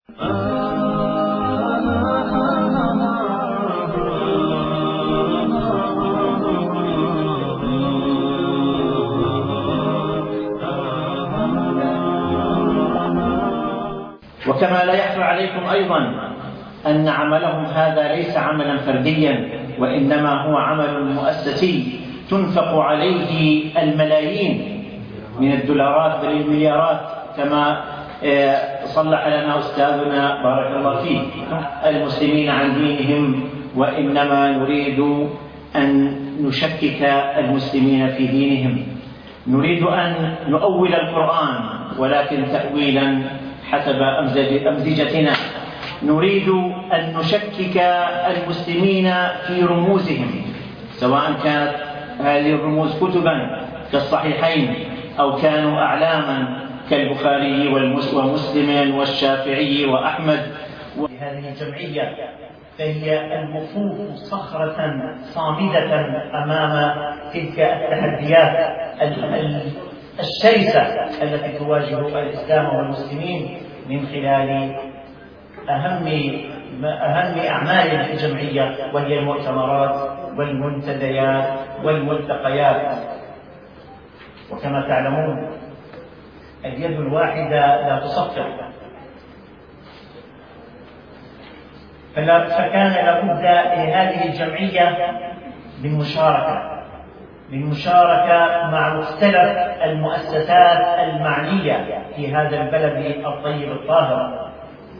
وكما لا يخفى عليكم أيضا أن عملهم هذا ليس عملا فرديا، وإنما هو عمل مؤسسي تنفق عليه الملايين من الدولارات بل المليارات، كما صلح لنا أستاذنا بارك الله فيه. المسلمين عن دينهم، وإنما نريد أن نشكك المسلمين في دينهم. نريد أن نؤول القرآن ولكن تأويلا حسب أمزجتنا. نريد أن نشكك المسلمين في رموزهم، سواء كانت هذه الرموز كتبا كالصحيحين أو كانوا أعلاما كالبخاري ومسلم والشافعي وأحمد. هذه الجمعية فهي الوقوف صخرة صامدة أمام تلك التحديات الشرسة التي تواجه الإسلام والمسلمين من خلال أهم أعمال الجمعية، وهي المؤتمرات والمنتديات والملتقيات. وكما تعلمون اليد الواحدة لا تصفق، فكان لابد لهذه الجمعية من مشاركة مع مختلف المؤسسات المعنية في هذا البلد الطيب الطاهر.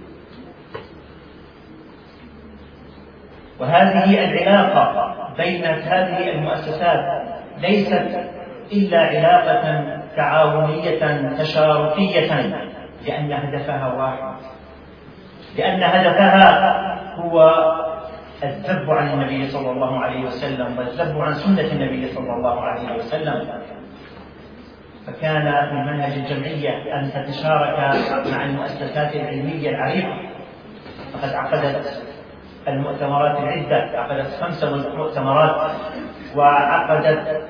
وهذه العلاقة بين هذه المؤسسات ليست إلا علاقة تعاونية تشاركية، لأن هدفها واحد، لأن هدفها هو الذب عن النبي صلى الله عليه وسلم والذب عن سنة النبي صلى الله عليه وسلم. فكان من منهج الجمعية أن تتشارك مع المؤسسات العلمية العريقة، فقد عقدت المؤتمرات العدة، عقدت 5 مؤتمرات، وعقدت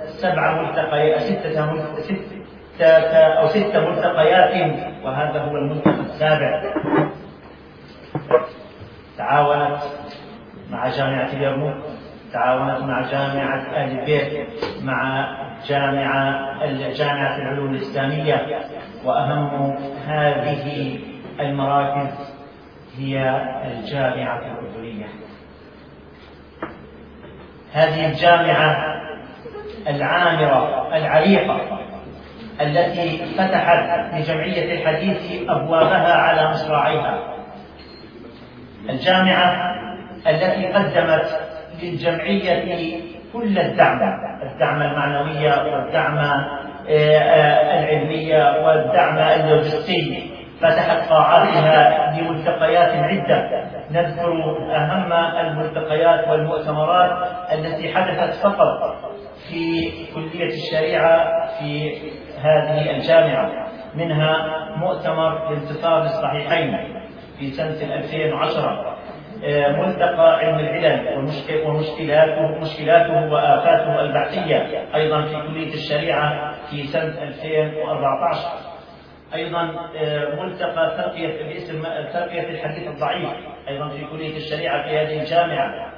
6 ملتقيات، وهذا هو الملتقى السابع. تعاونت مع جامعة اليرموك، تعاونت مع جامعة آل البيت، مع جامعة العلوم الإسلامية. وأهم هذه المراكز هي الجامعة الأردنية. هذه الجامعة العامرة العريقة التي فتحت لجمعية الحديث أبوابها على مصراعيها، الجامعة التي قدمت للجمعية كل الدعم المعنوي والدعم العلمي والدعم اللوجستي. فتحت قاعاتها لملتقيات عدة، نذكر أهم الملتقيات والمؤتمرات التي حدثت فقط في كلية الشريعة في هذه الجامعة، منها مؤتمر لانتصار الصحيحين في سنة 2010، ملتقى علم العلل ومشكلاته وآفاته البحثية أيضا في كلية الشريعة في سنة 2014، أيضا ملتقى باسم ترقية الحديث الضعيف أيضا في كلية الشريعة في هذه الجامعة،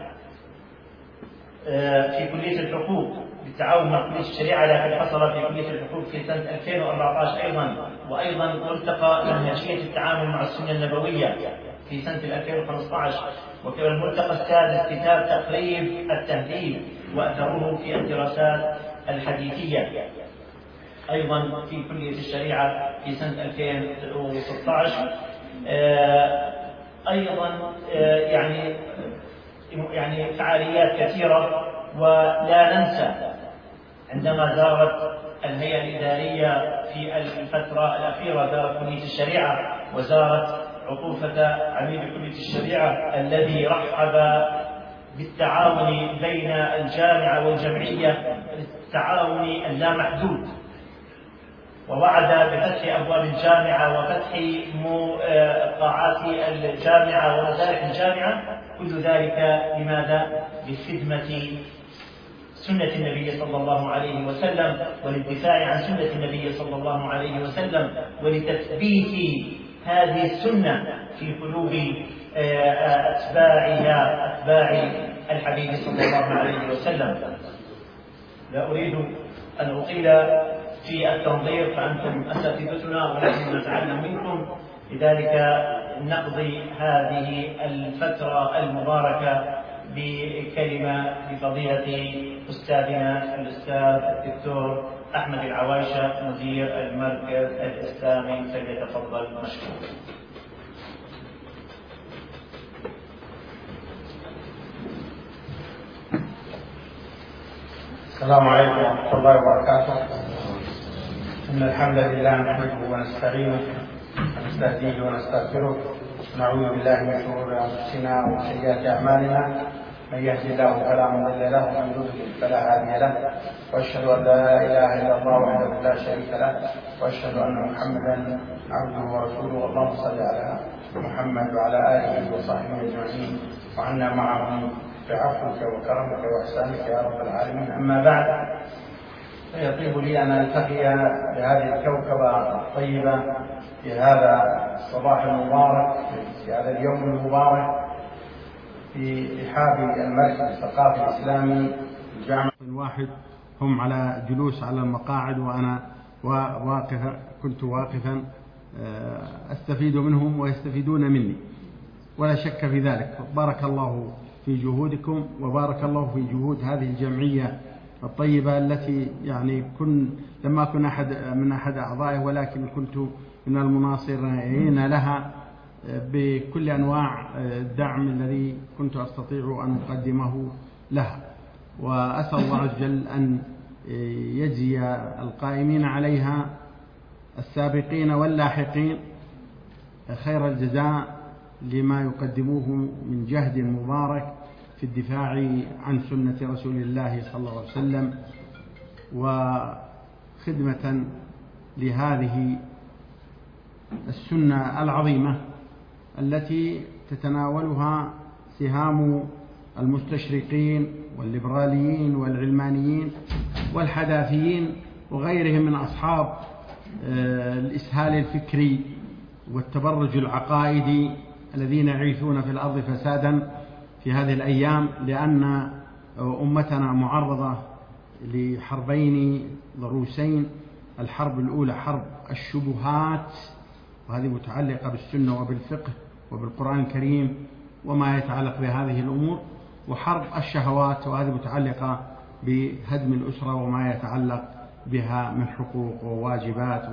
في كلية الحقوق بالتعاون مع كلية الشريعة، لكن حصل في كلية الحقوق في سنة 2014 أيضا. وأيضا ملتقى منهجية التعامل مع السنة النبوية في سنة 2015. وكان الملتقى السادس كتاب تقريب التهذيب وأثره في الدراسات الحديثية أيضا في كلية الشريعة في سنة 2016. أيضا يعني فعاليات كثيرة. ولا ننسى عندما زارت الهيئة الإدارية في الفترة الأخيرة، زارت كلية الشريعة وزارت عطوفة عميد كلية الشريعة الذي رحب بالتعاون بين الجامعة والجمعية، التعاون اللامحدود، ووعد بفتح أبواب الجامعة وفتح قاعات الجامعة ومسارح الجامعة، كل ذلك لماذا؟ لخدمة سنة النبي صلى الله عليه وسلم، والدفاع عن سنة النبي صلى الله عليه وسلم، ولتثبيت هذه السنة في قلوب أتباع الحبيب صلى الله عليه وسلم. لا أريد أن أطيل في التنظير فأنتم أساتذتنا ونحن نتعلم منكم، لذلك نقضي هذه الفترة المباركة بكلمة لفضيلة أستاذنا الأستاذ الدكتور أحمد العوايشة مدير المركز الإسلامي، فليتفضل مشكور. السلام عليكم ورحمة الله وبركاته. إن الحمد لله نحمده ونستعينه ونستهديه ونستغفره، ونعوذ بالله من شرور أنفسنا وسيئات أعمالنا، من يهد الله فلا مضل له ومن يضلل فلا هادي له، وأشهد أن لا إله إلا الله وحده لا شريك له، وأشهد أن محمدا عبده ورسوله. اللهم صل على محمد وعلى آله وصحبه أجمعين وعنا معهم بعفوك وكرمك وإحسانك يا رب العالمين. أما بعد، فيطيب لي أن ألتقي بهذه الكوكبة الطيبة في هذا الصباح المبارك، في هذا اليوم المبارك، في رحاب المركز الثقافي الإسلامي الجامع واحد. هم على جلوس على المقاعد وأنا كنت واقفا أستفيد منهم ويستفيدون مني، ولا شك في ذلك. بارك الله في جهودكم وبارك الله في جهود هذه الجمعية الطيبة التي يعني لم أكن من أحد أعضائه، ولكن كنت من المناصرين لها بكل أنواع الدعم الذي كنت أستطيع أن أقدمه لها. وأسأل الله عز وجل أن يجزي القائمين عليها السابقين واللاحقين خير الجزاء لما يقدموه من جهد مبارك في الدفاع عن سنة رسول الله صلى الله عليه وسلم، وخدمة لهذه السنة العظيمة التي تتناولها سهام المستشرقين والليبراليين والعلمانيين والحداثيين وغيرهم من أصحاب الإسهال الفكري والتبرج العقائدي الذين يعيثون في الأرض فسادا في هذه الأيام، لأن أمتنا معرضة لحربين ضروسين. الحرب الأولى حرب الشبهات، وهذه متعلقة بالسنة وبالفقه وبالقرآن الكريم وما يتعلق بهذه الأمور، وحرب الشهوات، وهذه متعلقة بهدم الأسرة وما يتعلق بها من حقوق وواجبات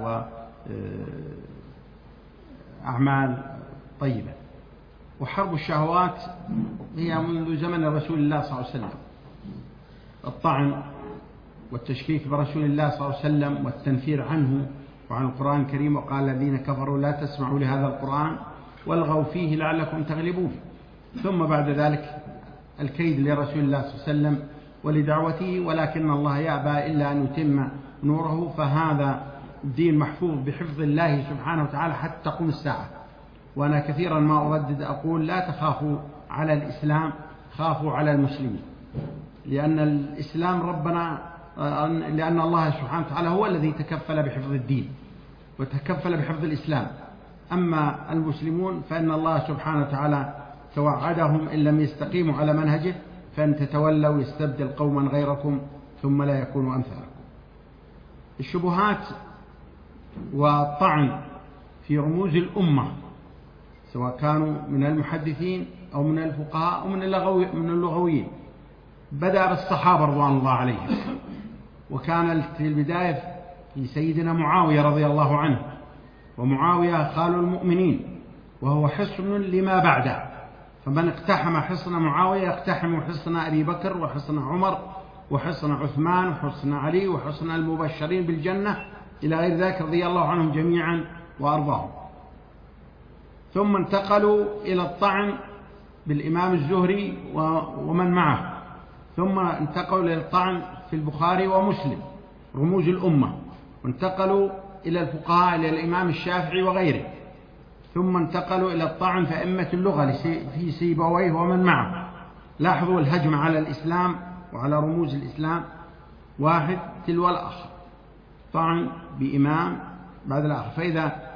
وأعمال طيبة. وحرب الشهوات هي منذ زمن رسول الله صلى الله عليه وسلم، الطعن والتشكيك برسول الله صلى الله عليه وسلم والتنفير عنه وعن القرآن الكريم. وقال الذين كفروا لا تسمعوا لهذا القرآن والغوا فيه لعلكم تغلبون. ثم بعد ذلك الكيد لرسول الله صلى الله عليه وسلم ولدعوته، ولكن الله يأبى إلا أن يتم نوره. فهذا الدين محفوظ بحفظ الله سبحانه وتعالى حتى تقوم الساعة. وأنا كثيرا ما أردد أقول لا تخافوا على الإسلام، خافوا على المسلمين، لأن الإسلام لأن الله سبحانه وتعالى هو الذي تكفل بحفظ الدين وتكفل بحفظ الإسلام. أما المسلمون فإن الله سبحانه وتعالى توعدهم إن لم يستقيموا على منهجه فإن تتولوا يستبدل قوما غيركم ثم لا يكونوا أمثالكم. الشبهات والطعن في رموز الأمة سواء كانوا من المحدثين أو من الفقهاء أو من اللغويين بدأ بالصحابة رضوان الله عليهم، وكان في البداية في سيدنا معاوية رضي الله عنه، ومعاوية خال المؤمنين وهو حصن لما بعده، فمن اقتحم حصن معاوية يقتحم حصن أبي بكر وحصن عمر وحصن عثمان وحصن علي وحصن المبشرين بالجنة إلى غير ذلك رضي الله عنهم جميعا وأرضاهم. ثم انتقلوا إلى الطعن بالإمام الزهري ومن معه، ثم انتقلوا إلى الطعن في البخاري ومسلم رموز الأمة، وانتقلوا إلى الفقهاء إلى الإمام الشافعي وغيره، ثم انتقلوا إلى الطعن في أئمة اللغة في سيبويه ومن معه. لاحظوا الهجم على الإسلام وعلى رموز الإسلام واحد تلو الآخر، طعن بإمام بعد الآخر. فإذا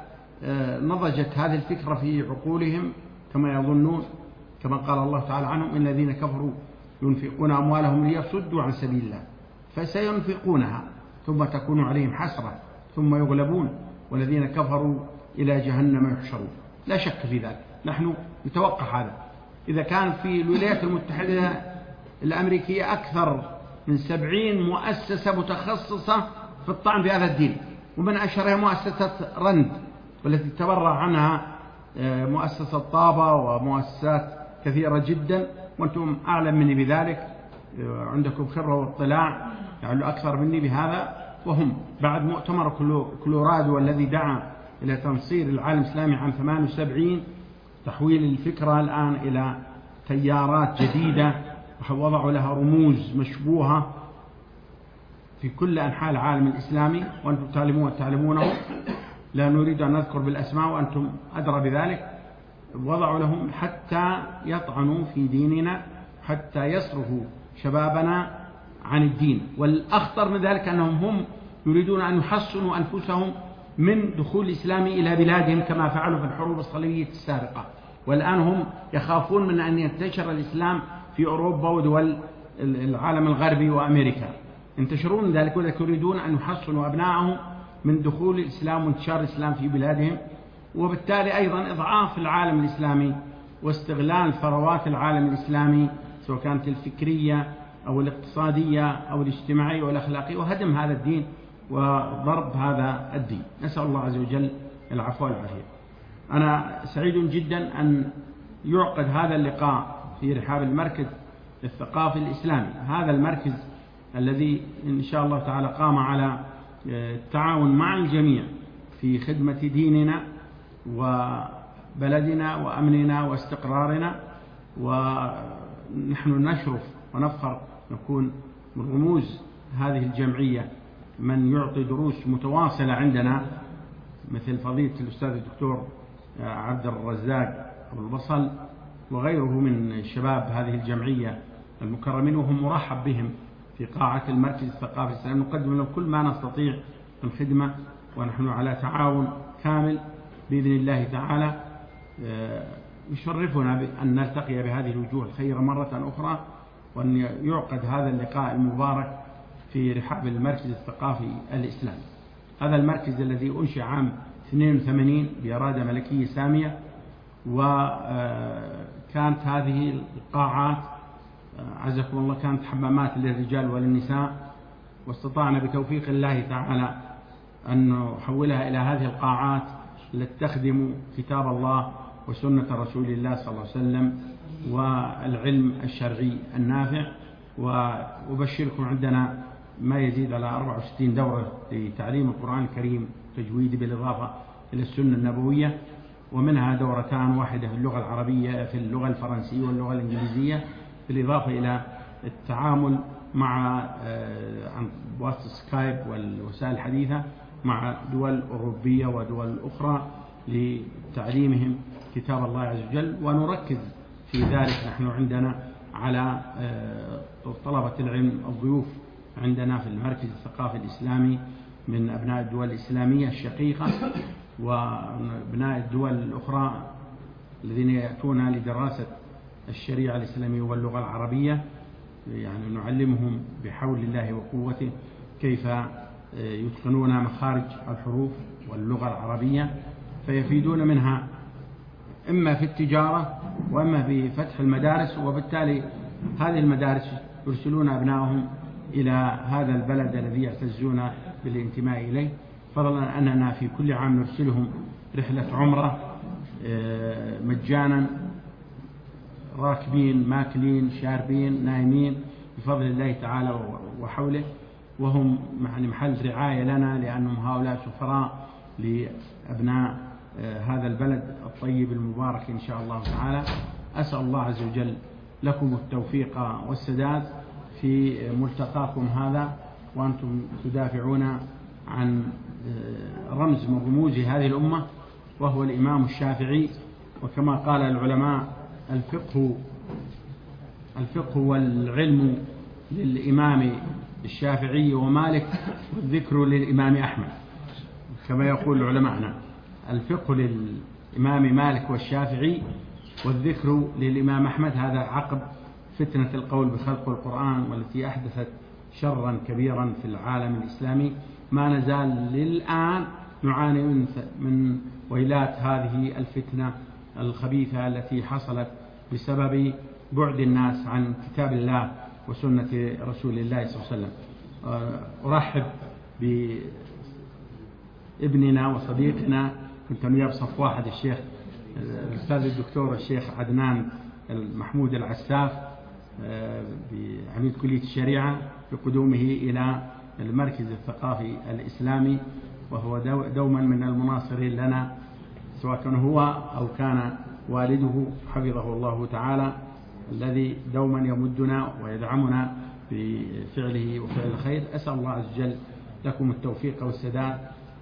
نضجت هذه الفكرة في عقولهم كما يظنون، كما قال الله تعالى عنهم: إن الذين كفروا ينفقون أموالهم ليصدوا عن سبيل الله فسينفقونها ثم تكون عليهم حسرة ثم يغلبون والذين كفروا إلى جهنم يحشرون. لا شك في ذلك، نحن نتوقع هذا. إذا كان في الولايات المتحدة الأمريكية أكثر من 70 مؤسسة متخصصة في الطعن في هذا الدين، ومن أشهرها مؤسسة رند والتي تبرع عنها مؤسسة طابة ومؤسسات كثيرة جدا، وأنتم أعلم مني بذلك، عندكم خبرة واطلاع يعني أكثر مني بهذا. وهم بعد مؤتمر كولورادو الذي دعا إلى تنصير العالم الإسلامي عام 78 تحويل الفكرة الآن إلى تيارات جديدة ووضعوا لها رموز مشبوهة في كل أنحاء العالم الإسلامي، وأنتم تعلمونه، لا نريد أن نذكر بالأسماء وأنتم أدرى بذلك. وضعوا لهم حتى يطعنوا في ديننا، حتى يصرفوا شبابنا عن الدين. والأخطر من ذلك أنهم هم يريدون أن يحصنوا أنفسهم من دخول الإسلام إلى بلادهم كما فعلوا في الحروب الصليبية السابقة، والآن هم يخافون من أن ينتشر الإسلام في أوروبا ودول العالم الغربي وأمريكا، ينتشرون ذلك، وذلك يريدون أن يحصنوا أبنائهم من دخول الإسلام وانتشار الإسلام في بلادهم، وبالتالي أيضا إضعاف العالم الإسلامي واستغلال ثروات العالم الإسلامي سواء كانت الفكرية أو الاقتصادية أو الاجتماعية والأخلاقية، وهدم هذا الدين وضرب هذا الدين. نسأل الله عز وجل العفو والعافية. أنا سعيد جدا أن يعقد هذا اللقاء في رحاب المركز الثقافي الإسلامي، هذا المركز الذي إن شاء الله تعالى قام على التعاون مع الجميع في خدمة ديننا وبلدنا وأمننا واستقرارنا، ونحن نشرف ونفخر نكون من رموز هذه الجمعية من يعطي دروس متواصلة عندنا مثل فضيلة الأستاذ الدكتور عبد الرزاق أبو البصل وغيره من شباب هذه الجمعية المكرمين، وهم مرحب بهم في قاعة المركز الثقافي الإسلامي. نقدم لهم كل ما نستطيع من خدمة، ونحن على تعاون كامل بإذن الله تعالى. يشرفنا أن نلتقي بهذه الوجوه الخيرة مرة أخرى، وأن يعقد هذا اللقاء المبارك في رحاب المركز الثقافي الإسلامي. هذا المركز الذي أنشئ عام 82 بإرادة ملكية سامية، وكانت هذه القاعات عزكم الله كانت حمامات للرجال وللنساء، واستطعنا بتوفيق الله تعالى أن نحولها إلى هذه القاعات لتخدم كتاب الله وسنة رسول الله صلى الله عليه وسلم والعلم الشرعي النافع. وأبشركم عندنا ما يزيد على 64 دورة لتعليم القرآن الكريم تجويدي بالإضافة إلى السنة النبوية، ومنها دورتان، واحدة في اللغة العربية في اللغة الفرنسية واللغة الإنجليزية، بالإضافة إلى التعامل مع عن واسطة سكايب والوسائل الحديثة مع دول أوروبية ودول أخرى لتعليمهم كتاب الله عز وجل. ونركز في ذلك نحن عندنا على طلبة العلم الضيوف عندنا في المركز الثقافي الإسلامي من أبناء الدول الإسلامية الشقيقة وأبناء الدول الأخرى الذين يأتون لدراسة الشريعة الإسلامية واللغة العربية، يعني نعلمهم بحول الله وقوته كيف يتقنون مخارج الحروف واللغة العربية، فيفيدون منها إما في التجارة وإما بفتح المدارس. وبالتالي هذه المدارس يرسلون أبنائهم إلى هذا البلد الذي يعتزون بالانتماء إليه، فضلا أننا في كل عام نرسلهم رحلة عمرة مجانا، راكبين ماكلين شاربين نايمين بفضل الله تعالى وحوله، وهم يعني محل رعاية لنا لأنهم هؤلاء سفراء لأبناء هذا البلد الطيب المبارك إن شاء الله تعالى. أسأل الله عز وجل لكم التوفيق والسداد في ملتقاكم هذا، وأنتم تدافعون عن رمز من رموز هذه الأمة وهو الإمام الشافعي. وكما قال العلماء الفقه والعلم للإمام الشافعي ومالك والذكر للإمام أحمد كما يقول علماءنا. الفقه للإمام مالك والشافعي والذكر للإمام أحمد، هذا عقب فتنة القول بخلق القرآن والتي أحدثت شرا كبيرا في العالم الإسلامي. ما نزال للآن نعاني من ويلات هذه الفتنة الخبيثة التي حصلت بسبب بعد الناس عن كتاب الله وسنة رسول الله صلى الله عليه وسلم. أرحب بابننا وصديقنا، كنت وياه بصف واحد، الشيخ الأستاذ الدكتور الشيخ عدنان محمود العساف، عميد كلية الشريعة، بقدومه إلى المركز الثقافي الإسلامي، وهو دوما من المناصرين لنا، سواء كان هو أو كان والده حفظه الله تعالى، الذي دوما يمدنا ويدعمنا بفعله وفعل الخير. أسأل الله عز وجل لكم التوفيق والسداد.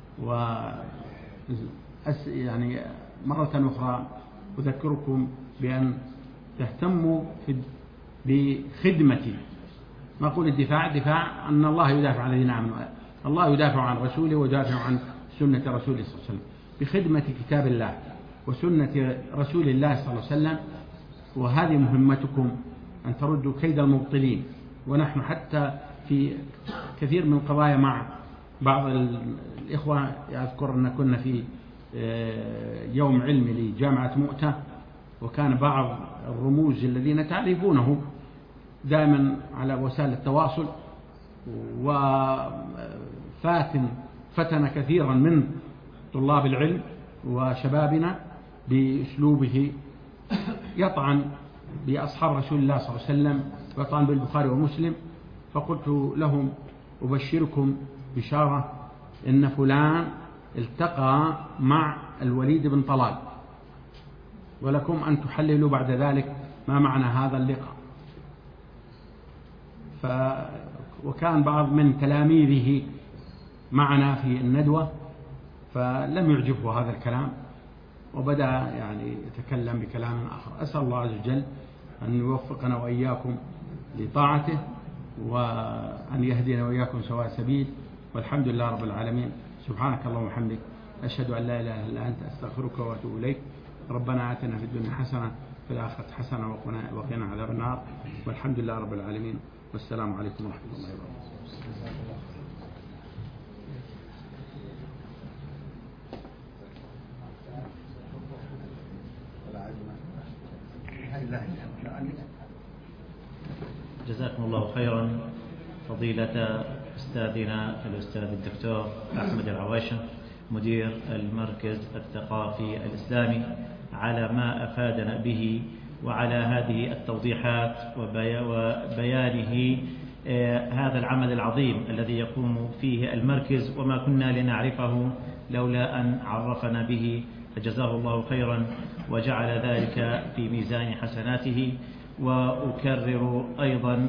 يعني مرة أخرى أذكركم بأن تهتموا بخدمة، ما أقول الدفاع أن الله يدافع عن الذين آمنوا، الله يدافع عن رسوله ويدافع عن سنة رسوله صلى الله عليه وسلم، بخدمة كتاب الله وسنة رسول الله صلى الله عليه وسلم. وهذه مهمتكم، أن تردوا كيد المبطلين. ونحن حتى في كثير من القضايا مع بعض الإخوة، أذكر أن كنا في يوم علمي لجامعة مؤتة، وكان بعض الرموز الذين تعرفونه دائما على وسائل التواصل، فتن كثيرا من طلاب العلم وشبابنا بأسلوبه، يطعن بأصحاب رسول الله صلى الله عليه وسلم ويطعن بالبخاري ومسلم. فقلت لهم: أبشركم بشارة، إن فلان التقى مع الوليد بن طلال، ولكم أن تحللوا بعد ذلك ما معنى هذا اللقاء. وكان بعض من تلاميذه معنا في الندوة، فلم يعجبه هذا الكلام، وبدأ يعني يتكلم بكلام آخر. أسأل الله عز وجل أن يوفقنا وإياكم لطاعته، وأن يهدينا وإياكم سواء سبيل، والحمد لله رب العالمين. سبحانك اللهم وبحمدك، أشهد أن لا إله إلا أنت، أستغفرك وأتوب إليك. ربنا آتنا في الدنيا حسنة في الآخرة حسنة وقنا عذاب النار، والحمد لله رب العالمين، والسلام عليكم ورحمة الله وبركاته. جزاكم الله خيرا فضيلة أستاذنا الأستاذ الدكتور أحمد العواشة، مدير المركز الثقافي الإسلامي، على ما أفادنا به، وعلى هذه التوضيحات وبيانه هذا العمل العظيم الذي يقوم فيه المركز، وما كنا لنعرفه لولا أن عرفنا به، فجزاه الله خيرا وجعل ذلك في ميزان حسناته. وأكرر أيضا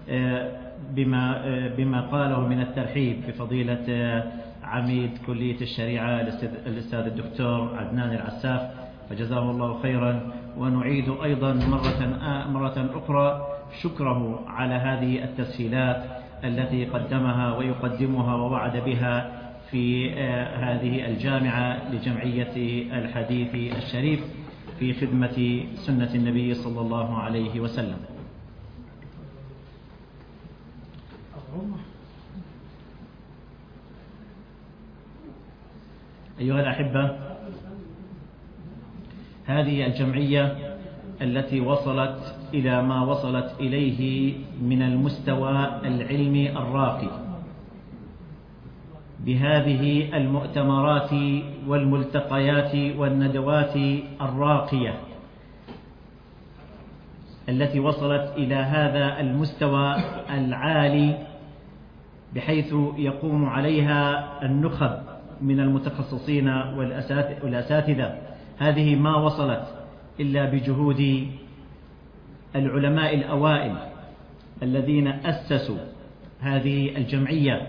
بما قاله من الترحيب بفضيلة عميد كلية الشريعة الأستاذ الدكتور عدنان العساف، فجزاه الله خيرا. ونعيد أيضا مرة أخرى شكره على هذه التسهيلات التي قدمها ويقدمها ووعد بها في هذه الجامعة لجمعية الحديث الشريف في خدمة سنة النبي صلى الله عليه وسلم. أيها الأحبة، هذه الجمعية التي وصلت إلى ما وصلت إليه من المستوى العلمي الراقي بهذه المؤتمرات والملتقيات والندوات الراقية التي وصلت إلى هذا المستوى العالي، بحيث يقوم عليها النخب من المتخصصين والأساتذة. هذه ما وصلت إلا بجهود العلماء الأوائل الذين أسسوا هذه الجمعية،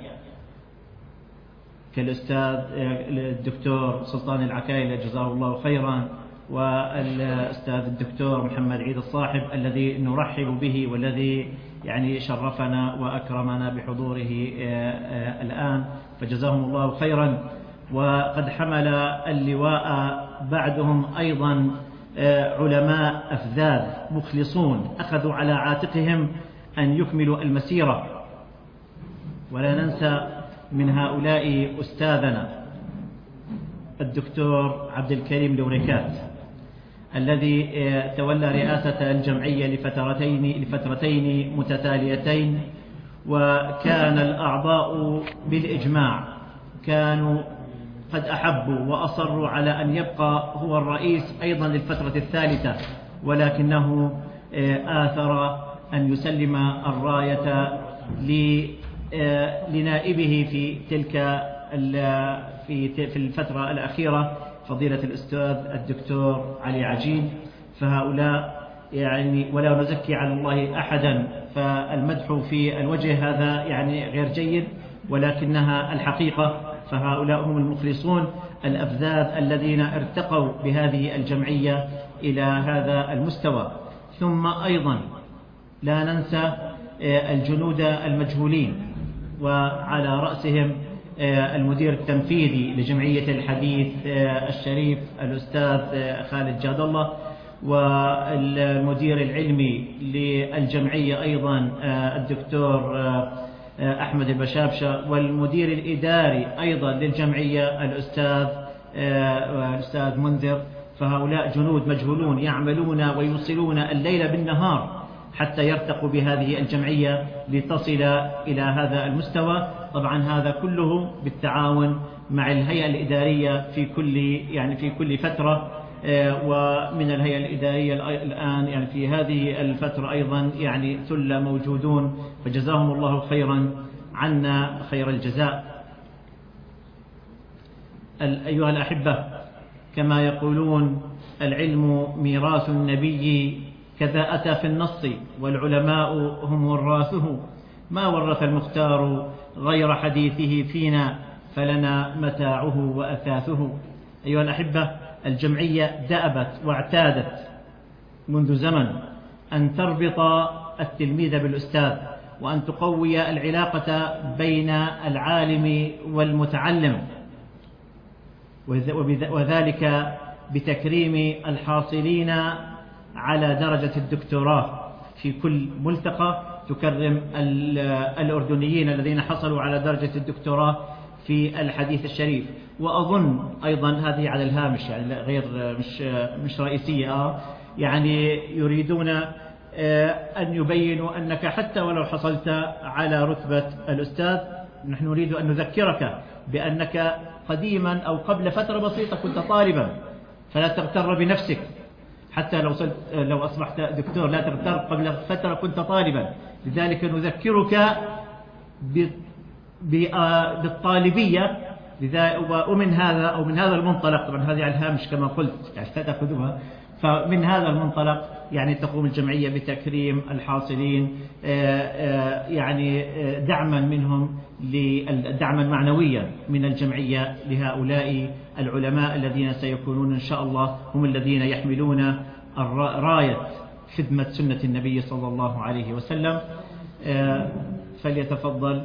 كالأستاذ الدكتور سلطان العكايلة جزاه الله خيرا، والأستاذ الدكتور محمد عيد الصاحب الذي نرحب به، والذي يعني شرفنا وأكرمنا بحضوره الآن، فجزاهم الله خيرا. وقد حمل اللواء بعدهم أيضا علماء أفذاذ مخلصون أخذوا على عاتقهم أن يكملوا المسيرة. ولا ننسى من هؤلاء أستاذنا الدكتور عبد الكريم لوريكات الذي تولى رئاسة الجمعية لفترتين متتاليتين، وكان الأعضاء بالإجماع كانوا قد أحبوا وأصروا على أن يبقى هو الرئيس أيضا للفترة الثالثة، ولكنه آثر أن يسلم الراية لنائبه في تلك في الفترة الأخيرة فضيلة الأستاذ الدكتور علي عجين. فهؤلاء يعني ولا نزكي على الله أحدا، فالمدح في الوجه هذا يعني غير جيد، ولكنها الحقيقة. فهؤلاء هم المخلصون الأفذاذ الذين ارتقوا بهذه الجمعية إلى هذا المستوى. ثم أيضا لا ننسى الجنود المجهولين، وعلى رأسهم المدير التنفيذي لجمعية الحديث الشريف الأستاذ خالد جاد الله، والمدير العلمي للجمعية أيضا الدكتور أحمد البشابشة، والمدير الإداري أيضا للجمعية الأستاذ منذر. فهؤلاء جنود مجهولون يعملون ويوصلون الليل بالنهار حتى يرتقوا بهذه الجمعية لتصل إلى هذا المستوى. طبعا هذا كله بالتعاون مع الهيئة الإدارية في كل فترة، ومن الهيئة الإدارية الآن يعني في هذه الفترة أيضا يعني ثلة موجودون، فجزاهم الله خيرا عنا خير الجزاء. أيها الأحبة، كما يقولون العلم ميراث النبي كذا أتى في النص، والعلماء هم وراثه، ما ورث المختار غير حديثه فينا، فلنا متاعه وأثاثه. أيها الأحبة، الجمعية دأبت واعتادت منذ زمن أن تربط التلميذ بالأستاذ، وأن تقوي العلاقة بين العالم والمتعلم، وذلك بتكريم الحاصلين على درجة الدكتوراه في كل ملتقى. تكرم الأردنيين الذين حصلوا على درجة الدكتوراه في الحديث الشريف. وأظن أيضا هذه على الهامش يعني غير مش رئيسية، يعني يريدون أن يبينوا أنك حتى ولو حصلت على رتبة الأستاذ، نحن نريد أن نذكرك بأنك قديما أو قبل فترة بسيطة كنت طالبا، فلا تغتر بنفسك. حتى لو أصبحت دكتور لا تغتر، قبل فترة كنت طالبا. لذلك نذكرك بالطالبية. ومن هذا المنطلق، طبعا هذه على الهامش كما قلت يعني تأخذوها، فمن هذا المنطلق يعني تقوم الجمعية بتكريم الحاصلين يعني دعما منهم، دعما معنويا من الجمعية لهؤلاء العلماء الذين سيكونون إن شاء الله هم الذين يحملون راية خدمة سنة النبي صلى الله عليه وسلم. فليتفضل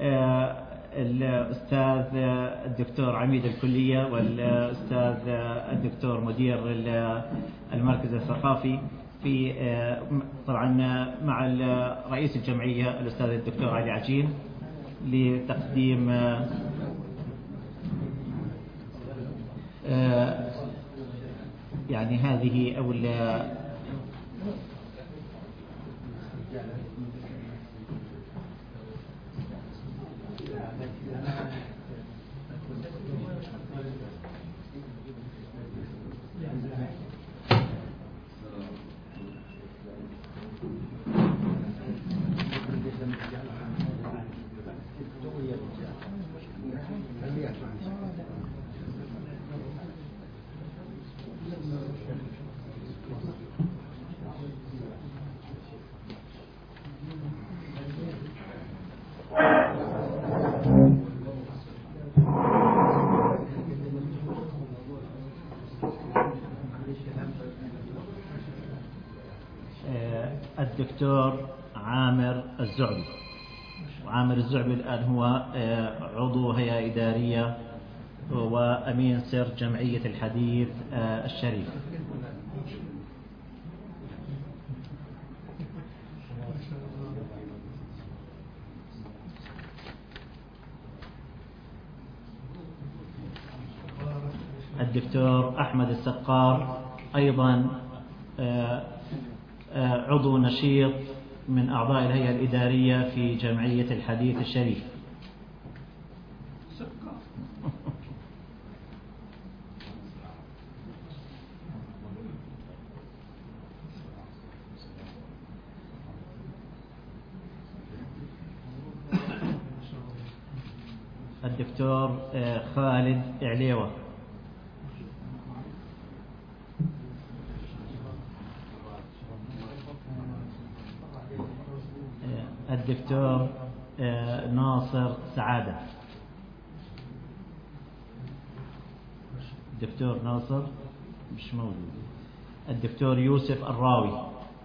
الأستاذ الدكتور عميد الكلية والأستاذ الدكتور مدير المركز الثقافي في طبعا مع رئيس الجمعية الأستاذ الدكتور علي عجين لتقديم يعني هذه أو الدكتور عامر الزعبي. وعامر الزعبي الآن هو عضو هيئة إدارية وأمين سر جمعية الحديث الشريف. الدكتور أحمد السقار أيضا عضو نشيط من أعضاء الهيئة الإدارية في جمعية الحديث الشريف. الدكتور خالد إعليوة. الدكتور ناصر سعادة. الدكتور ناصر مش موجود. الدكتور يوسف الراوي.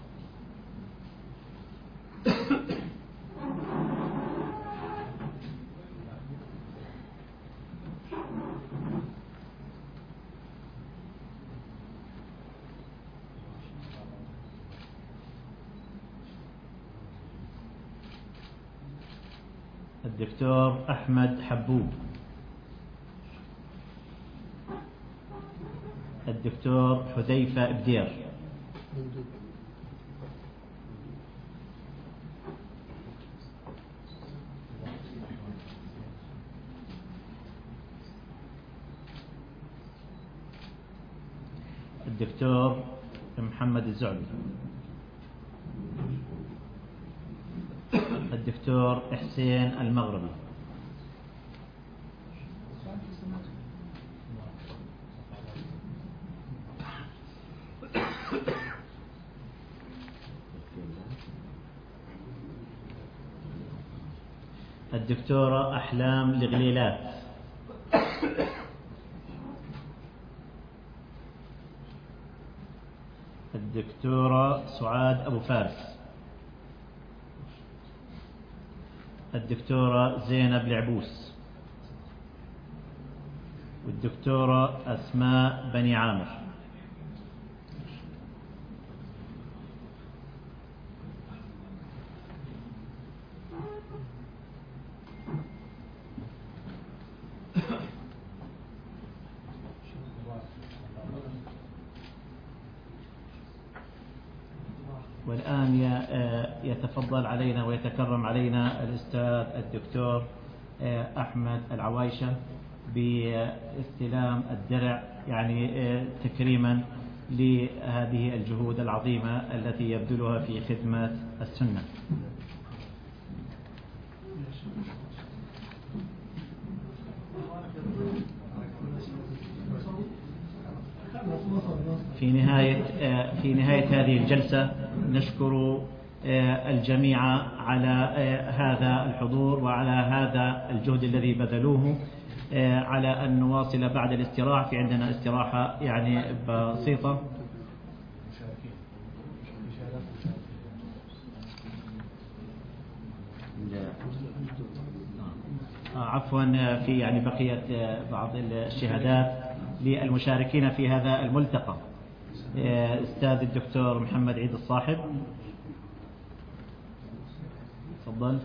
الدكتور أحمد حبوب. الدكتور حذيفة بدير. الدكتور محمد الزعبي. الدكتور حسين المغربي. الدكتورة أحلام الغليلات. الدكتورة سعاد أبو فارس. الدكتورة زينب العبوس. والدكتورة أسماء بني عامر. والآن يتفضل علينا ويتكرم علينا الأستاذ الدكتور أحمد العوايشة باستلام الدرع، يعني تكريما لهذه الجهود العظيمة التي يبذلها في خدمة السنة. في نهاية هذه الجلسة نشكر الجميع على هذا الحضور وعلى هذا الجهد الذي بذلوه، على أن نواصل بعد الاستراحة. في عندنا استراحة يعني بسيطة. عفوا، في يعني بقية بعض الشهادات للمشاركين في هذا الملتقى. أستاذ الدكتور محمد عيد الصاحب، تفضل.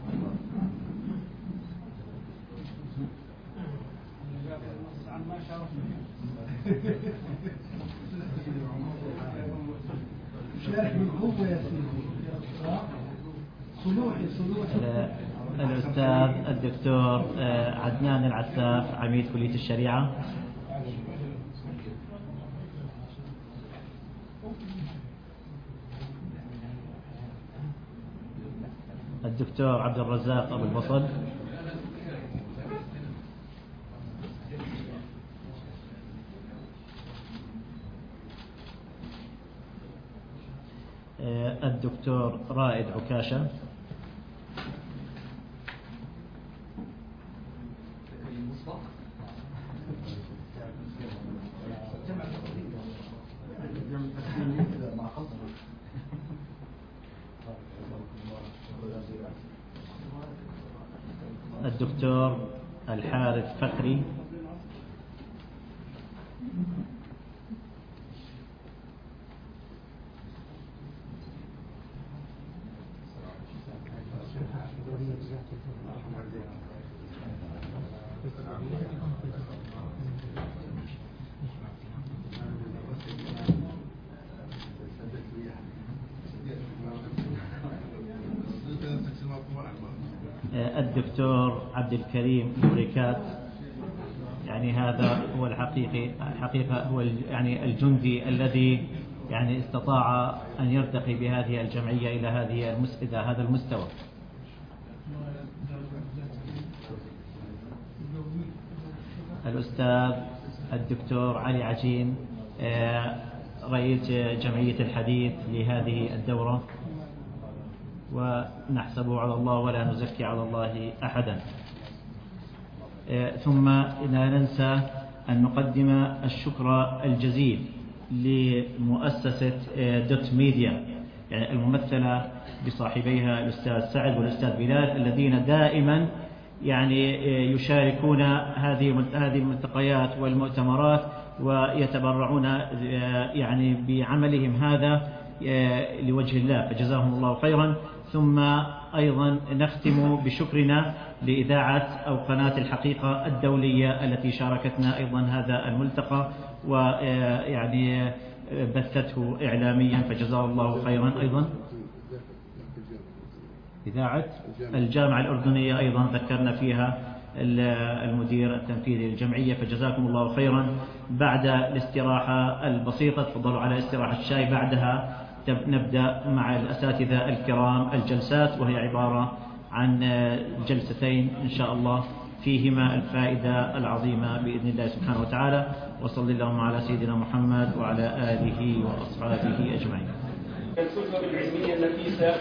الأستاذ الدكتور عدنان العساف، عميد كلية الشريعة. الدكتور عبد الرزاق أبو البصل. الدكتور رائد عكاشة. الدكتور الحارث فخري. الدكتور عبد الكريم البريكات، يعني هذا هو الحقيقة هو يعني الجندي الذي يعني استطاع أن يرتقي بهذه الجمعية إلى هذا المستوى. الأستاذ الدكتور علي عجين، رئيس جمعية الحديث لهذه الدورة، ونحسبه على الله ولا نزكي على الله أحدا. ثم لا ننسى أن نقدم الشكر الجزيل لمؤسسة دوت ميديا، يعني الممثلة بصاحبيها الأستاذ سعد والأستاذ بلال، الذين دائما يعني يشاركون هذه الملتقيات والمؤتمرات ويتبرعون يعني بعملهم هذا لوجه الله، فجزاهم الله خيرا. ثم أيضا نختم بشكرنا لإذاعة أو قناة الحقيقة الدولية التي شاركتنا أيضا هذا الملتقى ويعني بثته إعلاميا، فجزاه الله خيرا. أيضا إذاعة الجامعة الأردنية أيضا ذكرنا فيها المدير التنفيذي للجمعية، فجزاكم الله خيرا. بعد الاستراحة البسيطة تفضلوا على استراحة الشاي، بعدها نبدأ مع الأساتذة الكرام الجلسات، وهي عبارة عن جلستين إن شاء الله فيهما الفائدة العظيمة بإذن الله سبحانه وتعالى. وصلى اللهم على سيدنا محمد وعلى آله وأصحابه أجمعين. الكتب العلمية النفيسة،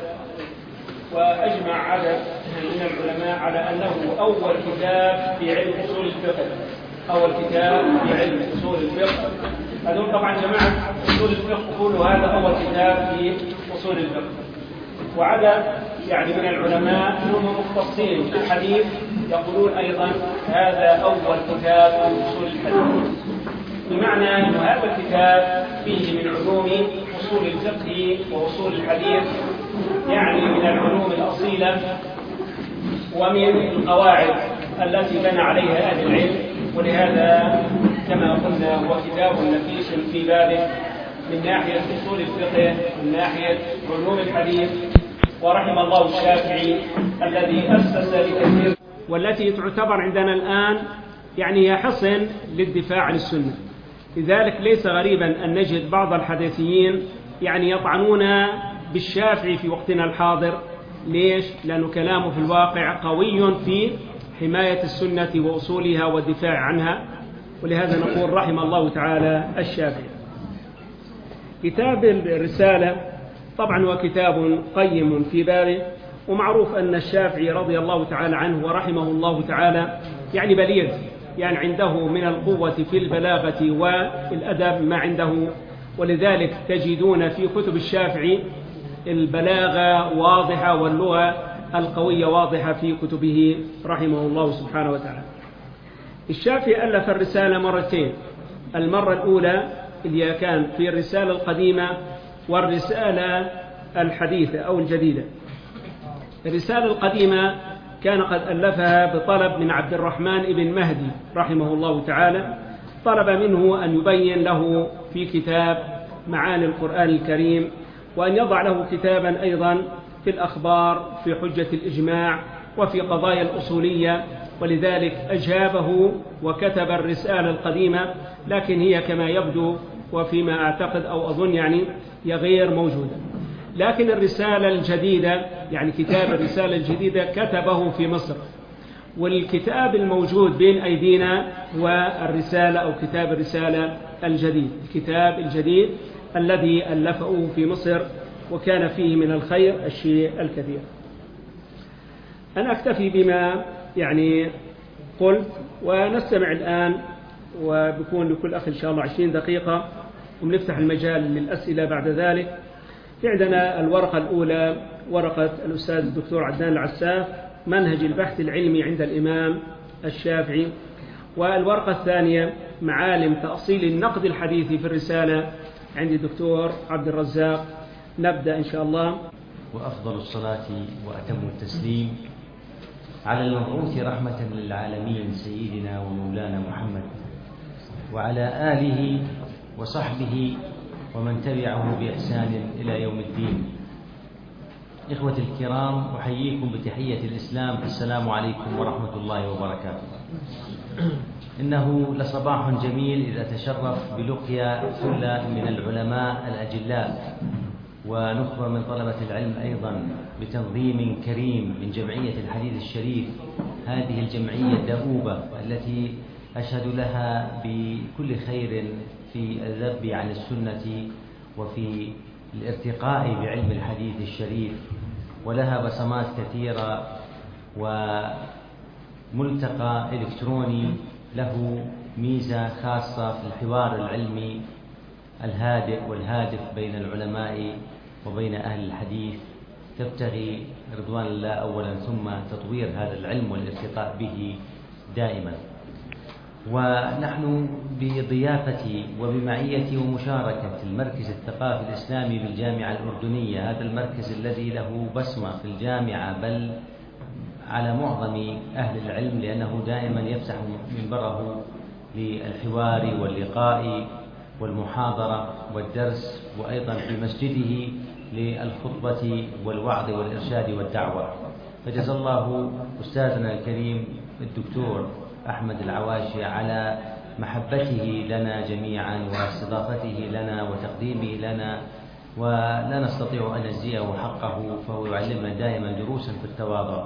وأجمع عدد من العلماء على أنه أول كتاب في علم أصول الفقه، أول كتاب في علم أصول الفقه. هذول طبعا جماعة أصول الفقه يقولوا هذا أول كتاب في أصول الفقه، وعدد يعني من العلماء هم مختصين في الحديث يقولون أيضا هذا أول كتاب في أصول الحديث، بمعنى أن هذا الكتاب فيه من علوم أصول الفقه وأصول الحديث، يعني من العلوم الأصيلة ومن القواعد التي بنى عليها أهل العلم. ولهذا كما قلنا هو كتاب نفيس في بابه من ناحية أصول الفقه، من ناحية علوم الحديث. ورحم الله الشافعي الذي أسس لكثير، والتي تعتبر عندنا الآن يعني هي حصن للدفاع عن السنة. لذلك ليس غريبا أن نجد بعض الحديثيين يعني يطعنون بالشافعي في وقتنا الحاضر. ليش؟ لأنه كلامه في الواقع قوي في حماية السنة وأصولها والدفاع عنها، ولهذا نقول رحم الله تعالى الشافعي. كتاب الرسالة طبعا هو كتاب قيم في بابه، ومعروف أن الشافعي رضي الله تعالى عنه ورحمه الله تعالى يعني بليغ، يعني عنده من القوة في البلاغة والأدب ما عنده، ولذلك تجدون في كتب الشافعي البلاغة واضحة واللغة القوية واضحة في كتبه رحمه الله سبحانه وتعالى. الشافعي ألف الرسالة مرتين، المرة الأولى اللي كان في الرسالة القديمة والرسالة الحديثة أو الجديدة. الرسالة القديمة كان قد ألفها بطلب من عبد الرحمن بن مهدي رحمه الله تعالى، طلب منه أن يبين له في كتاب معاني القرآن الكريم، وأن يضع له كتابا أيضا في الأخبار في حجة الإجماع وفي قضايا الأصولية، ولذلك أجابه وكتب الرسالة القديمة، لكن هي كما يبدو وفيما أعتقد أو أظن يعني هي غير موجودة. لكن الرسالة الجديدة يعني كتاب الرسالة الجديدة كتبه في مصر، والكتاب الموجود بين أيدينا هو الرسالة أو كتاب الرسالة الجديد، الكتاب الجديد الذي ألفه في مصر، وكان فيه من الخير الشيء الكثير. أنا أكتفي بما يعني قلت، ونستمع الآن وبكون لكل أخ إن شاء الله 20 دقيقة، ونفتح المجال للأسئلة بعد ذلك. في عندنا الورقة الأولى ورقة الأستاذ الدكتور عدنان العساف، منهج البحث العلمي عند الإمام الشافعي، والورقة الثانية معالم تأصيل النقد الحديثي في الرسالة عند الدكتور عبد الرزاق. نبدأ إن شاء الله. وأفضل الصلاة وأتم التسليم على المبعوث رحمة للعالمين سيدنا ومولانا محمد وعلى آله وصحبه ومن تبعه بإحسان إلى يوم الدين. إخوتي الكرام، أحييكم بتحية الإسلام، السلام عليكم ورحمة الله وبركاته. إنه لصباح جميل إذا تشرف بلقيا ثلة من العلماء الأجلاء ونخبة من طلبة العلم أيضا بتنظيم كريم من جمعية الحديث الشريف، هذه الجمعية الدؤوبة التي أشهد لها بكل خير في الذب عن السنة وفي الارتقاء بعلم الحديث الشريف، ولها بصمات كثيرة وملتقى إلكتروني له ميزة خاصة في الحوار العلمي الهادئ والهادف بين العلماء وبين أهل الحديث، تبتغي رضوان الله أولا ثم تطوير هذا العلم والارتقاء به دائما. ونحن بضيافة وبمعية ومشاركة المركز الثقافي الإسلامي بالجامعة الأردنية، هذا المركز الذي له بصمة في الجامعة بل على معظم أهل العلم، لأنه دائما يفتح منبره للحوار واللقاء والمحاضرة والدرس، وأيضا في مسجده للخطبة والوعظ والإرشاد والدعوة. فجزا الله أستاذنا الكريم الدكتور أحمد العواشي على محبته لنا جميعا واستضافته لنا وتقديمه لنا، ولا نستطيع أن نجزيه حقه، فهو يعلمنا دائما دروسا في التواضع.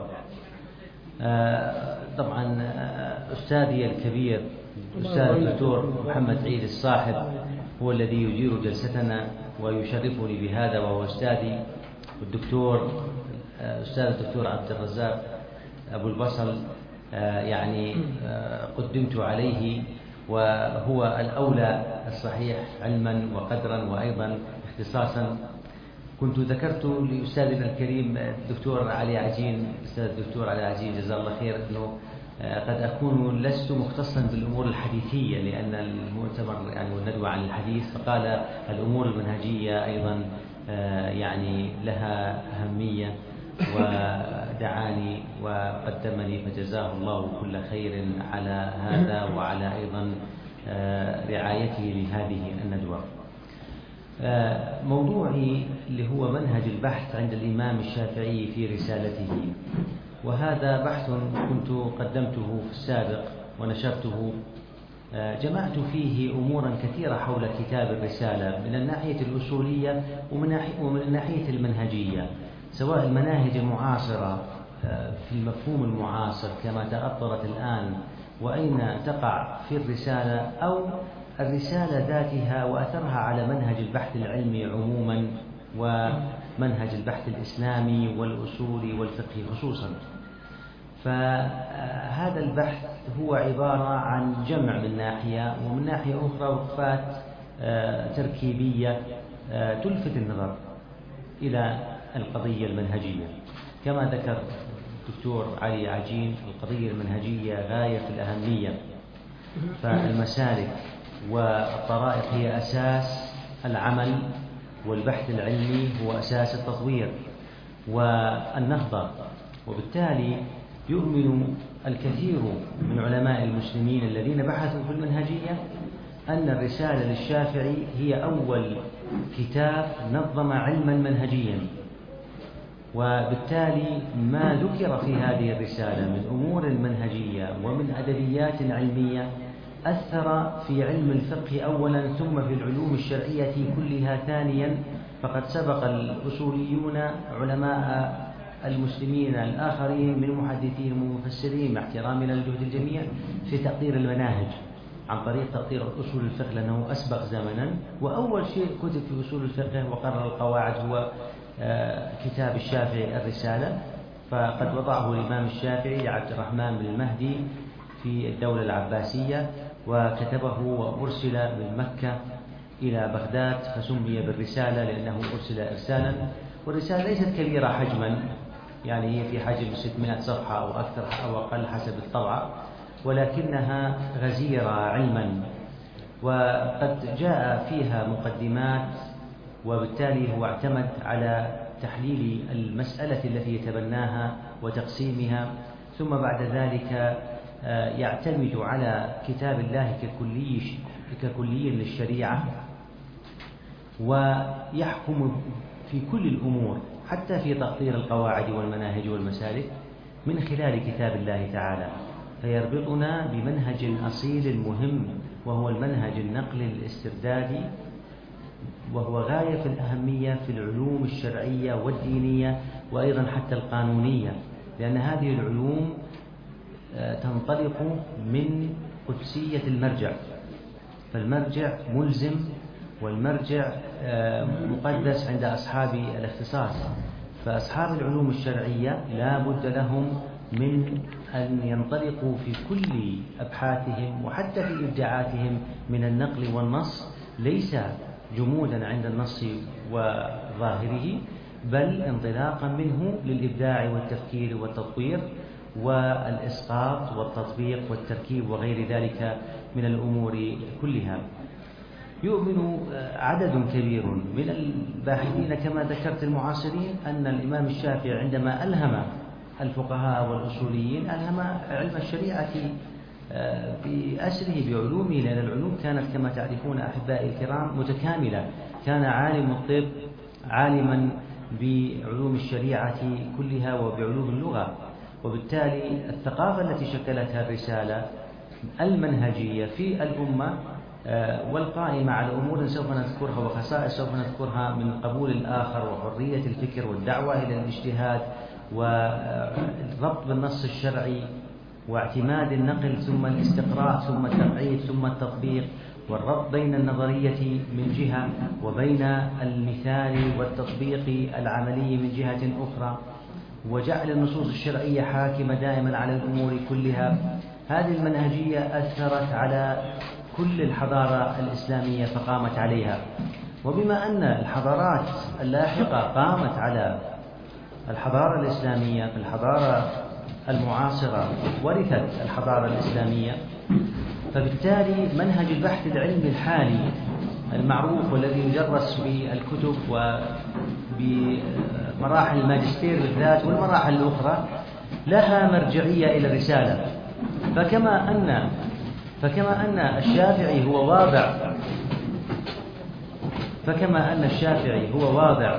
طبعا أستاذي الكبير أستاذ الدكتور محمد عيد الصاحب هو الذي يدير جلستنا ويشرفني بهذا، وهو أستاذي أستاذ الدكتور عبد الرزاق أبو البصل، يعني قدمت عليه وهو الأولى الصحيح علما وقدرا وأيضا اختصاصا. كنت ذكرت لأستاذنا الكريم الدكتور علي عجين، أستاذ الدكتور علي عجين جزاه الله خير، أنه قد أكون لست مختصا بالأمور الحديثية لأن المؤتمر يعني والندوة عن الحديث، فقال الأمور المنهجية أيضا يعني لها أهمية، ودعاني وقدمني، فجزاه الله كل خير على هذا وعلى أيضا رعايته لهذه الندوة. موضوعي اللي هو منهج البحث عند الإمام الشافعي في رسالته، وهذا بحث كنت قدمته في السابق ونشرته، جمعت فيه أمورا كثيرة حول كتاب الرسالة من الناحية الأصولية ومن الناحية المنهجية، سواء المناهج المعاصرة في المفهوم المعاصر كما تأطرت الآن وأين تقع في الرسالة، أو الرسالة ذاتها وأثرها على منهج البحث العلمي عموما ومنهج البحث الإسلامي والأصولي والفقهي خصوصا. فهذا البحث هو عبارة عن جمع من ناحية، ومن ناحية أخرى وقفات تركيبية تلفت النظر إلى القضية المنهجية. كما ذكر الدكتور علي عجين، القضية المنهجية غاية في الأهمية، فالمسالك والطرائق هي أساس العمل، والبحث العلمي هو أساس التطوير والنهضة. وبالتالي يؤمن الكثير من علماء المسلمين الذين بحثوا في المنهجية أن الرسالة للشافعي هي أول كتاب نظم علما منهجيا، وبالتالي ما ذكر في هذه الرسالة من أمور منهجية ومن أدبيات علمية أثر في علم الفقه أولا، ثم في العلوم الشرعية كلها ثانيا. فقد سبق الأصوليون علماء المسلمين الآخرين من محدثين ومفسرين، مع احترامنا لجهد الجميع، في تقدير المناهج عن طريق تقدير أصول الفقه، لأنه أسبق زمنا. وأول شيء كتب في أصول الفقه وقرر القواعد هو كتاب الشافعي الرسالة، فقد وضعه الإمام الشافعي عبد الرحمن بن المهدي في الدولة العباسية، وكتبه وأرسل من مكة إلى بغداد، فسمي بالرسالة لأنه أرسل إرسالا. والرسالة ليست كبيرة حجما، يعني هي في حجم 600 صفحة أو أكثر أو أقل حسب الطبعة، ولكنها غزيرة علما، وقد جاء فيها مقدمات، وبالتالي هو اعتمد على تحليل المسألة التي يتبناها وتقسيمها ثم بعد ذلك يعتمد على كتاب الله ككلي للشريعة، ويحكم في كل الأمور حتى في تقدير القواعد والمناهج والمسالك من خلال كتاب الله تعالى، فيربطنا بمنهج أصيل مهم وهو المنهج النقلي الاستردادي، وهو غاية في الأهمية في العلوم الشرعية والدينية وأيضا حتى القانونية، لأن هذه العلوم تنطلق من قدسية المرجع، فالمرجع ملزم والمرجع مقدس عند أصحاب الاختصاص، فأصحاب العلوم الشرعية لا بد لهم من أن ينطلقوا في كل أبحاثهم وحتى في إبداعاتهم من النقل والنص، ليس جمودا عند النص وظاهره، بل انطلاقا منه للإبداع والتفكير والتطوير والإسقاط والتطبيق والتركيب وغير ذلك من الأمور كلها. يؤمن عدد كبير من الباحثين كما ذكرت المعاصرين أن الإمام الشافعي عندما ألهم الفقهاء والأصوليين ألهم علم الشريعة بأسره بعلومه، لأن العلوم كانت كما تعرفون أحبائي الكرام متكاملة، كان عالم الطب عالما بعلوم الشريعة كلها وبعلوم اللغة، وبالتالي الثقافة التي شكلتها الرسالة المنهجية في الأمة والقائمة على أمور سوف نذكرها وخصائص سوف نذكرها من قبول الآخر وحرية الفكر والدعوة إلى الاجتهاد والربط بالنص الشرعي واعتماد النقل ثم الاستقراء ثم التقعيد ثم التطبيق، والربط بين النظرية من جهة وبين المثال والتطبيق العملي من جهة أخرى، وجعل النصوص الشرعية حاكمة دائما على الأمور كلها. هذه المنهجية أثرت على كل الحضارة الإسلامية فقامت عليها، وبما أن الحضارات اللاحقة قامت على الحضارة الإسلامية، الحضارة المعاصرة ورثت الحضارة الإسلامية، فبالتالي منهج البحث العلمي الحالي المعروف والذي يدرس بالكتب وبمراحل الماجستير بالذات والمراحل الأخرى لها مرجعية إلى الرسالة. فكما أن الشافعي هو واضع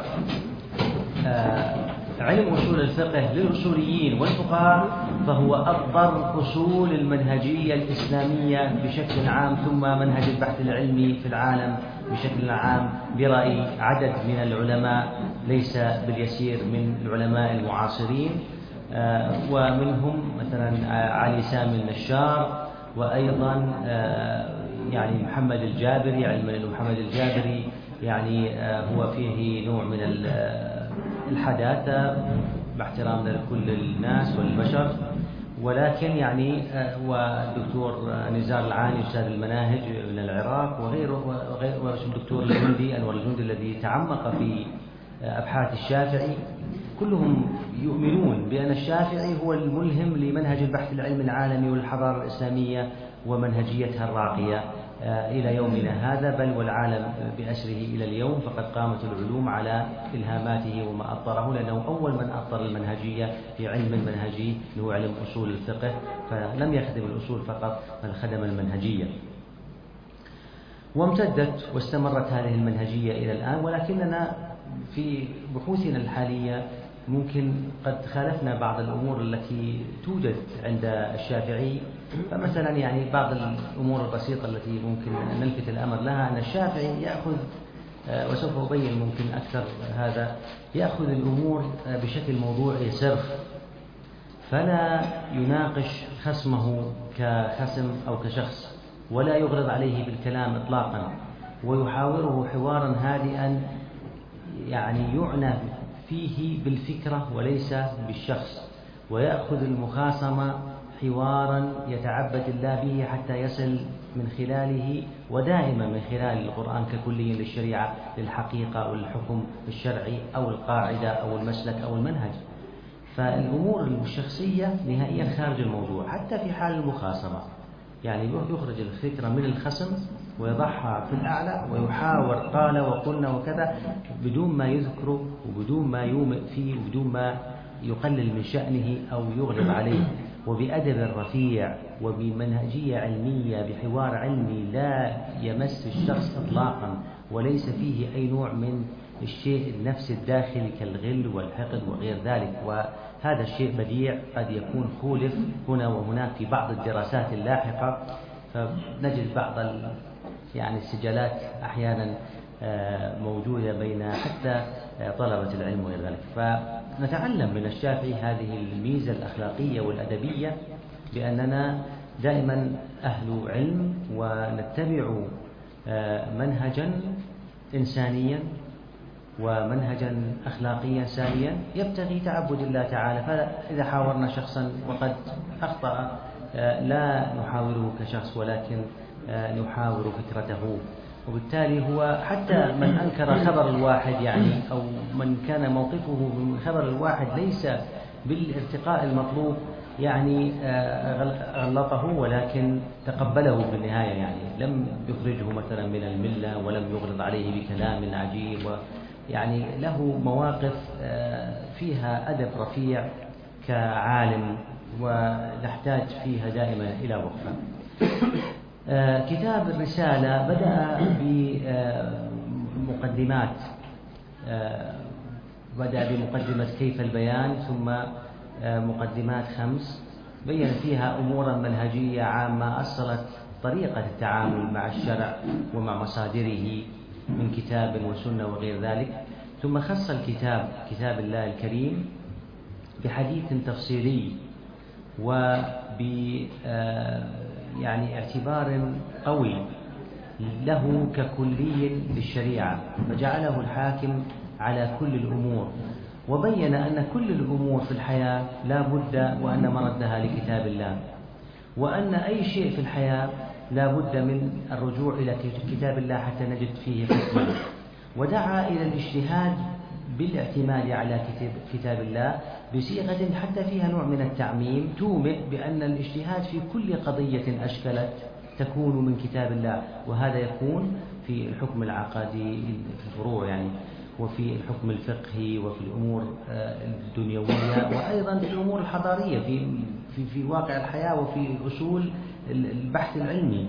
علم أصول الفقه للأصوليين والفقهاء، فهو أفضل أصول المنهجية الإسلامية بشكل عام، ثم منهج البحث العلمي في العالم بشكل عام برأي عدد من العلماء ليس باليسير من العلماء المعاصرين، ومنهم مثلا علي سامي النشار، وأيضا يعني محمد الجابري، علم محمد الجابري يعني هو فيه نوع من الحداثة باحترامنا لكل الناس والبشر، ولكن يعني والدكتور نزار العاني أستاذ المناهج من العراق وغيره والدكتور الجندي أنور الجندي الذي تعمق في أبحاث الشافعي، كلهم يؤمنون بأن الشافعي هو الملهم لمنهج البحث العلمي العالمي والحضارة الإسلامية ومنهجيتها الراقية إلى يومنا هذا، بل والعالم بأسره إلى اليوم، فقد قامت العلوم على إلهاماته وما أطره، لأنه أول من أطر المنهجية في علم المنهجي اللي هو علم أصول الفقه، فلم يخدم الأصول فقط بل خدم المنهجية. وامتدت واستمرت هذه المنهجية إلى الآن، ولكننا في بحوثنا الحالية ممكن قد خالفنا بعض الأمور التي توجد عند الشافعي. فمثلا يعني بعض الأمور البسيطة التي ممكن نلفت الأمر لها أن الشافعي يأخذ، وسوف أبين ممكن أكثر هذا، يأخذ الأمور بشكل موضوعي صرف، فلا يناقش خصمه كخصم أو كشخص، ولا يغرض عليه بالكلام إطلاقا، ويحاوره حوارا هادئا يعني يعنى فيه بالفكرة وليس بالشخص، ويأخذ المخاصمة حوارا يتعبد الله به حتى يصل من خلاله ودائما من خلال القرآن ككلي للشريعة للحقيقة أو الحكم الشرعي أو القاعدة أو المسلك أو المنهج. فالأمور الشخصية نهائيا خارج الموضوع حتى في حال المخاصمة، يعني يخرج الفكرة من الخصم ويضعها في الأعلى ويحاور قال وقلنا وكذا بدون ما يذكره وبدون ما يومئ فيه وبدون ما يقلل من شأنه أو يغلب عليه. وبأدب رفيع وبمنهجية علمية بحوار علمي لا يمس الشخص إطلاقا، وليس فيه أي نوع من الشيء النفسي الداخلي كالغل والحقد وغير ذلك. وهذا الشيء بديع قد يكون خولف هنا وهناك في بعض الدراسات اللاحقة، فنجد بعض يعني السجالات أحيانا موجودة بين حتى طلبة العلم وغير ذلك. فنتعلم من الشافعي هذه الميزة الأخلاقية والأدبية، بأننا دائما أهل علم ونتبع منهجا إنسانيا ومنهجا أخلاقيا ساميا يبتغي تعبد الله تعالى. فإذا حاورنا شخصا وقد أخطأ لا نحاوره كشخص، ولكن نحاور فكرته. وبالتالي هو حتى من أنكر خبر الواحد يعني أو من كان موقفه من خبر الواحد ليس بالارتقاء المطلوب يعني غلطه، ولكن تقبله في النهاية، يعني لم يخرجه مثلا من الملة ولم يغلط عليه بكلام عجيب، يعني له مواقف فيها أدب رفيع كعالم ونحتاج فيها دائما إلى وقفة. كتاب الرسالة بدأ بمقدمات، بدأ بمقدمة كيف البيان، ثم مقدمات 5 بين فيها أمورا منهجية عامة أصلت طريقة التعامل مع الشرع ومع مصادره من كتاب وسنة وغير ذلك. ثم خص الكتاب كتاب الله الكريم بحديث تفصيلي يعني اعتبار قوي له ككلي للشريعة، فجعله الحاكم على كل الأمور، وبين أن كل الأمور في الحياة لا بد وأن مردها لكتاب الله، وأن أي شيء في الحياة لا بد من الرجوع إلى كتاب الله حتى نجد فيه حكمة. ودعا إلى الاجتهاد بالاعتماد على كتاب الله بصيغة حتى فيها نوع من التعميم تومئ بأن الاجتهاد في كل قضية أشكلت تكون من كتاب الله، وهذا يكون في الحكم العقدي في الفروع يعني، وفي الحكم الفقهي، وفي الأمور الدنيوية، وأيضا في الأمور الحضارية في واقع الحياة، وفي أصول البحث العلمي.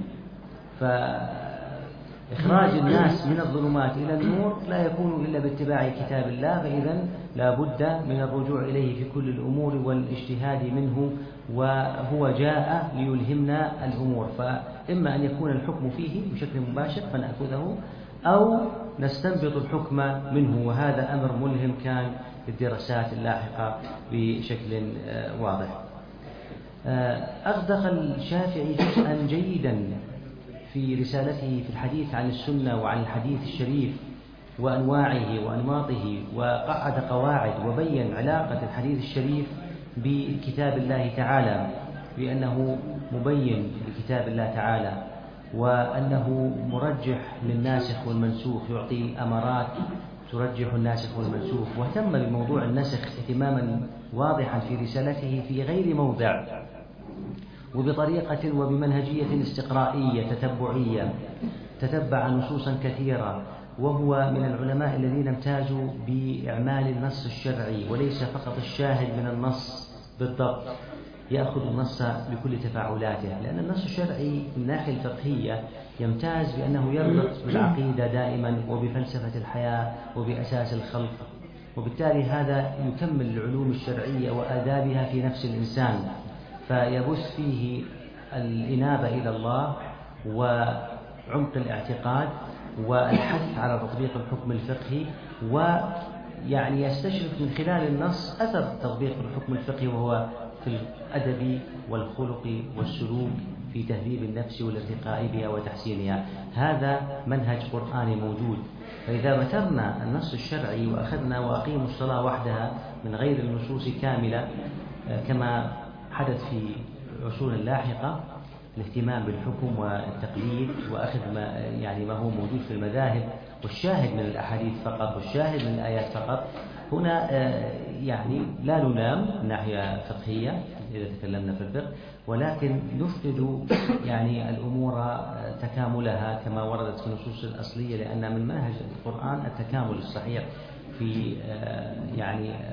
فإخراج الناس من الظلمات إلى النور لا يكون إلا باتباع كتاب الله، فإذا لا بد من الرجوع إليه في كل الأمور والاجتهاد منه، وهو جاء ليلهمنا الأمور، فإما أن يكون الحكم فيه بشكل مباشر فنأخذه، أو نستنبط الحكم منه، وهذا أمر ملهم كان في الدراسات اللاحقة بشكل واضح. أغدق الشافعي جزءا جيدا في رسالته في الحديث عن السنة وعن الحديث الشريف وأنواعه وأنماطه، وقعد قواعد وبين علاقة الحديث الشريف بكتاب الله تعالى، بأنه مبين لكتاب الله تعالى، وأنه مرجح للناسخ والمنسوخ، يعطي أمارات ترجح الناسخ والمنسوخ، واهتم بموضوع النسخ اهتماما واضحا في رسالته في غير موضع، وبطريقة وبمنهجية استقرائية تتبعية، تتبع نصوصا كثيرة، وهو من العلماء الذين امتازوا بإعمال النص الشرعي وليس فقط الشاهد من النص بالضبط، يأخذ النص بكل تفاعلاته، لأن النص الشرعي من الناحية الفقهية يمتاز بأنه يربط بالعقيدة دائما وبفلسفة الحياة وبأساس الخلق، وبالتالي هذا يكمل العلوم الشرعية وآدابها في نفس الإنسان، فيبث فيه الإنابة إلى الله وعمق الاعتقاد والحث على تطبيق الحكم الفقهي، ويعني يستشرف من خلال النص أثر تطبيق الحكم الفقهي، وهو في الأدب والخلق والسلوك في تهذيب النفس والارتقاء بها وتحسينها. هذا منهج قرآني موجود. فإذا بترنا النص الشرعي وأخذنا وأقيموا الصلاة وحدها من غير النصوص كاملة كما حدث في العصور اللاحقة، الاهتمام بالحكم والتقليد وأخذ ما هو موجود في المذاهب والشاهد من الأحاديث فقط والشاهد من الآيات فقط، هنا يعني لا نلام من الناحية الفقهية إذا تكلمنا في الفقه، ولكن نفقد يعني الأمور تكاملها كما وردت في النصوص الأصلية، لأن من منهج القرآن التكامل الصحيح في يعني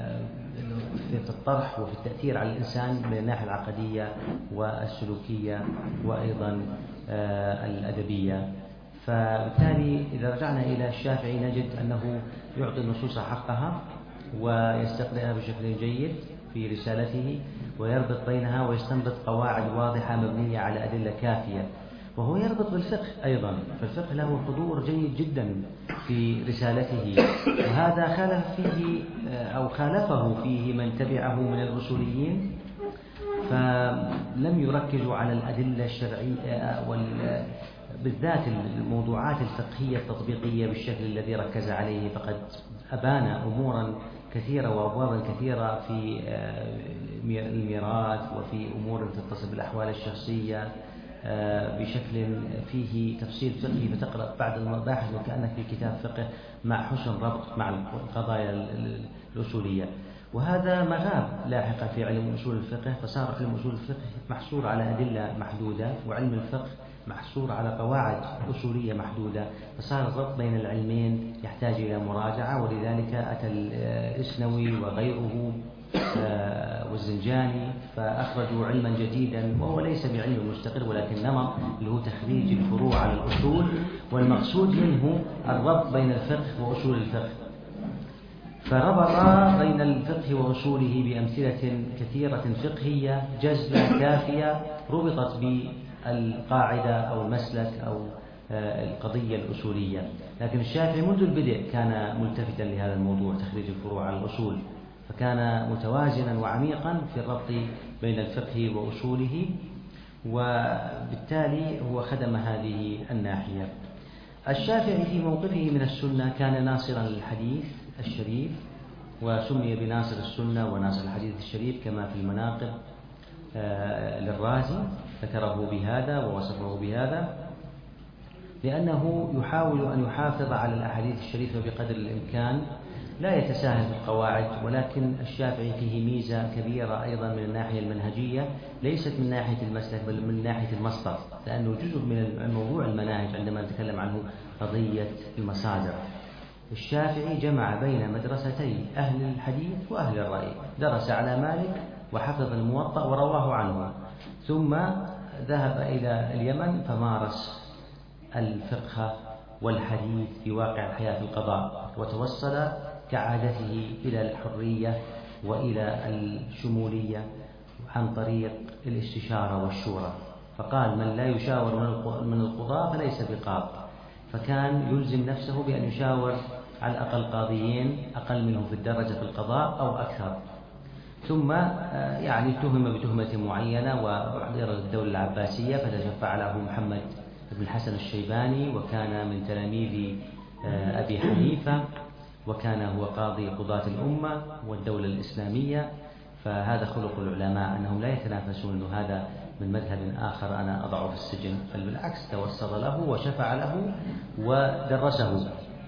في الطرح وفي التأثير على الإنسان من الناحية العقدية والسلوكية وأيضا الأدبية. فبالتالي إذا رجعنا إلى الشافعي نجد أنه يعطي النصوص حقها ويستقرئها بشكل جيد في رسالته، ويربط بينها ويستنبط قواعد واضحة مبنية على أدلة كافية، وهو يربط بالفقه أيضا، فالفقه له حضور جيد جدا في رسالته، وهذا خالفه فيه من تبعه من الأصوليين، فلم يركزوا على الأدلة الشرعية بالذات الموضوعات الفقهية التطبيقية بالشكل الذي ركز عليه، فقد أبان أمورا كثيرة وأبوابا كثيرة في الميراث وفي أمور تتصل بالأحوال الشخصية بشكل فيه تفصيل فقهي، فتقرأ بعض المباحث وكأنك في كتاب فقه مع حسن ربط مع القضايا الأصولية. وهذا ما غاب لاحقا في علم أصول الفقه، فصار علم أصول الفقه محصور على أدلة محدودة، وعلم الفقه محصور على قواعد أصولية محدودة، فصار الربط بين العلمين يحتاج إلى مراجعة. ولذلك أتى الإسنوي وغيره والزنجاني فأخرجوا علما جديدا، وهو ليس بعلم مستقر ولكن نمط اللي هو تخريج الفروع على الأصول، والمقصود منه الربط بين الفقه وأصول الفقه. فربط بين الفقه وأصوله بأمثلة كثيرة فقهية جزلة كافية ربطت بالقاعدة أو المسلك أو القضية الأصولية. لكن الشافعي منذ البدء كان ملتفتا لهذا الموضوع، تخريج الفروع على الأصول، فكان متوازنا وعميقا في الربط بين الفقه وأصوله، وبالتالي هو خدم هذه الناحية. الشافعي في موقفه من السنة كان ناصرا للحديث الشريف، وسمي بناصر السنة وناصر الحديث الشريف كما في المناقب للرازي ذكره بهذا ووصفه بهذا، لأنه يحاول أن يحافظ على الأحاديث الشريفة بقدر الإمكان، لا يتساهل في القواعد. ولكن الشافعي فيه ميزة كبيرة أيضا من الناحية المنهجية، ليست من ناحية المسلك بل من ناحية المصدر، لأنه جزء من موضوع المناهج عندما نتكلم عنه قضية المصادر. الشافعي جمع بين مدرستي أهل الحديث وأهل الرأي، درس على مالك وحفظ الموطأ ورواه عنه، ثم ذهب إلى اليمن فمارس الفقه والحديث في واقع الحياة في القضاء، وتوصل كعادته إلى الحرية وإلى الشمولية عن طريق الاستشارة والشورى. فقال: من لا يشاور من القضاة فليس بقاض، فكان يلزم نفسه بأن يشاور على الأقل قاضيين أقل منه في الدرجة في القضاء أو أكثر. ثم اتهم بتهمة معينة وأحضر الدولة العباسية، فتشفع له محمد بن الحسن الشيباني، وكان من تلاميذ أبي حنيفة، وكان هو قاضي قضاة الأمة والدولة الإسلامية. فهذا خلق العلماء أنهم لا يتنافسون أنه هذا من مذهب آخر أنا أضعه في السجن، بل بالعكس توصل له وشفع له ودرسه،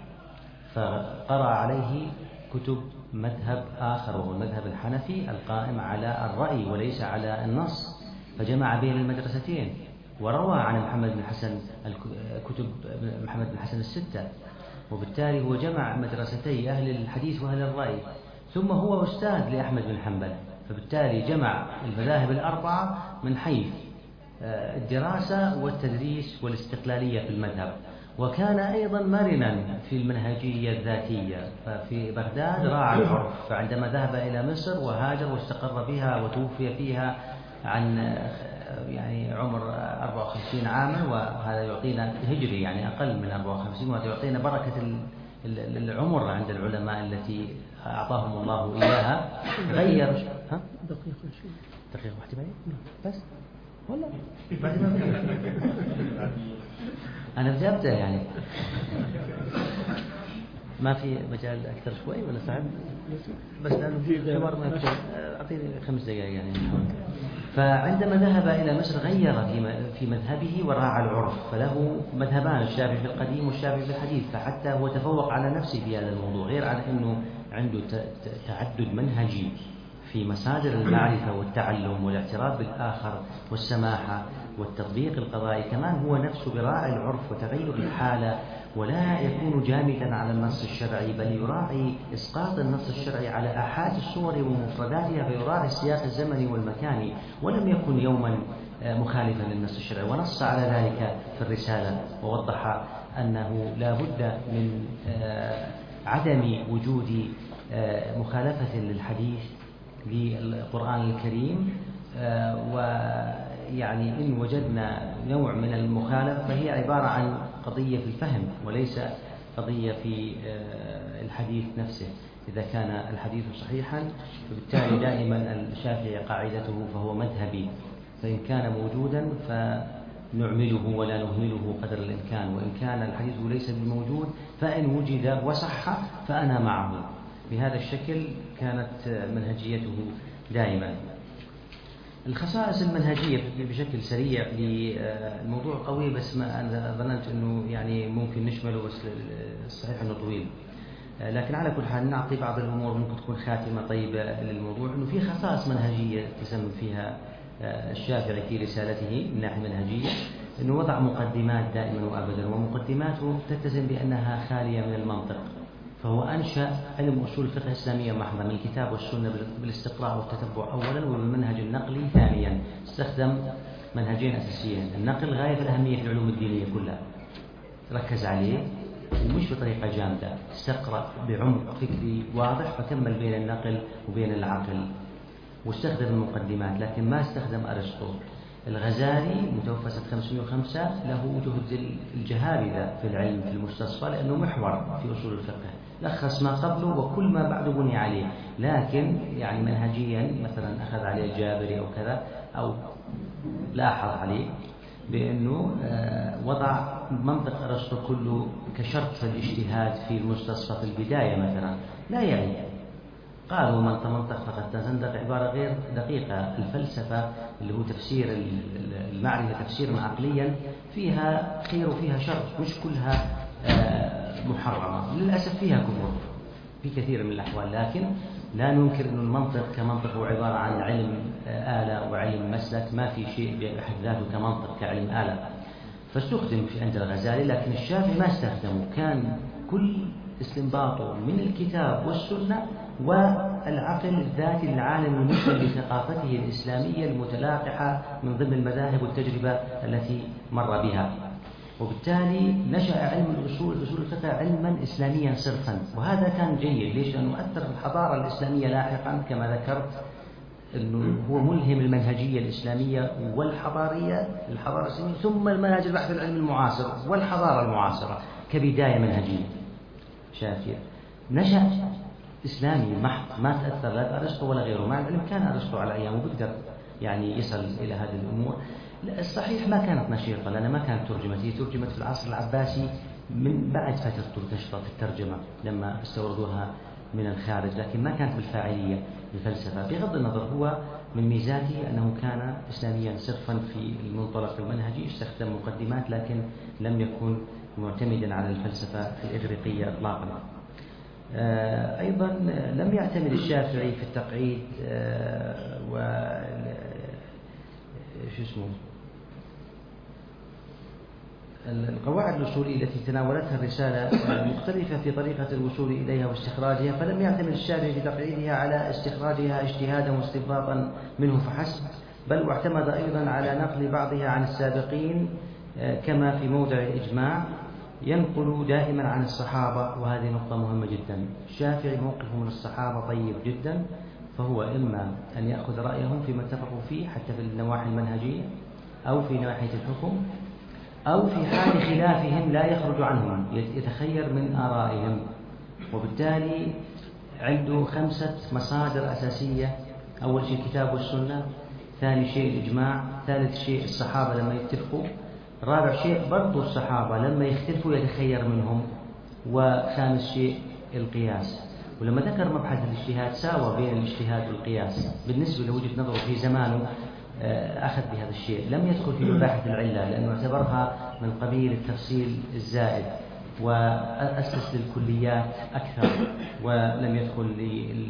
فقرأ عليه كتب مذهب آخر وهو المذهب الحنفي القائم على الرأي وليس على النص، فجمع بين المدرستين، وروى عن محمد بن الحسن كتب محمد بن الحسن الستة، وبالتالي هو جمع مدرستي أهل الحديث وأهل الرأي. ثم هو أستاذ لأحمد بن حنبل، فبالتالي جمع المذاهب الأربعة من حيث الدراسة والتدريس والاستقلالية في المذهب. وكان أيضا مرنا في المنهجية الذاتية، ففي بغداد راعى العرف، فعندما ذهب إلى مصر وهاجر واستقر بها وتوفي فيها عن عمر 54 عاما، وهذا يعطينا هجري أقل من 54، وهذا يعطينا بركة العمر عند العلماء التي أعطاهم الله إياها. غير دقيقة واحدة بس والله بعد ما أنا بدي أبدأ ما في مجال أكثر شوي ولا صعب؟ بس لأنه في حوار ما أعطيني 5 دقائق فعندما ذهب إلى مصر غير في مذهبه وراعى العرف، فله مذهبان، الشافعي في القديم والشافعي في الحديث، فحتى هو تفوق على نفسه في هذا الموضوع، غير على أنه عنده تعدد منهجي في مصادر المعرفة والتعلم والاعتراف بالآخر والسماحة. والتطبيق القضائي كمان هو نفسه براعي العرف وتغير الحالة، ولا يكون جامدا على النص الشرعي، بل يراعي إسقاط النص الشرعي على آحاد الصور ومفرداتها، فيراعي السياق الزمني والمكاني، ولم يكن يوما مخالفا للنص الشرعي. ونص على ذلك في الرسالة ووضح أنه لا بد من عدم وجود مخالفة للحديث للقرآن الكريم، ويعني إن وجدنا نوع من المخالفة فهي عبارة عن قضية في الفهم وليس قضية في الحديث نفسه. إذا كان الحديث صحيحا فبالتالي دائما الشافعي قاعدته فهو مذهبي، فإن كان موجودا فنعمله ولا نهمله قدر الإمكان، وإن كان الحديث ليس بموجود فإن وجد وصح فأنا معه. بهذا الشكل كانت منهجيته دائما. الخصائص المنهجية بشكل سريع للموضوع قوي، بس ما أنا ظننت أنه يعني ممكن نشمله، بس الصحيح أنه طويل، لكن على كل حال نعطي بعض الأمور ممكن تكون خاتمة طيبة للموضوع. أنه في خصائص منهجية تسمى فيها الشافعي في رسالته من ناحية منهجية، أنه وضع مقدمات دائما وأبدا، ومقدماته تتسم بأنها خالية من المنطق. فهو أنشأ علم أصول الفقه الإسلامية محضا من الكتاب والسنة بالاستقراء والتتبع أولا، وبالمنهج النقلي ثانيا. استخدم منهجين أساسيين: النقل غاية الأهمية في العلوم الدينية كلها، ركز عليه ومش بطريقة جامدة، استقرأ بعمق فكري واضح فكمل بين النقل وبين العقل، واستخدم المقدمات لكن ما استخدم أرسطو. الغزالي متوفى سنة 505 له جهد الجهابذة في العلم في المستصفى، لأنه محور في أصول الفقه، لخص ما قبله وكل ما بعده بني عليه، لكن يعني منهجيا مثلا أخذ عليه الجابري أو كذا، أو لاحظ عليه بأنه وضع منطق أرسطو كله كشرط في الاجتهاد في المستصفى في البداية مثلا، لا يعني قالوا من تمنطق فقد تزندق، عبارة غير دقيقة. الفلسفة اللي هو تفسير المعرفة تفسيرا عقليا فيها خير وفيها شر، مش كلها محرمة، للأسف فيها كفر في كثير من الأحوال، لكن لا ننكر أن المنطق كمنطق هو عبارة عن علم آلة وعلم مسلك، ما في شيء بحد ذاته كمنطق كعلم آلة. فاستخدم في عند الغزالي، لكن الشافعي ما استخدمه، كان كل استنباطه من الكتاب والسنة والعقل الذاتي للعالم المسلم بثقافته الإسلامية المتلاقحة من ضمن المذاهب والتجربة التي مر بها. وبالتالي نشأ علم الأصول الفقه علما إسلاميا صرفا، وهذا كان جيد. ليش؟ لأنه أثر في الحضارة الإسلامية لاحقا كما ذكرت، أنه هو ملهم المنهجية الإسلامية والحضارية للحضارة الإسلامية، ثم المنهج البحث العلمي المعاصر والحضارة المعاصرة كبداية منهجية. شافير نشأ إسلامي محض، ما تأثر لا بأرسطو ولا غيره، مع العلم كان أرسطو على أيامه بيقدر يعني يصل إلى هذه الأمور. الصحيح ما كانت نشيطة، لأن ما كانت ترجمت، هي ترجمت في العصر العباسي من بعد فترة النشطة في الترجمة لما استوردوها من الخارج، لكن ما كانت بالفاعلية الفلسفة. بغض النظر هو من ميزاته أنه كان إسلاميا صرفا في المنطلق المنهجي، استخدم مقدمات لكن لم يكن معتمدا على الفلسفة الإغريقية إطلاقا. أيضا لم يعتمد الشافعي في التقعيد القواعد الأصولية التي تناولتها الرسالة مختلفة في طريقة الوصول إليها واستخراجها، فلم يعتمد الشافعي في تقعيدها على استخراجها اجتهادا واستنباطا منه فحسب، بل واعتمد أيضا على نقل بعضها عن السابقين، كما في موضع الإجماع ينقل دائما عن الصحابة، وهذه نقطة مهمة جدا. الشافعي موقفه من الصحابة طيب جدا، فهو إما أن يأخذ رأيهم فيما اتفقوا فيه حتى في النواحي المنهجية أو في ناحية الحكم، أو في حال خلافهم لا يخرج عنهم، يتخير من آرائهم. وبالتالي عنده 5 مصادر أساسية: أول شيء الكتاب والسنة، ثاني شيء الإجماع، ثالث شيء الصحابة لما يتفقوا، رابع شيء برضو الصحابة لما يختلفوا يتخير منهم، وخامس شيء القياس. ولما ذكر مبحث الاجتهاد ساوى بين الاجتهاد والقياس بالنسبة لوجهة نظره في زمانه، أخذ بهذا الشيء، لم يدخل في مباحث العلة لأنه اعتبرها من قبيل التفصيل الزائد، وأسس للكليات أكثر ولم يدخل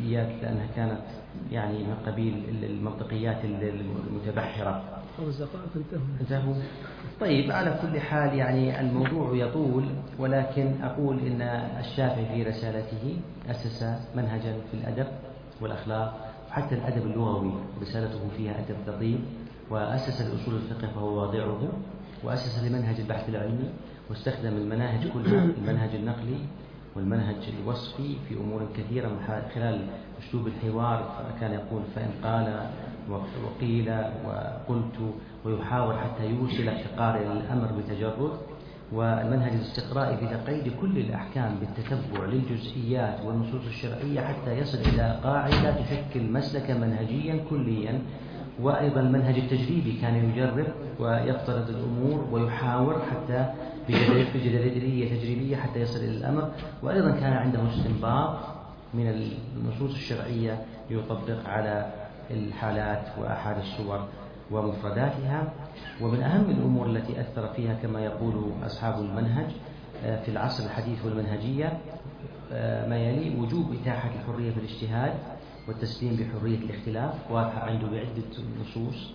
الجزئيات لأنها كانت يعني من قبيل المنطقيات المتبحرة. انتهوا. طيب على كل حال يعني الموضوع يطول، ولكن أقول إن الشافعي في رسالته أسس منهجا في الأدب والأخلاق وحتى الأدب اللغوي، رسالته فيها أدب دقيق، وأسس الأصول الفقه فهو واضعه، وأسس لمنهج البحث العلمي، واستخدم المناهج كلها، المنهج النقلي والمنهج الوصفي في أمور كثيرة من خلال أسلوب الحوار. فكان يقول فإن قال وقيل وقلت، ويحاول حتى يوصل القارئ الأمر بتجرد. والمنهج الاستقرائي في تقييد كل الأحكام بالتتبع للجزئيات والنصوص الشرعية حتى يصل إلى قاعدة تشكل مسلكا منهجيا كليا. وأيضا المنهج التجريبي كان يجرب ويفترض الأمور ويحاور حتى بجدلية تجريبية حتى يصل إلى الأمر. وأيضا كان عنده استنباط من النصوص الشرعية يطبق على الحالات وأحاد الصور ومفرداتها. ومن أهم الأمور التي أثر فيها كما يقول أصحاب المنهج في العصر الحديث والمنهجية ما يلي: وجوب إتاحة الحرية في الاجتهاد والتسليم بحرية الاختلاف، واضحة عنده بعدة نصوص.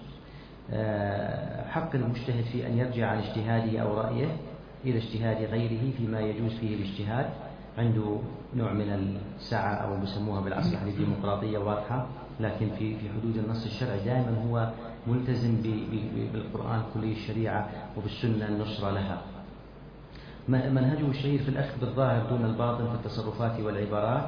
حق المجتهد في أن يرجع عن اجتهاده أو رأيه إلى اجتهاد غيره فيما يجوز فيه الاجتهاد، عنده نوع من السعة أو بيسموها بالعصر الحديث ديمقراطية واضحة، لكن في حدود النص الشرعي دائما هو ملتزم بالقرآن كلي الشريعة وبالسنة النصرة لها. منهجه الشهير في الأخذ بالظاهر دون الباطن في التصرفات والعبارات،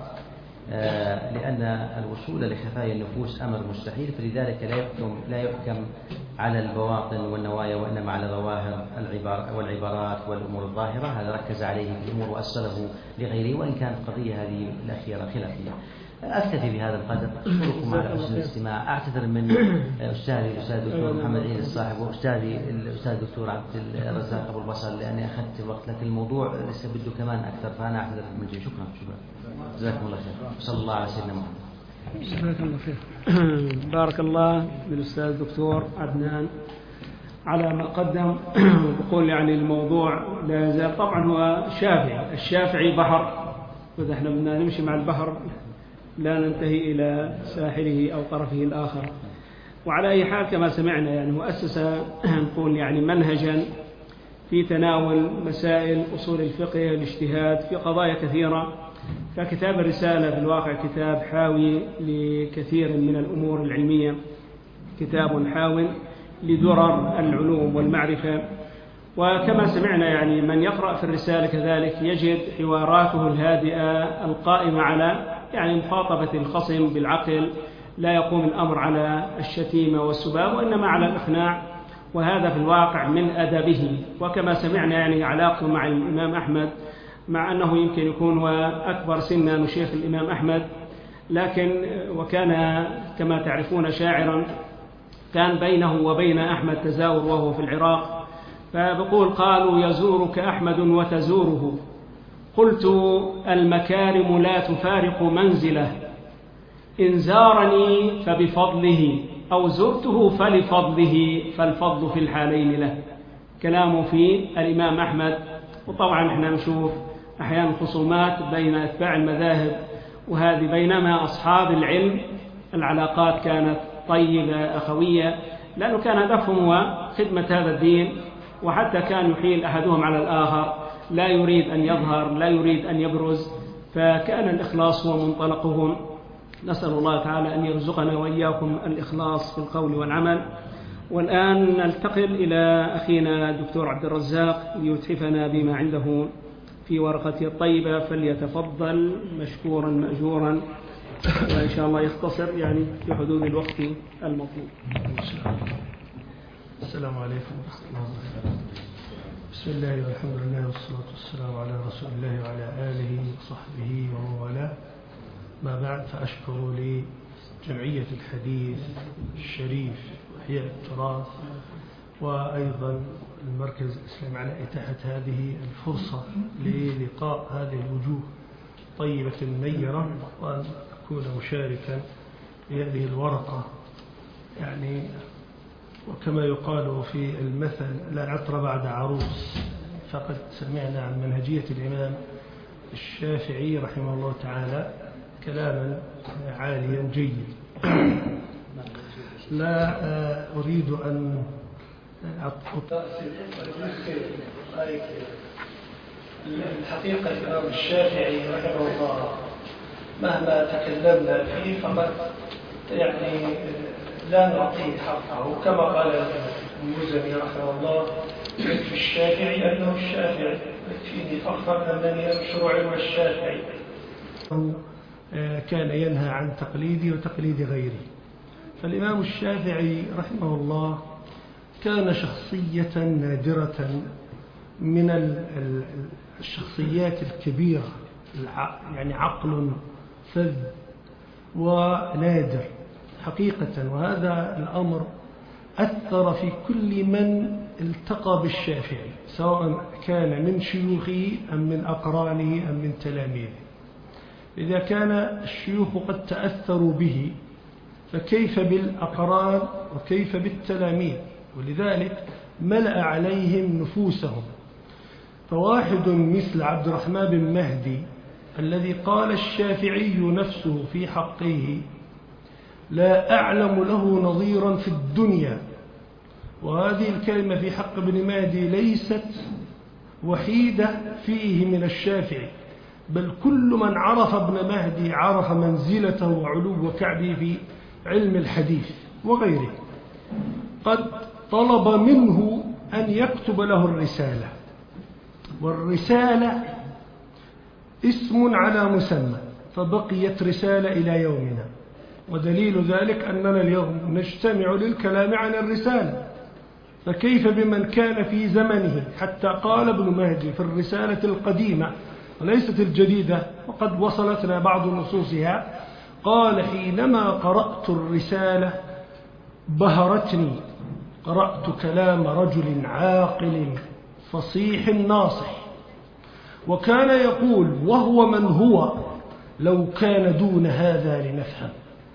لأن الوصول لخفايا النفوس أمر مستحيل، فلذلك لا يحكم على البواطن والنوايا وإنما على ظواهر والعبارات والأمور الظاهرة. هذا ركز عليه في الأمور وأصله لغيره، وإن كانت القضية هذه الأخيرة خلافية. أكتفي بهذا القدر، أشكركم على حسن الاستماع. أعتذر من أستاذي الأستاذ الدكتور محمد عيد الصاحب وأستاذي الأستاذ الدكتور عبد الرزاق أبو البصر لأني أخذت الوقت، لكن الموضوع لسه بده كمان أكثر، فأنا أعتذر من جد. شكرا. جزاكم الله خير. صلى الله على سيدنا محمد. جزاك الله خير. بارك الله بالأستاذ الدكتور عدنان على ما قدم. بقول يعني الموضوع لا يزال طبعا هو الشافعي بحر، وإذا احنا بدنا نمشي مع البحر لا ننتهي إلى ساحله أو طرفه الآخر. وعلى أي حال كما سمعنا يعني مؤسس نقول يعني منهجا في تناول مسائل أصول الفقه والاجتهاد في قضايا كثيرة. فكتاب الرسالة في الواقع كتاب حاوي لكثير من الأمور العلمية، كتاب حاوي لدرر العلوم والمعرفة. وكما سمعنا يعني من يقرأ في الرسالة كذلك يجد حواراته الهادئة القائمة على يعني مخاطبة الخصم بالعقل، لا يقوم الأمر على الشتيمة والسباب وإنما على الإقناع، وهذا في الواقع من أدبه. وكما سمعنا يعني علاقته مع الإمام أحمد، مع أنه يمكن يكون هو أكبر سنا من شيخ الإمام أحمد، لكن وكان كما تعرفون شاعرا، كان بينه وبين أحمد تزاور وهو في العراق. فبقول قالوا يزورك أحمد وتزوره، قلت المكارم لا تفارق منزله، إن زارني فبفضله أو زرته فلفضله، فالفضل في الحالين له. كلامه في الإمام أحمد. وطبعا احنا نشوف أحيانا خصومات بين أتباع المذاهب وهذه، بينما أصحاب العلم العلاقات كانت طيبة أخوية، لأنه كان هدفهم هو خدمة هذا الدين، وحتى كان يحيل أحدهم على الآخر، لا يريد أن يظهر، لا يريد أن يبرز، فكان الإخلاص هو منطلقهم. نسأل الله تعالى أن يرزقنا وإياكم الإخلاص في القول والعمل. والآن ننتقل إلى أخينا الدكتور عبد الرزاق ليتحفنا بما عنده في ورقته الطيبة، فليتفضل مشكورا مأجورا، وإن شاء الله يختصر يعني في حدود الوقت المطلوب. السلام عليكم ورحمة الله وبركاته. بسم الله والحمد لله والصلاة والسلام على رسول الله وعلى آله وصحبه ومن والاه. ما بعد، فأشكر لجمعية الحديث الشريف وإحياء التراث وأيضا المركز الإسلامي على إتاحة هذه الفرصة للقاء هذه الوجوه طيبة النيرة، وأن أكون مشاركا بهذه الورقة. يعني وكما يقال في المثل لا عطر بعد عروس، فقد سمعنا عن منهجية الإمام الشافعي رحمه الله تعالى كلاما عاليا جيدا. لا أريد أن الحقيقة الإمام الشافعي رحمه الله مهما تكلمنا فيه فقد يعني لا نعطيه حقه، كما قال المزني رحمه الله في الشافعي أنه الشافعي يكفيني فخرا أنني أنشر علم الشافعي. كان ينهى عن تقليدي وتقليد غيري. فالإمام الشافعي رحمه الله كان شخصية نادرة من الشخصيات الكبيرة، يعني عقل فذ ونادر حقيقة، وهذا الأمر أثر في كل من التقى بالشافعي سواء كان من شيوخه أم من أقرانه أم من تلاميذه. إذا كان الشيوخ قد تأثروا به فكيف بالأقران وكيف بالتلاميذ؟ ولذلك ملأ عليهم نفوسهم. فواحد مثل عبد الرحمن بن مهدي الذي قال الشافعي نفسه في حقه لا أعلم له نظيرا في الدنيا، وهذه الكلمة في حق ابن مهدي ليست وحيدة فيه من الشافعي، بل كل من عرف ابن مهدي عرف منزلته وعلو كعبه في علم الحديث وغيره. قد طلب منه أن يكتب له الرسالة، والرسالة اسم على مسمى، فبقيت رسالة إلى يومنا. ودليل ذلك أننا اليوم نجتمع للكلام عن الرسالة، فكيف بمن كان في زمنه؟ حتى قال ابن مهدي في الرسالة القديمة وليست الجديدة وقد وصلتنا بعض نصوصها، قال حينما قرأت الرسالة بهرتني، قرأت كلام رجل عاقل فصيح ناصح، وكان يقول وهو من هو لو كان دون هذا لنفهم.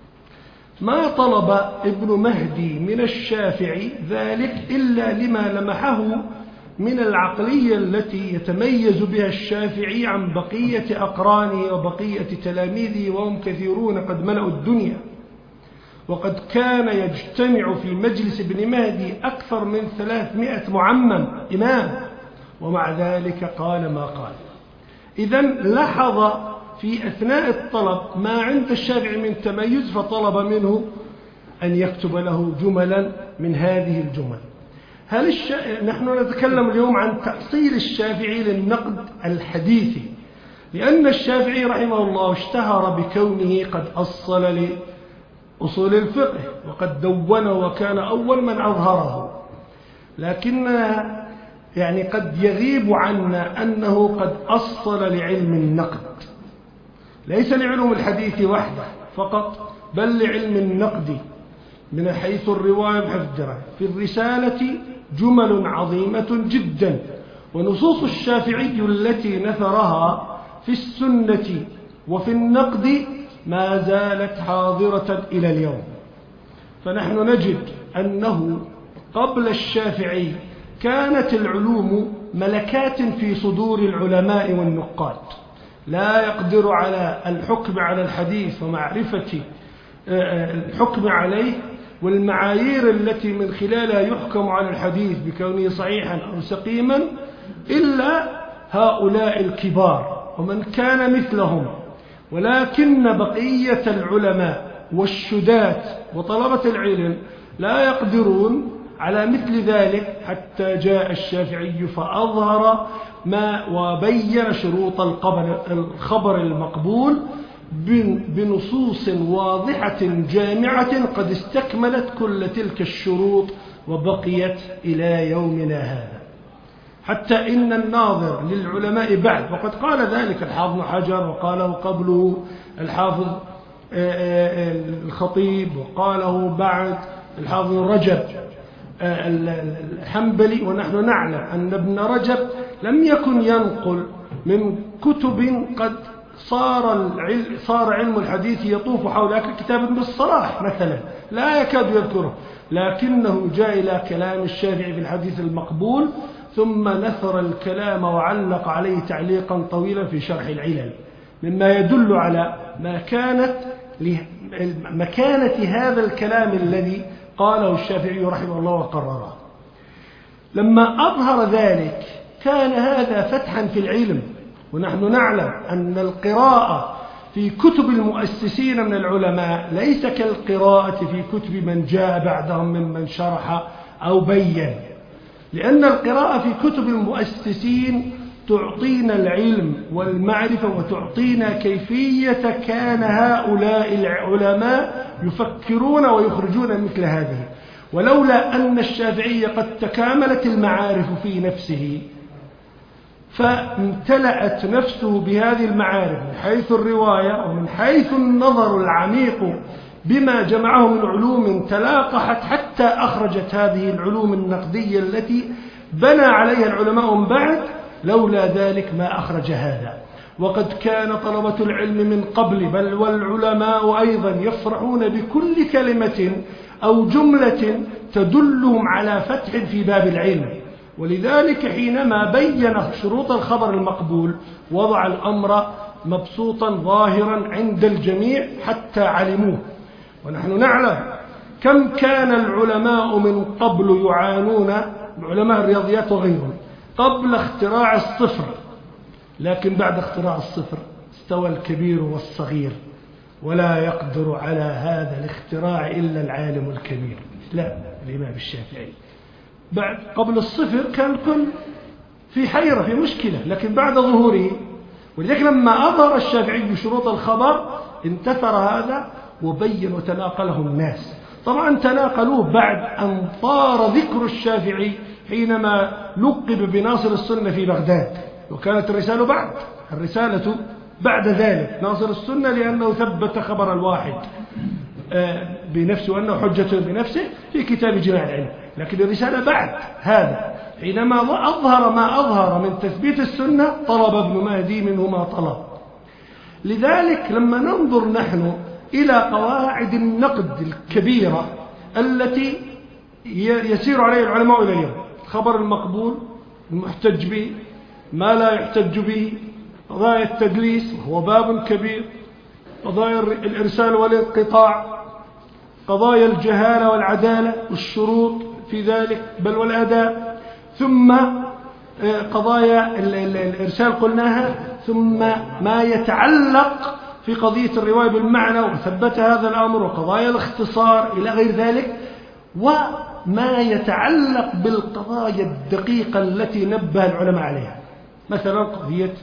ما طلب ابن مهدي من الشافعي ذلك إلا لما لمحه من العقلية التي يتميز بها الشافعي عن بقية أقرانه وبقية تلاميذه، وهم كثيرون قد ملأوا الدنيا. وقد كان يجتمع في مجلس ابن مهدي أكثر من 300 معمم إمام، ومع ذلك قال ما قال. إذن لاحظ في أثناء الطلب ما عند الشافعي من تميز، فطلب منه أن يكتب له جملا من هذه الجمل. نحن نتكلم اليوم عن تأصيل الشافعي للنقد الحديثي، لأن الشافعي رحمه الله اشتهر بكونه قد أصل لأصول الفقه وقد دون وكان أول من أظهره، لكن يعني قد يغيب عنا أنه قد أصل لعلم النقد، ليس لعلوم الحديث وحده فقط، بل لعلم النقد من حيث الرواية بحفظ الدراية. في الرسالة جمل عظيمة جدا، ونصوص الشافعي التي نثرها في السنة وفي النقد ما زالت حاضرة إلى اليوم. فنحن نجد أنه قبل الشافعي كانت العلوم ملكات في صدور العلماء والنقاد، لا يقدر على الحكم على الحديث ومعرفة الحكم عليه والمعايير التي من خلالها يحكم على الحديث بكونه صحيحا أو سقيما إلا هؤلاء الكبار ومن كان مثلهم. ولكن بقية العلماء والشدات وطلبة العلم لا يقدرون على مثل ذلك، حتى جاء الشافعي فأظهر ما وبين شروط الخبر المقبول بنصوص واضحة جامعة قد استكملت كل تلك الشروط وبقيت إلى يومنا هذا. حتى إن الناظر للعلماء بعد، وقد قال ذلك الحافظ حجر وقاله قبله الحافظ الخطيب وقاله بعد الحافظ رجب الحنبلي، ونحن نعلم أن ابن رجب لم يكن ينقل من كتب قد صار علم الحديث يطوف حول كتاب ابن الصلاح مثلا لا يكاد يذكره، لكنه جاء إلى كلام الشافعي في الحديث المقبول ثم نثر الكلام وعلق عليه تعليقا طويلا في شرح العلل. مما يدل على مكانة هذا الكلام الذي قاله الشافعي رحمه الله وقرره. لما أظهر ذلك كان هذا فتحا في العلم، ونحن نعلم أن القراءة في كتب المؤسسين من العلماء ليس كالقراءة في كتب من جاء بعدهم ممن شرح أو بين، لأن القراءة في كتب المؤسسين تعطينا العلم والمعرفة وتعطينا كيفية كان هؤلاء العلماء يفكرون ويخرجون مثل هذه. ولولا أن الشافعي قد تكاملت المعارف في نفسه فامتلأت نفسه بهذه المعارف من حيث الرواية ومن حيث النظر العميق بما جمعه من علوم تلاقحت حتى أخرجت هذه العلوم النقدية التي بنى عليها العلماء من بعد، لولا ذلك ما أخرج هذا. وقد كان طلبة العلم من قبل بل والعلماء أيضا يفرحون بكل كلمة أو جملة تدلهم على فتح في باب العلم، ولذلك حينما بين شروط الخبر المقبول وضع الأمر مبسوطا ظاهرا عند الجميع حتى علموه. ونحن نعلم كم كان العلماء من قبل يعانون، علماء الرياضيات وغيرهم، قبل اختراع الصفر، لكن بعد اختراع الصفر استوى الكبير والصغير، ولا يقدر على هذا الاختراع إلا العالم الكبير. لا، الإمام الشافعي بعد قبل الصفر كان الكل في حيرة في مشكلة، لكن بعد ظهوره، ولذلك لما أظهر الشافعي شروط الخبر انتثر هذا وبين وتناقله الناس. طبعا تناقلوه بعد أن طار ذكر الشافعي حينما لقب بناصر السنة في بغداد، وكانت الرسالة بعد ذلك ناصر السنة، لأنه ثبت خبر الواحد بنفسه وأنه حجة بنفسه في كتاب جماع العلم. لكن الرسالة بعد هذا حينما أظهر ما أظهر من تثبيت السنة طلب ابن مهدي منه ما طلب. لذلك لما ننظر نحن إلى قواعد النقد الكبيرة التي يسير عليه العلماء إلى اليوم: الخبر المقبول، المحتج به، ما لا يحتج به، قضايا التدليس وهو باب كبير، قضايا الإرسال والانقطاع، قضايا الجهالة والعدالة والشروط في ذلك بل والأداء، ثم قضايا الإرسال قلناها، ثم ما يتعلق في قضية الرواية بالمعنى وثبت هذا الأمر، وقضايا الاختصار إلى غير ذلك، وما يتعلق بالقضايا الدقيقة التي نبه العلماء عليها، مثلا قضية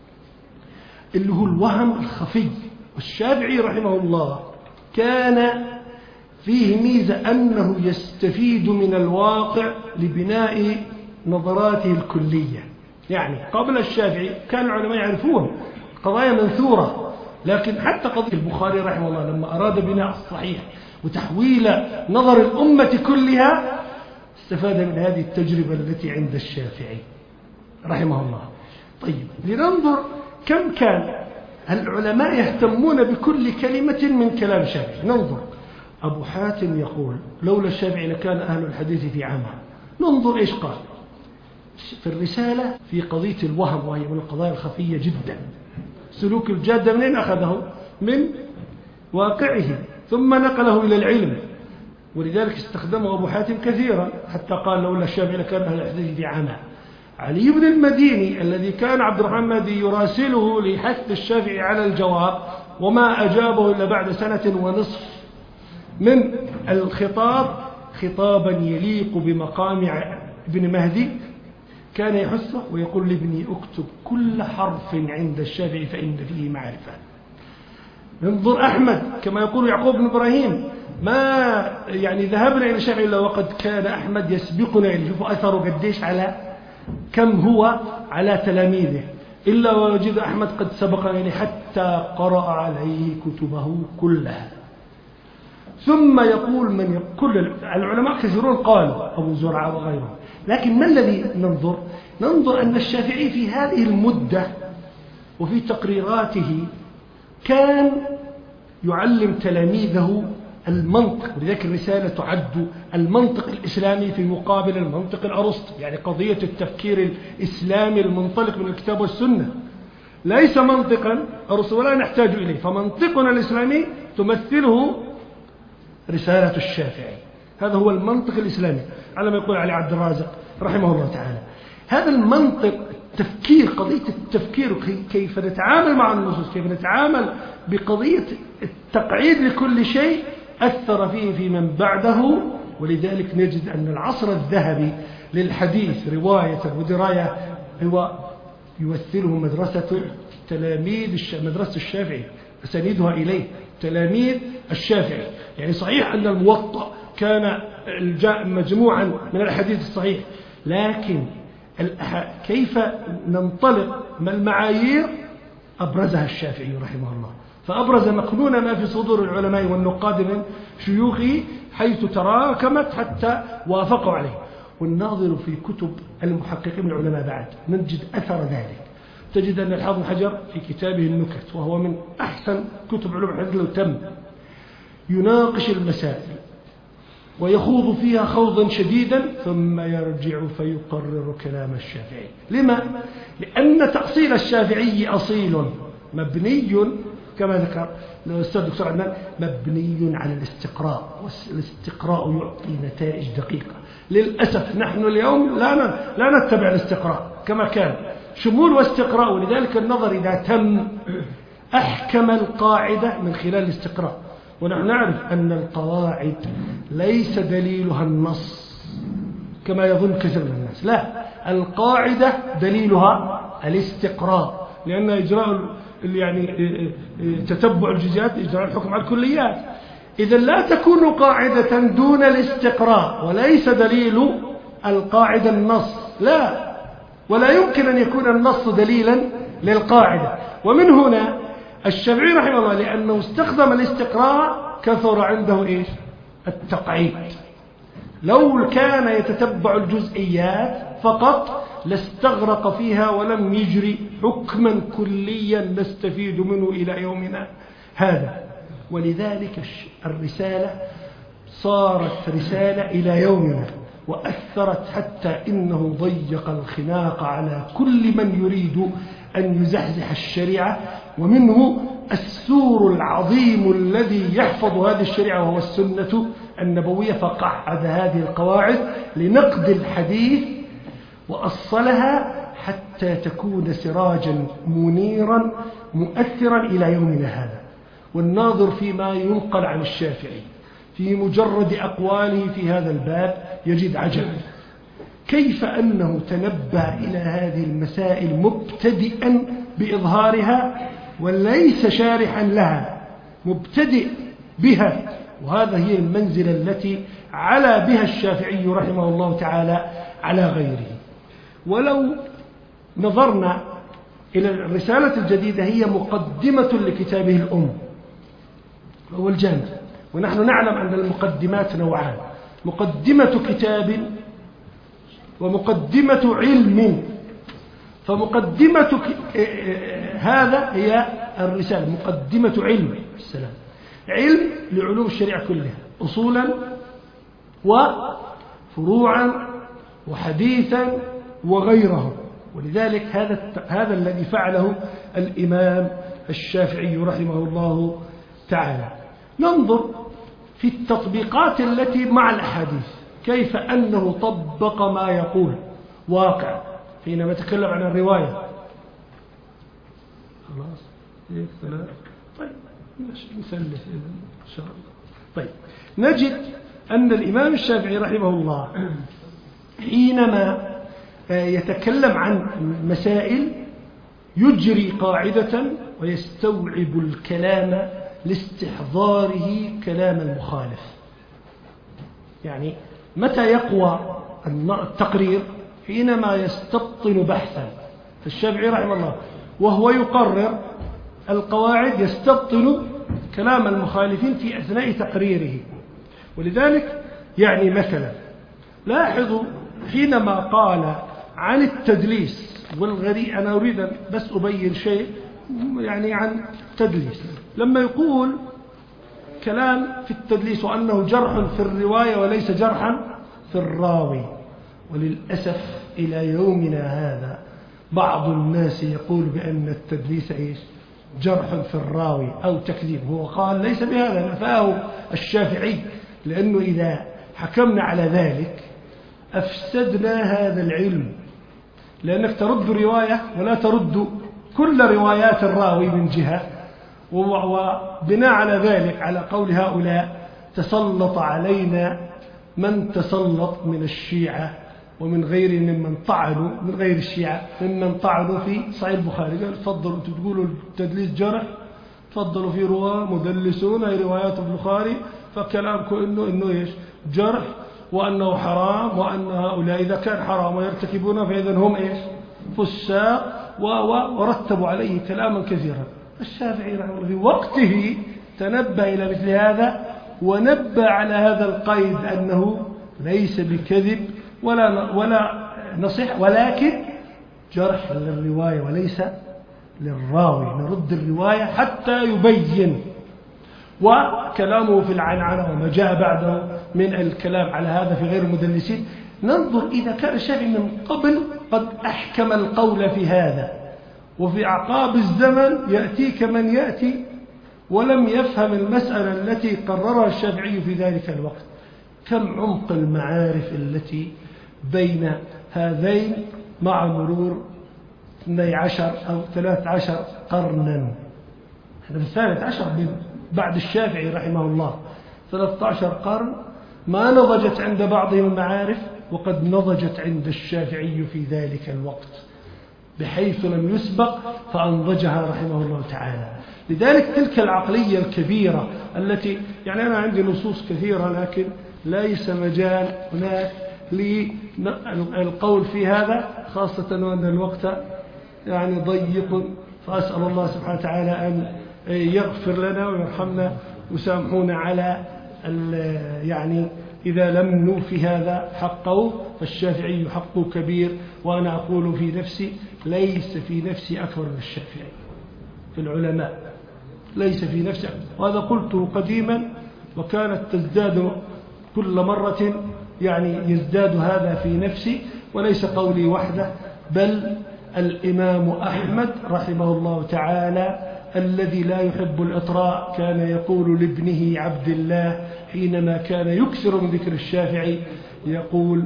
اللي هو الوهم الخفي. والشافعي رحمه الله كان فيه ميزة أنه يستفيد من الواقع لبناء نظراته الكلية. يعني قبل الشافعي كان العلماء يعرفون قضايا منثورة، لكن حتى قضية البخاري رحمه الله لما أراد بناء الصحيح وتحويل نظر الأمة كلها استفاد من هذه التجربة التي عند الشافعي رحمه الله. طيب، لننظر كم كان العلماء يهتمون بكل كلمة من كلام الشافعي. ننظر، أبو حاتم يقول: لولا الشافعي لكان أهل الحديث في عامة. ننظر إيش قال في الرسالة في قضية الوهم، وهي من القضايا الخفية جدا. سلوك الجادة منين أخذه؟ من واقعه، ثم نقله إلى العلم، ولذلك استخدمه أبو حاتم كثيرا، حتى قال: لولا الشافعي لكان أهل الحديث في عامة. علي بن المديني الذي كان عبد الرحمن المهدي يراسله لحث الشافعي على الجواب، وما أجابه إلا بعد 1.5 سنة من الخطاب، خطابا يليق بمقام ابن مهدي، كان يحثه ويقول لابني: اكتب كل حرف عند الشافعي فإن فيه معرفة. ننظر أحمد كما يقول يعقوب بن إبراهيم: ما يعني ذهبنا إلى الشافعي إلا وقد كان أحمد يسبقنا، يعني شوفوا أثره قديش على كم هو على تلاميذه، إلا ووجد أحمد قد سبقني حتى قرأ عليه كتبه كلها. ثم يقول من كل العلماء كثيرون قالوا، أبو زرعة وغيره، لكن ما الذي ننظر؟ ننظر أن الشافعي في هذه المدة وفي تقريراته كان يعلم تلاميذه المنطق، ولذلك الرسالة تعد المنطق الإسلامي في مقابل المنطق الأرسطي، يعني قضية التفكير الإسلامي المنطلق من الكتاب والسنة. ليس منطقا الرسول ولا نحتاج إليه، فمنطقنا الإسلامي تمثله رسالة الشافعي. هذا هو المنطق الإسلامي على ما يقول علي عبد الرازق رحمه الله تعالى. هذا المنطق التفكير، قضية التفكير، كيف نتعامل مع النصوص، كيف نتعامل بقضية التقعيد لكل شيء، أثر فيه في من بعده. ولذلك نجد أن العصر الذهبي للحديث رواية ودراية هو يمثله مدرسة مدرسة الشافعي، أسانيدها إليه تلاميذ الشافعي. يعني صحيح أن الموطأ كان مجموعا من الحديث الصحيح، لكن كيف ننطلق ما المعايير أبرزها الشافعي رحمه الله، فأبرز مكنون ما في صدور العلماء والنقاد من شيوخه حيث تراكمت حتى وافقوا عليه. والناظر في كتب المحققين من العلماء بعد نجد أثر ذلك. تجد أن الحافظ بن حجر في كتابه النكت، وهو من أحسن كتب علوم الحديث لو تم، يناقش المسائل ويخوض فيها خوضا شديدا ثم يرجع فيقرر كلام الشافعي. لما؟ لأن تأصيل الشافعي أصيل مبني كما ذكر الأستاذ الدكتور عدنان، مبني على الاستقراء، والاستقراء يعطي نتائج دقيقة. للأسف نحن اليوم لا نتبع الاستقراء كما كان، شمول واستقراء. ولذلك النظر إذا تم أحكم القاعدة من خلال الاستقراء. ونحن نعرف أن القواعد ليس دليلها النص كما يظن كثير من الناس، لا، القاعدة دليلها الاستقراء، لأن إجراء يعني تتبع الجزئيات إجراء الحكم على الكليات. إذا لا تكون قاعدة دون الاستقراء، وليس دليل القاعدة النص، لا، ولا يمكن أن يكون النص دليلا للقاعدة. ومن هنا الشافعي رحمه الله لأنه استخدم الاستقراء كثر عنده إيش؟ التقعيد. لو كان يتتبع الجزئيات فقط لاستغرق فيها ولم يجري حكما كليا نستفيد منه إلى يومنا هذا. ولذلك الرسالة صارت رسالة إلى يومنا، وأثرت حتى إنه ضيق الخناق على كل من يريد أن يزحزح الشريعة، ومنه السور العظيم الذي يحفظ هذه الشريعة وهو السنة النبوية. فقعد هذه القواعد لنقد الحديث وأصلها حتى تكون سراجا منيرا مؤثرا إلى يومنا هذا. والناظر فيما ينقل عن الشافعي في مجرد أقواله في هذا الباب يجد عجبا، كيف أنه تنبه إلى هذه المسائل مبتدئا بإظهارها وليس شارحا لها، مبتدئ بها. وهذا هي المنزلة التي علا بها الشافعي رحمه الله تعالى على غيره. ولو نظرنا إلى الرسالة الجديدة، هي مقدمة لكتابه الأم وهو الجامع. ونحن نعلم أن المقدمات نوعان: مقدمة كتاب ومقدمة علم. فمقدمة هذا هي الرسالة، مقدمة علم السلام، علم لعلوم الشريعة كلها، أصولا وفروعا وحديثا وغيره. ولذلك هذا الذي فعله الإمام الشافعي رحمه الله تعالى. ننظر في التطبيقات التي مع الأحاديث، كيف أنه طبق ما يقول واقع حينما تكلم عن الرواية. خلاص طيب نثلث إن شاء الله. طيب نجد أن الإمام الشافعي رحمه الله حينما يتكلم عن مسائل يجري قاعدة ويستوعب الكلام لاستحضاره كلام المخالف. يعني متى يقوى التقرير؟ حينما يستبطن بحثا. فالشافعي رحمه الله وهو يقرر القواعد يستبطن كلام المخالفين في أثناء تقريره. ولذلك يعني مثلا لاحظوا حينما قال عن التدليس والغريب، أنا أريد بس أبين شيء يعني عن التدليس. لما يقول كلام في التدليس وأنه جرح في الرواية وليس جرحا في الراوي، وللأسف إلى يومنا هذا بعض الناس يقول بأن التدليس إيش؟ جرح في الراوي أو تكذيب. هو قال ليس بهذا، نفاه الشافعي، لأنه إذا حكمنا على ذلك أفسدنا هذا العلم، لأنك ترد رواية ولا ترد كل روايات الراوي من جهة، وبناء على ذلك على قول هؤلاء تسلط علينا من تسلط من الشيعة ومن غير ممن طعنوا من غير الشيعة ممن طعنوا في صحيح البخاري. قال تفضلوا أنتم تقولوا التدليس جرح، تفضلوا في رواة مدلسون هي روايات البخاري، فكلامكم إنه إيش؟ جرح، وأنه حرام، وأن هؤلاء إذا كان حرام ويرتكبونه فإذا هم إيش؟ فساق، ورتبوا عليه كلاما كثيرا. الشافعي رحمه الله في وقته تنبه إلى مثل هذا، ونبه على هذا القيد أنه ليس بكذب ولا نصيحة، ولكن جرح للرواية وليس للراوي. نرد الرواية حتى يبين. وكلامه في العنعنة وما جاء بعده من الكلام على هذا في غير المدلسين، ننظر إذا كان الشافعي من قبل قد أحكم القول في هذا، وفي أعقاب الزمن يأتيك من يأتي ولم يفهم المسألة التي قررها الشافعي في ذلك الوقت. كم عمق المعارف التي بين هذين مع مرور 12 أو 13 قرنا. احنا في 13 بعد الشافعي رحمه الله 13 قرن ما نضجت عند بعضهم المعارف، وقد نضجت عند الشافعي في ذلك الوقت بحيث لم يسبق فأنضجها رحمه الله تعالى. لذلك تلك العقلية الكبيرة التي يعني أنا عندي نصوص كثيرة لكن ليس مجال هناك للقول في هذا، خاصة وأن الوقت يعني ضيق، فأسأل الله سبحانه وتعالى أن يغفر لنا ويرحمنا وسامحونا على يعني إذا لم نوفي هذا حقه، فالشافعي حقه كبير. وأنا أقول في نفسي ليس في نفسي أكبر من الشافعي في العلماء، ليس في نفسي أكبر. وهذا قلته قديما، وكانت تزداد كل مرة يعني يزداد هذا في نفسي، وليس قولي وحده، بل الإمام أحمد رحمه الله تعالى الذي لا يحب الإطراء كان يقول لابنه عبد الله حينما كان يكثر من ذكر الشافعي، يقول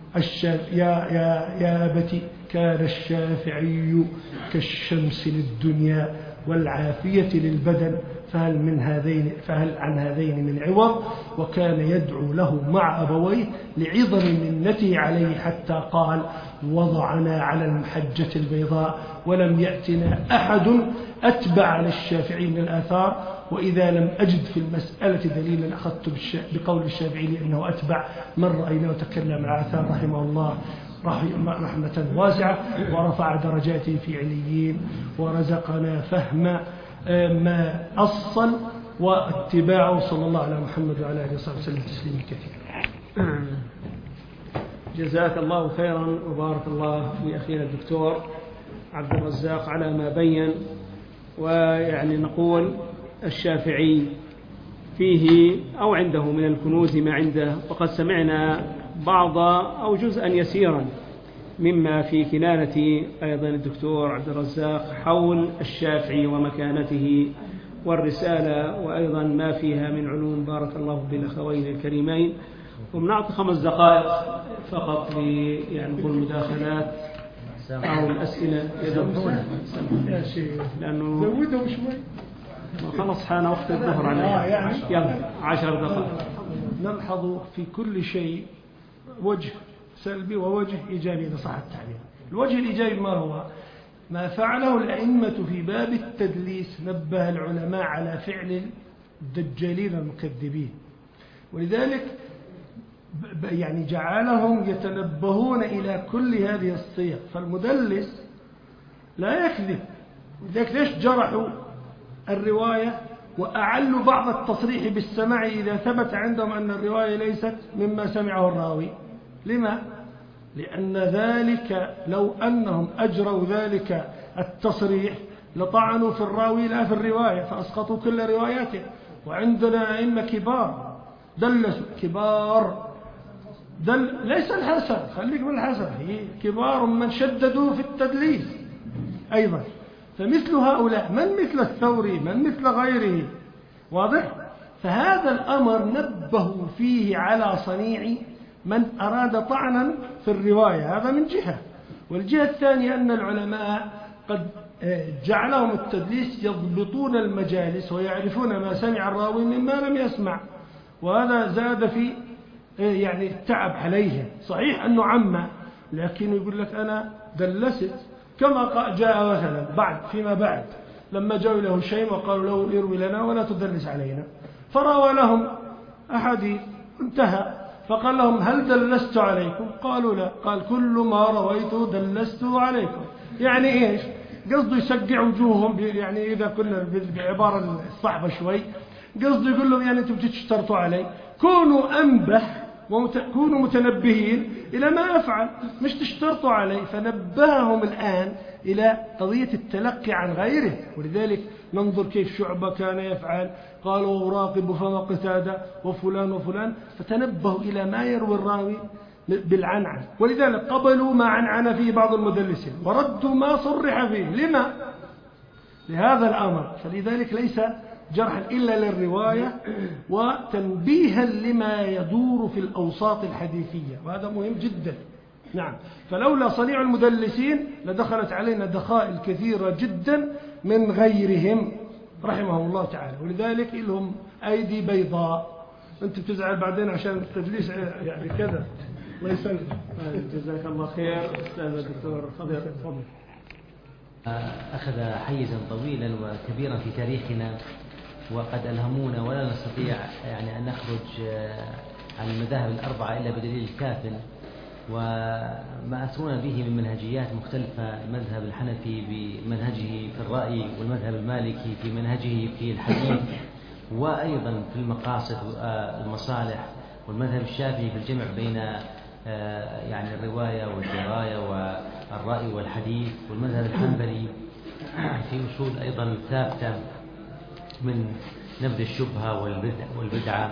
يا أبتي كان الشافعي كالشمس للدنيا والعافية للبدن، فهل عن هذين من عوض؟ وكان يدعو له مع أبويه لعظم منته عليه، حتى قال وضعنا على المحجة البيضاء ولم يأتنا أحد أتبع للشافعي من الآثار. وإذا لم أجد في المسألة دليلا أخذت بقول الشافعي لأنه أتبع من رأينا وتكلم على آثار رحمه الله رحمة واسعة، ورفع درجاته في عليين، ورزقنا فهم ما أصل واتباعه، صلى الله على محمد وعلى آله وصحبه وسلم تسليما كثيرا. جزاك الله خيرا وبارك الله في أخينا الدكتور عبد الرزاق على ما بين. ويعني نقول الشافعي فيه أو عنده من الكنوز ما عنده، وقد سمعنا بعض أو جزءا يسيرا مما في كنانة أيضا الدكتور عبد الرزاق حول الشافعي ومكانته والرسالة، وأيضا ما فيها من علوم. بارك الله بالأخوين الكريمين. وبنعطي 5 دقائق فقط يعني نقول مداخلات أو الأسئلة يا شيخ لأنه زودهم شوي، خلص حان وقت الظهر علينا. يعني يلا 10 دقائق. نلحظ في كل شيء وجه سلبي ووجه إيجابي إذا صح التعبير. الوجه الإيجابي ما هو؟ ما فعله الأئمة في باب التدليس، نبه العلماء على فعل الدجالين المكذبين، ولذلك يعني جعلهم يتنبهون إلى كل هذه الصيغ. فالمدلس لا يكذب، لذلك ليش جرحوا الرواية وأعلوا بعض التصريح بالسماع إذا ثبت عندهم أن الرواية ليست مما سمعه الراوي؟ لما؟ لأن ذلك لو أنهم أجروا ذلك التصريح لطعنوا في الراوي لا في الرواية، فأسقطوا كل رواياته. وعندنا أئمة كبار دلسوا كبار ليس الحسن، خليك من الحسن، هي كبار من شددوا في التدليس أيضا. فمثل هؤلاء، من مثل الثوري، من مثل غيره، واضح؟ فهذا الأمر نبه فيه على صنيع من أراد طعنا في الرواية، هذا من جهة. والجهة الثانية أن العلماء قد جعلهم التدليس يضبطون المجالس ويعرفون ما سمع الراوي مما لم يسمع، وهذا زاد في يعني التعب عليهم. صحيح أنه عم، لكن يقول لك أنا دلست، كما جاء مثلا فيما بعد لما جاءوا له شيء وقالوا له اروي لنا ولا تدلس علينا، فروى لهم أحاديث انتهى، فقال لهم هل دلست عليكم؟ قالوا لا. قال كل ما رويته دلست عليكم. يعني إيش؟ قصده يسقع وجوههم، يعني إذا كنا بعبارة الصحبة شوي، قصده يقول لهم يعني أنتم بتشترطوا علي، كونوا أنبه وكونوا متنبهين إلى ما أفعل، مش تشترطوا علي. فنبههم الآن إلى قضية التلقي عن غيره. ولذلك ننظر كيف شعبة كان يفعل، قالوا أراقب فما قتادة وفلان وفلان، فتنبهوا إلى ما يروي الراوي بالعنعن. ولذلك قبلوا ما عنعن فيه بعض المدلسين وردوا ما صرح فيه. لما؟ لهذا الأمر. فلذلك ليس جرحا إلا للرواية وتنبيها لما يدور في الأوساط الحديثية، وهذا مهم جدا. نعم. فلولا صنيع المدلسين لدخلت علينا دخائل كثيرة جدا من غيرهم رحمهم الله تعالى. ولذلك لهم أيدي بيضاء. أنت بتزعل بعدين عشان التدليس يعني كذا. الله يسلمك. جزاك الله خير أستاذ الدكتور خضر. تفضل. أخذ حيزا طويلا وكبيرا في تاريخنا، وقد ألهمونا ولا نستطيع يعني أن نخرج عن المذاهب الأربعة إلا بدليل الكافل. وما أتونا به من منهجيات مختلفة، المذهب الحنفي بمنهجه في الرأي، والمذهب المالكي في منهجه في الحديث، وأيضا في المقاصد والمصالح، والمذهب الشافعي في الجمع بين يعني الرواية والدراية والرأي والحديث، والمذهب الحنبلي في أصول أيضا ثابتة من نبذ الشبهة والبدعة،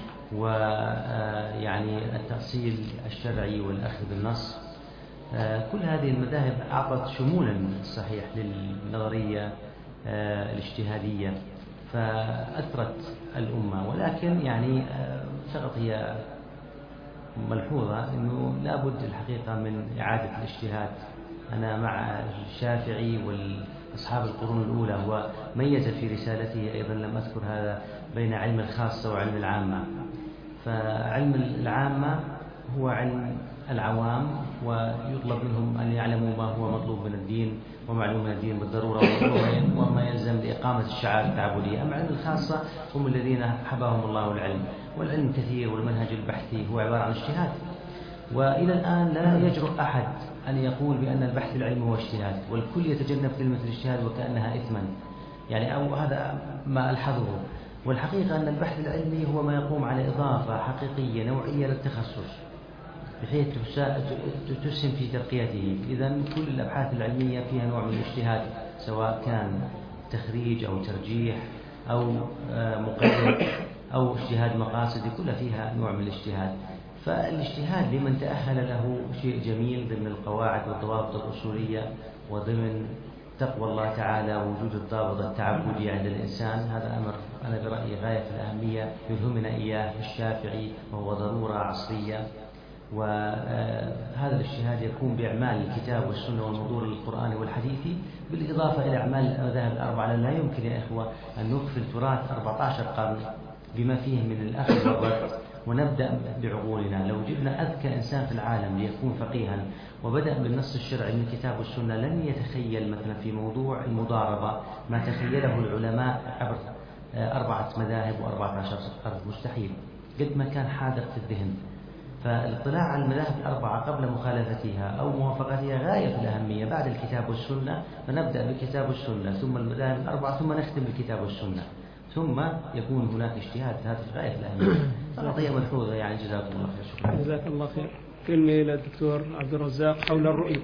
ويعني التأصيل الشرعي والأخذ بالنص. كل هذه المذاهب أعطت شمولا صحيح للنظرية الاجتهادية، فأثرت الأمة. ولكن يعني فقط هي ملحوظة أنه لابد الحقيقة من إعادة الاجتهاد. أنا مع الشافعي والأصحاب القرون الأولى، هو ميز في رسالته أيضا، لم أذكر هذا، بين علم الخاصة وعلم العامة. فعلم العامة هو علم العوام، ويطلب منهم أن يعلموا ما هو مطلوب من الدين ومعلوم من الدين بالضرورة وما يلزم لإقامة الشعائر التعبدية. أما علم الخاصة هم الذين حباهم الله العلم، والعلم كثير، والمنهج البحثي هو عبارة عن اجتهاد. وإلى الآن لا يجرؤ أحد أن يقول بأن البحث العلمي هو اجتهاد، والكل يتجنب كلمة الاجتهاد وكأنها إثما، يعني أو هذا ما ألحظه. والحقيقة أن البحث العلمي هو ما يقوم على إضافة حقيقية نوعية للتخصص بحيث تسهم في ترقيته. إذن كل الأبحاث العلمية فيها نوع من الاجتهاد، سواء كان تخريج أو ترجيح أو مقيد أو اجتهاد مقاصدي، كلها فيها نوع من الاجتهاد. فالاجتهاد لمن تأهل له شيء جميل ضمن القواعد والضوابط الأصولية، وضمن تقوى الله تعالى ووجود الضابط التعبدي عند الإنسان. هذا أمر أنا برأيي غاية في الأهمية يلهمنا إياه الشافعي، وهو ضرورة عصرية. وهذا الاجتهاد يكون بإعمال الكتاب والسنة والمنظور للقرآن والحديث، بالإضافة إلى أعمال المذاهب الأربعة. لا يمكن يا إخوة أن نغفل تراث 14 قرن بما فيه من الأخذ والرد ونبدأ بعقولنا. لو جبنا أذكى إنسان في العالم ليكون فقيها وبدأ بالنص الشرعي من الكتاب والسنة، لن يتخيل مثلا في موضوع المضاربة ما تخيله العلماء عبر 4 مذاهب و14 قرن. مستحيل، قد ما كان حاذق في الذهن. فالاطلاع على المذاهب الأربعة قبل مخالفتها أو موافقتها غاية في الأهمية. بعد الكتاب والسنة فنبدأ بالكتاب والسنة، ثم المذاهب الأربعة، ثم نختم بالكتاب والسنة، ثم يكون هناك اجتهاد. هذا غاية في الأهمية. قضية ملحوظة يعني. جزاكم الله خير. شكرا. جزاك الله خير. كلمة إلى الدكتور عبد الرزاق حول الرؤية.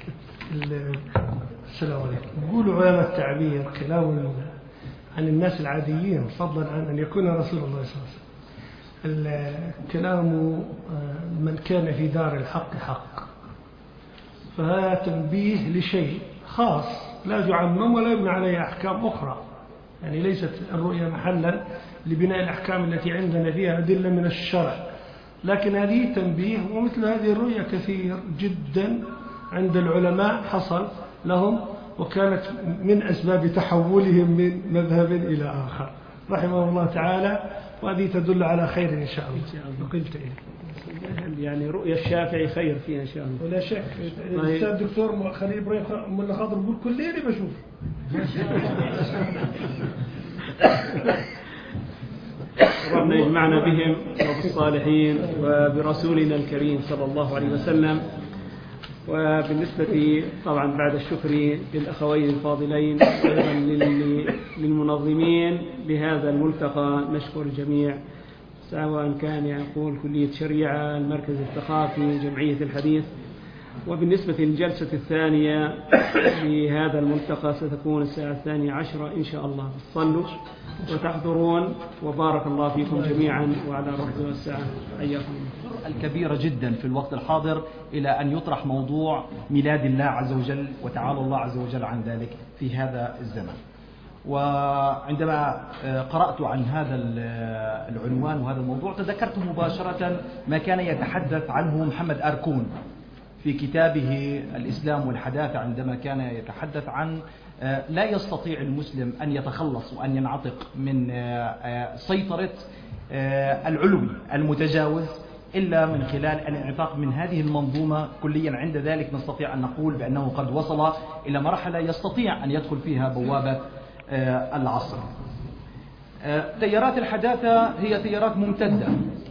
السلام عليكم. يقول علماء التعبير كلام عن الناس العاديين، فضلا عن أن يكون رسول الله صلى الله عليه وسلم. كلام من كان في دار الحق حق، فهذا تنبيه لشيء خاص لا يعمم ولا يبنى عليه أحكام أخرى، يعني ليست الرؤية محلا لبناء الأحكام التي عندنا فيها أدلة من الشرع، لكن هذه تنبيه. ومثل هذه الرؤية كثير جدا عند العلماء حصل لهم، وكانت من أسباب تحولهم من مذهب إلى آخر رحمه الله تعالى، وهذه تدل على خير إن شاء الله. قلت يعني رؤيا الشافعي خير فيها إن شاء الله ولا شك. الأستاذ الدكتور خليل إبراهيم ملا خاطر بيقول كل ليلة بشوف. ربنا يجمعنا بهم وبالصالحين وبرسولنا الكريم صلى الله عليه وسلم. وبالنسبة طبعا بعد الشكر للأخوين الفاضلين أيضا للمنظمين بهذا الملتقى، نشكر الجميع سواء كان يقول كلية شريعة، المركز الثقافي، جمعية الحديث. وبالنسبة للجلسة الثانية في هذا الملتقى ستكون الساعة 12 إن شاء الله، صلوا وتحضرون، وبارك الله فيكم جميعا وعلى الرحمة والسعة. حياكم الله. الكبيرة جدا في الوقت الحاضر إلى أن يطرح موضوع ميلاد الله عز وجل، وتعالى الله عز وجل عن ذلك في هذا الزمن. وعندما قرأت عن هذا العنوان وهذا الموضوع تذكرت مباشرة ما كان يتحدث عنه محمد أركون في كتابه الإسلام والحداثة، عندما كان يتحدث عن لا يستطيع المسلم أن يتخلص وأن ينعتق من سيطرة العلوي المتجاوز إلا من خلال الانعتاق من هذه المنظومة كليا. عند ذلك نستطيع أن نقول بأنه قد وصل إلى مرحلة يستطيع أن يدخل فيها بوابة العصر. تيارات الحداثة هي تيارات ممتدة.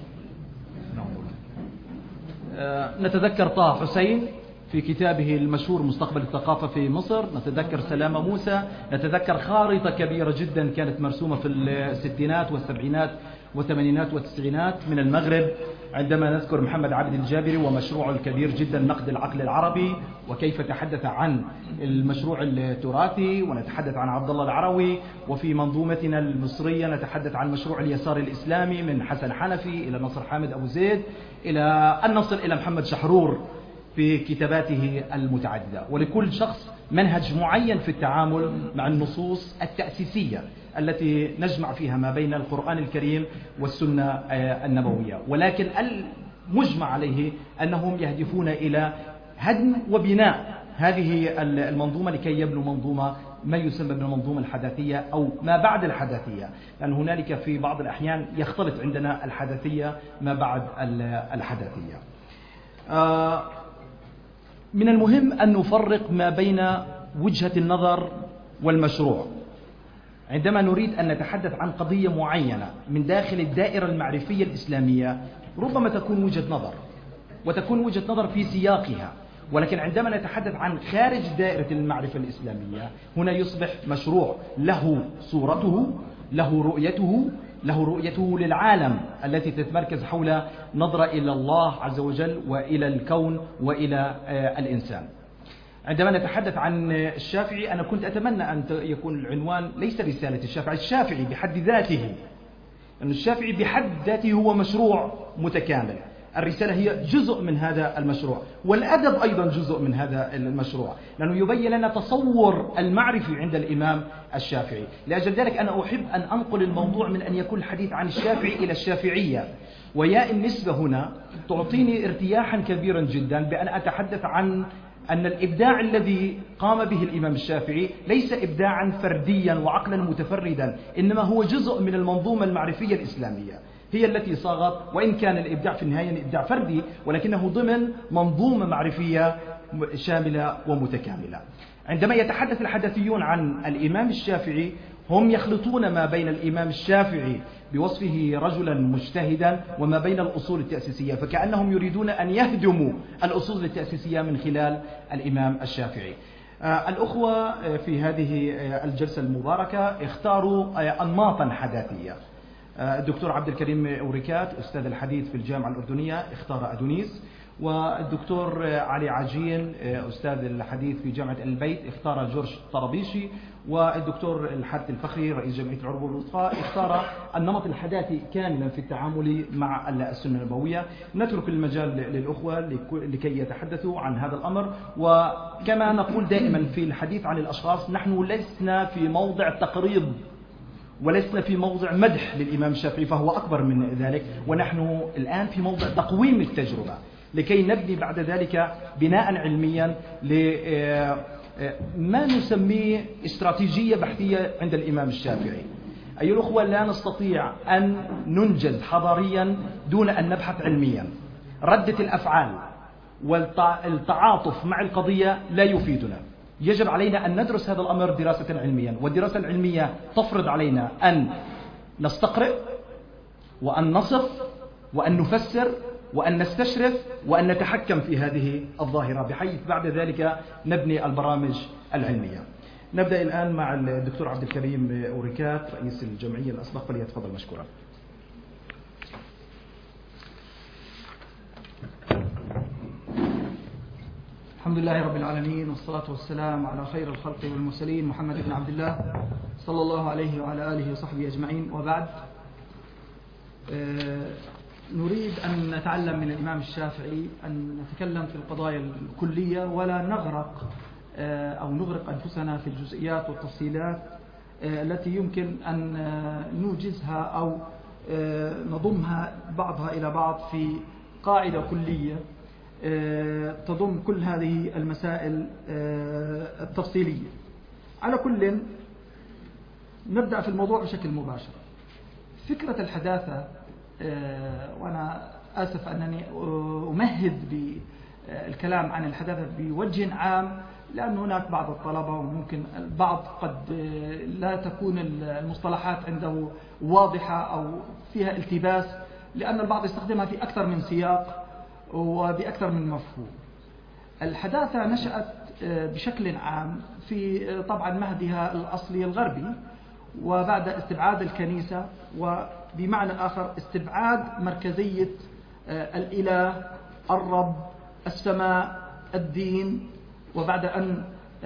نتذكر طه حسين في كتابه المشهور مستقبل الثقافة في مصر، نتذكر سلامة موسى، نتذكر خارطة كبيرة جدا كانت مرسومة في الستينات والسبعينات والثمانينات والتسعينات من المغرب، عندما نذكر محمد عبد الجابري ومشروعه الكبير جدا نقد العقل العربي، وكيف تحدث عن المشروع التراثي، ونتحدث عن عبد الله العروي، وفي منظومتنا المصرية نتحدث عن مشروع اليسار الإسلامي من حسن حنفي إلى نصر حامد أبو زيد إلى أن نصل إلى محمد شحرور في كتاباته المتعددة. ولكل شخص منهج معين في التعامل مع النصوص التأسيسية التي نجمع فيها ما بين القرآن الكريم والسنة النبوية، ولكن المجمع عليه أنهم يهدفون إلى هدم وبناء هذه المنظومة لكي يبنوا منظومة ما يسمى بالمنظومة الحداثية أو ما بعد الحداثية، لأن هنالك في بعض الأحيان يختلط عندنا الحداثية ما بعد الحداثية. من المهم أن نفرق ما بين وجهة النظر والمشروع. عندما نريد أن نتحدث عن قضية معينة من داخل الدائرة المعرفية الإسلامية ربما تكون وجهة نظر وتكون وجهة نظر في سياقها، ولكن عندما نتحدث عن خارج دائرة المعرفة الإسلامية هنا يصبح مشروع له صورته، له رؤيته للعالم التي تتمركز حول نظرة إلى الله عز وجل وإلى الكون وإلى الإنسان. عندما نتحدث عن الشافعي أنا كنت أتمنى أن يكون العنوان ليس رسالة الشافعي بحد ذاته، أن الشافعي بحد ذاته هو مشروع متكامل، الرسالة هي جزء من هذا المشروع، والأدب أيضا جزء من هذا المشروع، لأنه يبين لنا تصور المعرفي عند الإمام الشافعي. لأجل ذلك أنا أحب أن أنقل الموضوع من أن يكون الحديث عن الشافعي إلى الشافعية، ويا النسبة هنا تعطيني ارتياحا كبيرا جدا بأن أتحدث عن أن الإبداع الذي قام به الإمام الشافعي ليس إبداعا فرديا وعقلا متفردا، إنما هو جزء من المنظومة المعرفية الإسلامية، هي التي صاغت، وإن كان الإبداع في النهاية إبداع فردي ولكنه ضمن منظومة معرفية شاملة ومتكاملة. عندما يتحدث الحداثيون عن الإمام الشافعي هم يخلطون ما بين الإمام الشافعي بوصفه رجلا مجتهدا وما بين الأصول التأسيسية، فكأنهم يريدون أن يهدموا الأصول التأسيسية من خلال الإمام الشافعي. الأخوة في هذه الجلسة المباركة اختاروا أنماطا حداثية. الدكتور عبد الكريم أوريكات أستاذ الحديث في الجامعة الأردنية اختار أدونيس، والدكتور علي عجين أستاذ الحديث في جامعة البيت اختار جورج طرابيشي، والدكتور الحارث الفخري رئيس جمعية العرب والوثقى اختار النمط الحداثي كاملا في التعامل مع السنة النبوية. نترك المجال للأخوة لكي يتحدثوا عن هذا الأمر. وكما نقول دائما في الحديث عن الأشخاص، نحن لسنا في موضع تقريض ولسنا في موضع مدح للإمام الشافعي، فهو أكبر من ذلك، ونحن الآن في موضع تقويم التجربة لكي نبني بعد ذلك بناء علميا لما نسميه استراتيجية بحثية عند الإمام الشافعي. أيها الأخوة، لا نستطيع أن ننجز حضاريا دون أن نبحث علميا. ردة الأفعال والتعاطف مع القضية لا يفيدنا. يجب علينا أن ندرس هذا الأمر دراسة علميا، والدراسة العلمية تفرض علينا أن نستقرئ وأن نصف وأن نفسر وأن نستشرف وأن نتحكم في هذه الظاهرة، بحيث بعد ذلك نبني البرامج العلمية. نبدأ الآن مع الدكتور عبد الكريم أوريكات رئيس الجمعية الأسبق، فليتفضل مشكورا. الحمد لله رب العالمين، والصلاة والسلام على خير الخلق والمرسلين محمد بن عبد الله صلى الله عليه وعلى آله وصحبه أجمعين، وبعد. نريد أن نتعلم من الإمام الشافعي أن نتكلم في القضايا الكلية ولا نغرق أو نغرق أنفسنا في الجزئيات والتفصيلات التي يمكن أن نوجزها أو نضمها بعضها إلى بعض في قاعدة كلية تضم كل هذه المسائل التفصيلية. على كل، نبدأ في الموضوع بشكل مباشر. فكرة الحداثة، وأنا آسف أنني أمهد بالكلام عن الحداثة بوجه عام، لأن هناك بعض الطلبة وممكن البعض قد لا تكون المصطلحات عنده واضحة أو فيها التباس، لأن البعض يستخدمها في أكثر من سياق وبأكثر من مفهوم. الحداثة نشأت بشكل عام في طبعا مهدها الأصلي الغربي، وبعد استبعاد الكنيسة، وبمعنى آخر استبعاد مركزية الإله، الرب، السماء، الدين، وبعد أن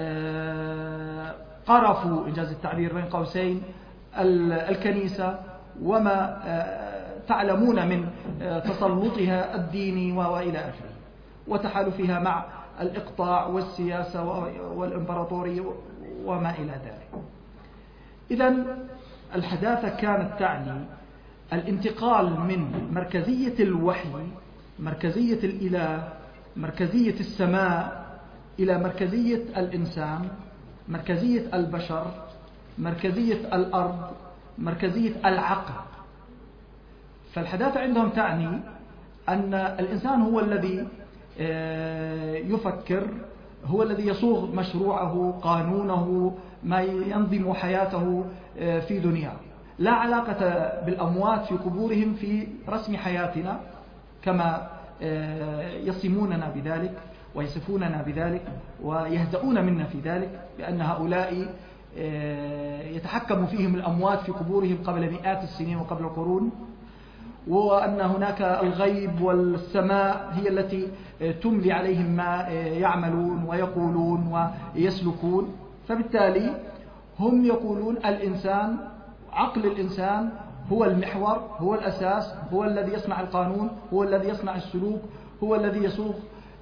قرفوا إنجاز التعبير بين قوسين الكنيسة وما تعلمون من تسلطها الديني وإلى آخره، وتحالفها مع الإقطاع والسياسة والإمبراطورية وما إلى ذلك. إذن الحداثة كانت تعني الانتقال من مركزية الوحي، مركزية الإله، مركزية السماء، إلى مركزية الإنسان، مركزية البشر، مركزية الأرض، مركزية العقل. فالحداثة عندهم تعني أن الإنسان هو الذي يفكر، هو الذي يصوغ مشروعه، قانونه، ما ينظم حياته في دنياه. لا علاقة بالأموات في قبورهم في رسم حياتنا، كما يصموننا بذلك ويصفوننا بذلك ويهزؤون منا في ذلك، بأن هؤلاء يتحكم فيهم الأموات في قبورهم قبل مئات السنين وقبل قرون، وأن هناك الغيب والسماء هي التي تملي عليهم ما يعملون ويقولون ويسلكون. فبالتالي هم يقولون الإنسان، عقل الإنسان هو المحور، هو الأساس، هو الذي يصنع القانون، هو الذي يصنع السلوك، هو الذي يسوق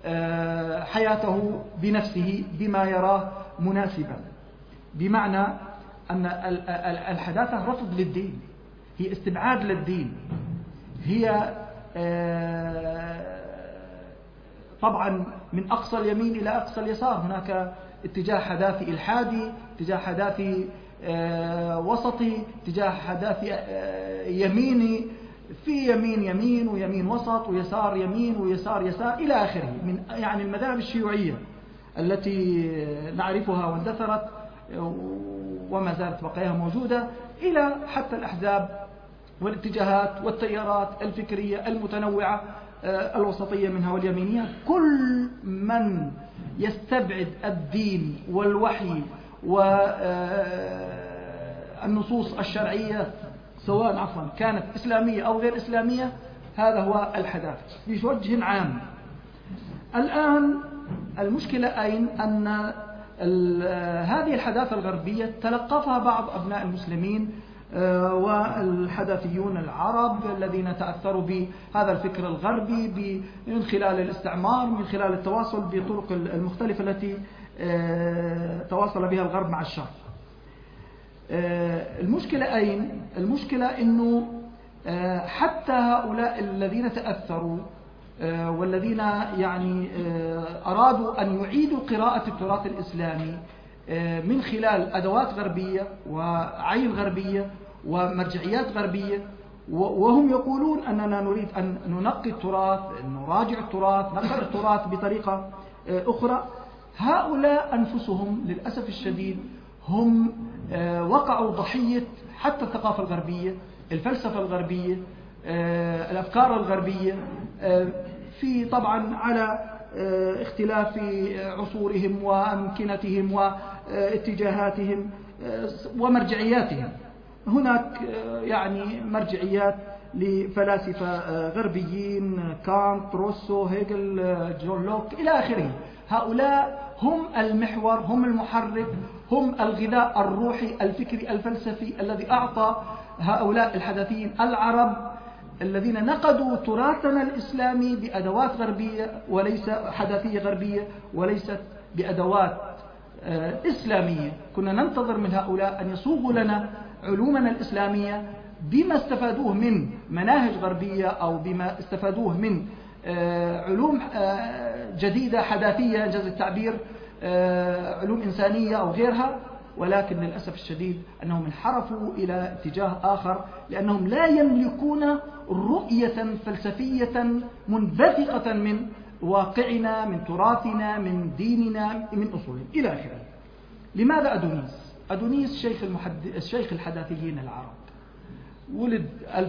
حياته بنفسه بما يراه مناسبا. بمعنى أن الحداثة رفض للدين، هي استبعاد للدين، هي طبعا من أقصى اليمين إلى أقصى اليسار. هناك اتجاه حداثي إلحادي، اتجاه حداثي وسطي، اتجاه حداثي يميني، في يمين يمين ويمين وسط ويسار يمين ويسار يسار إلى آخره، من يعني المذاهب الشيوعية التي نعرفها واندثرت وما زالت بقاياها موجودة، إلى حتى الأحزاب والاتجاهات والتيارات الفكرية المتنوعة الوسطية منها واليمينية. كل من يستبعد الدين والوحي والنصوص الشرعية سواء كانت إسلامية أو غير إسلامية، هذا هو الحداثة بوجه عام. الآن المشكلة أين؟ أن هذه الحداثة الغربية تلقفها بعض أبناء المسلمين والحداثيون العرب الذين تأثروا بهذا الفكر الغربي من خلال الاستعمار، من خلال التواصل بالطرق المختلفة التي تواصل بها الغرب مع الشرق. المشكلة أين؟ المشكلة أنه حتى هؤلاء الذين تأثروا والذين يعني أرادوا أن يعيدوا قراءة التراث الإسلامي من خلال أدوات غربية وعين غربية ومرجعيات غربية، وهم يقولون أننا نريد أن ننقي التراث، نراجع التراث، نقرأ التراث بطريقة أخرى. هؤلاء أنفسهم للأسف الشديد هم وقعوا ضحية حتى الثقافة الغربية، الفلسفة الغربية، الأفكار الغربية، في طبعا على اختلاف عصورهم وأمكنتهم واتجاهاتهم ومرجعياتهم. هناك يعني مرجعيات لفلاسفة غربيين، كانت، روسو، هيجل، جون لوك إلى آخره. هؤلاء هم المحور، هم المحرك، هم الغذاء الروحي الفكري الفلسفي الذي أعطى هؤلاء الحداثيين العرب الذين نقدوا تراثنا الإسلامي بأدوات غربية وليس حداثية غربية وليست بأدوات إسلامية. كنا ننتظر من هؤلاء أن يصوغوا لنا علومنا الإسلامية بما استفادوه من مناهج غربية أو بما استفادوه من علوم جديدة حداثية جاز التعبير، علوم إنسانية أو غيرها، ولكن للأسف الشديد أنهم انحرفوا إلى اتجاه آخر لأنهم لا يملكون رؤية فلسفية منبثقة من واقعنا، من تراثنا، من ديننا، من أصولنا إلى آخره. لماذا أدونيس؟ أدونيس شيخ الحداثيين العرب، ولد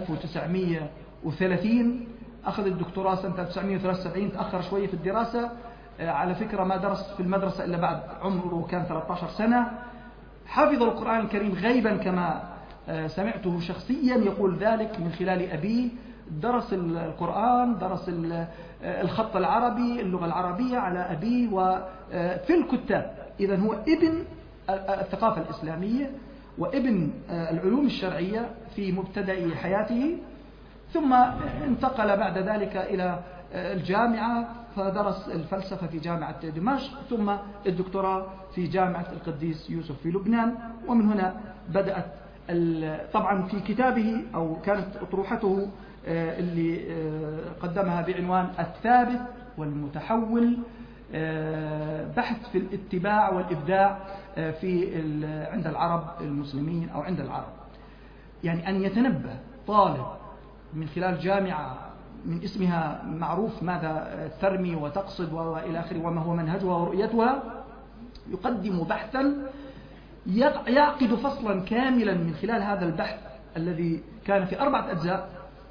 1930، أخذ الدكتوراه سنة 1973، تأخر شوية في الدراسة، على فكرة ما درس في المدرسة إلا بعد عمره كان 13 سنة. حفظ القرآن الكريم غيبا كما سمعته شخصيا يقول ذلك من خلال أبيه. درس القرآن، درس الخط العربي، اللغة العربية على أبيه وفي الكتاب. إذن هو ابن الثقافة الإسلامية وابن العلوم الشرعية في مبتدأ حياته، ثم انتقل بعد ذلك إلى الجامعة فدرس الفلسفة في جامعة دمشق، ثم الدكتوراه في جامعة القديس يوسف في لبنان. ومن هنا بدأت طبعا في كتابه أو كانت أطروحته اللي قدمها بعنوان الثابت والمتحول، بحث في الاتباع والإبداع عند العرب المسلمين أو عند العرب. يعني أن يتنبه طالب من خلال جامعة من اسمها معروف ماذا ترمي وتقصد وإلى آخره وما هو منهجها ورؤيتها، يقدم بحثا يعقد فصلا كاملا من خلال هذا البحث الذي كان في 4 أجزاء،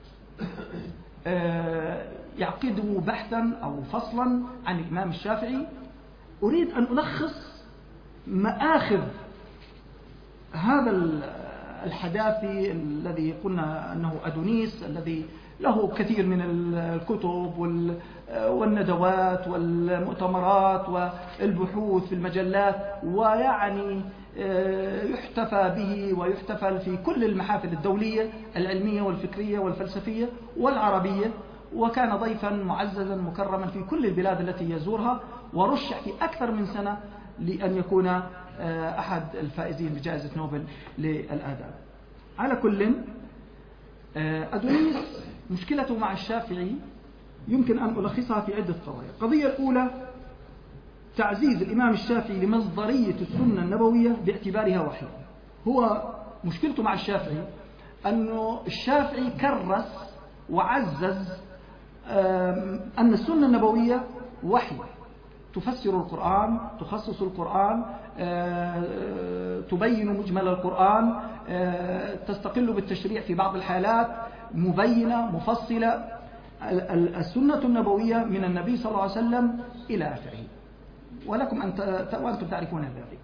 يعقد بحثا أو فصلا عن الإمام الشافعي. أريد أن ألخص مآخذ هذا الحداثي الذي قلنا أنه أدونيس، الذي له كثير من الكتب والندوات والمؤتمرات والبحوث في المجلات، ويعني يحتفى به ويحتفل في كل المحافل الدولية العلمية والفكرية والفلسفية والعربية، وكان ضيفا معززا مكرما في كل البلاد التي يزورها، ورشح في أكثر من سنة لأن يكون أحد الفائزين بجائزة نوبل للآداب. على كل، أدونيس مشكلته مع الشافعي يمكن أن ألخصها في عدة قضايا. القضية الأولى تعزيز الإمام الشافعي لمصدرية السنة النبوية باعتبارها وحي. هو مشكلته مع الشافعي أنه الشافعي كرس وعزز أن السنة النبوية وحي، تفسر القرآن، تخصص القرآن، تبين مجمل القرآن، تستقل بالتشريع في بعض الحالات، مبينة مفصلة. السنة النبوية من النبي صلى الله عليه وسلم إلى آخره، ولكم وأنتم تعرفون ذلك.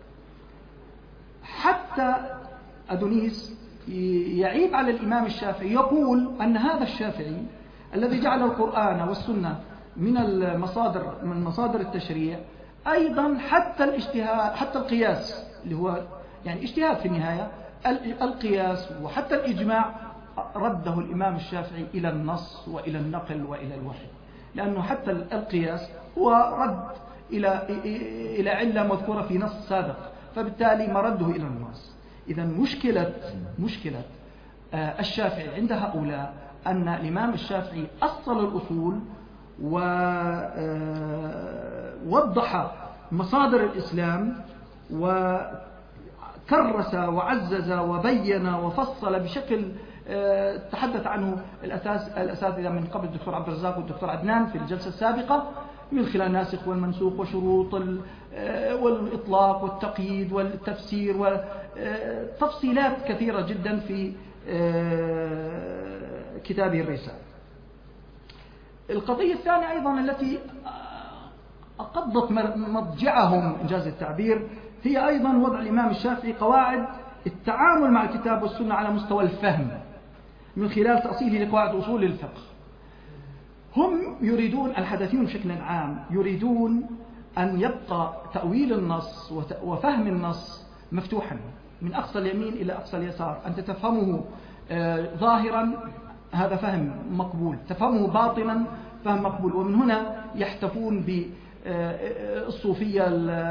حتى أدونيس يعيب على الإمام الشافعي، يقول أن هذا الشافعي الذي جعل القرآن والسنة من مصادر التشريع أيضا حتى الاجتهاد، حتى القياس اللي هو يعني اجتهاد في النهاية، القياس وحتى الإجماع رده الإمام الشافعي إلى النص وإلى النقل وإلى الوحي، لأنه حتى القياس هو رد إلى علة مذكورة في نص سابق، فبالتالي مرده إلى النص. إذا مشكلة الشافعي عند هؤلاء أن الإمام الشافعي أصل الأصول ووضح مصادر الإسلام وكرس وعزز وبين وفصل بشكل تحدث عنه الأساتذة من قبل الدكتور عبد الرزاق والدكتور عدنان في الجلسة السابقة، من خلال الناسخ والمنسوخ وشروط والإطلاق والتقييد والتفسير وتفصيلات كثيرة جدا في كتابه الرسالة. القضية الثانية أيضا التي أقضت مضجعهم إنجاز التعبير هي أيضا وضع الإمام الشافعي قواعد التعامل مع الكتاب والسنة على مستوى الفهم من خلال تأصيله لقواعد أصول الفقه. هم يريدون، الحداثيون بشكل عام يريدون أن يبقى تأويل النص وفهم النص مفتوحا من أقصى اليمين إلى أقصى اليسار، أنت تفهمه ظاهرا هذا فهم مقبول، تفهمه باطنا فهم مقبول. ومن هنا يحتفون بالصوفية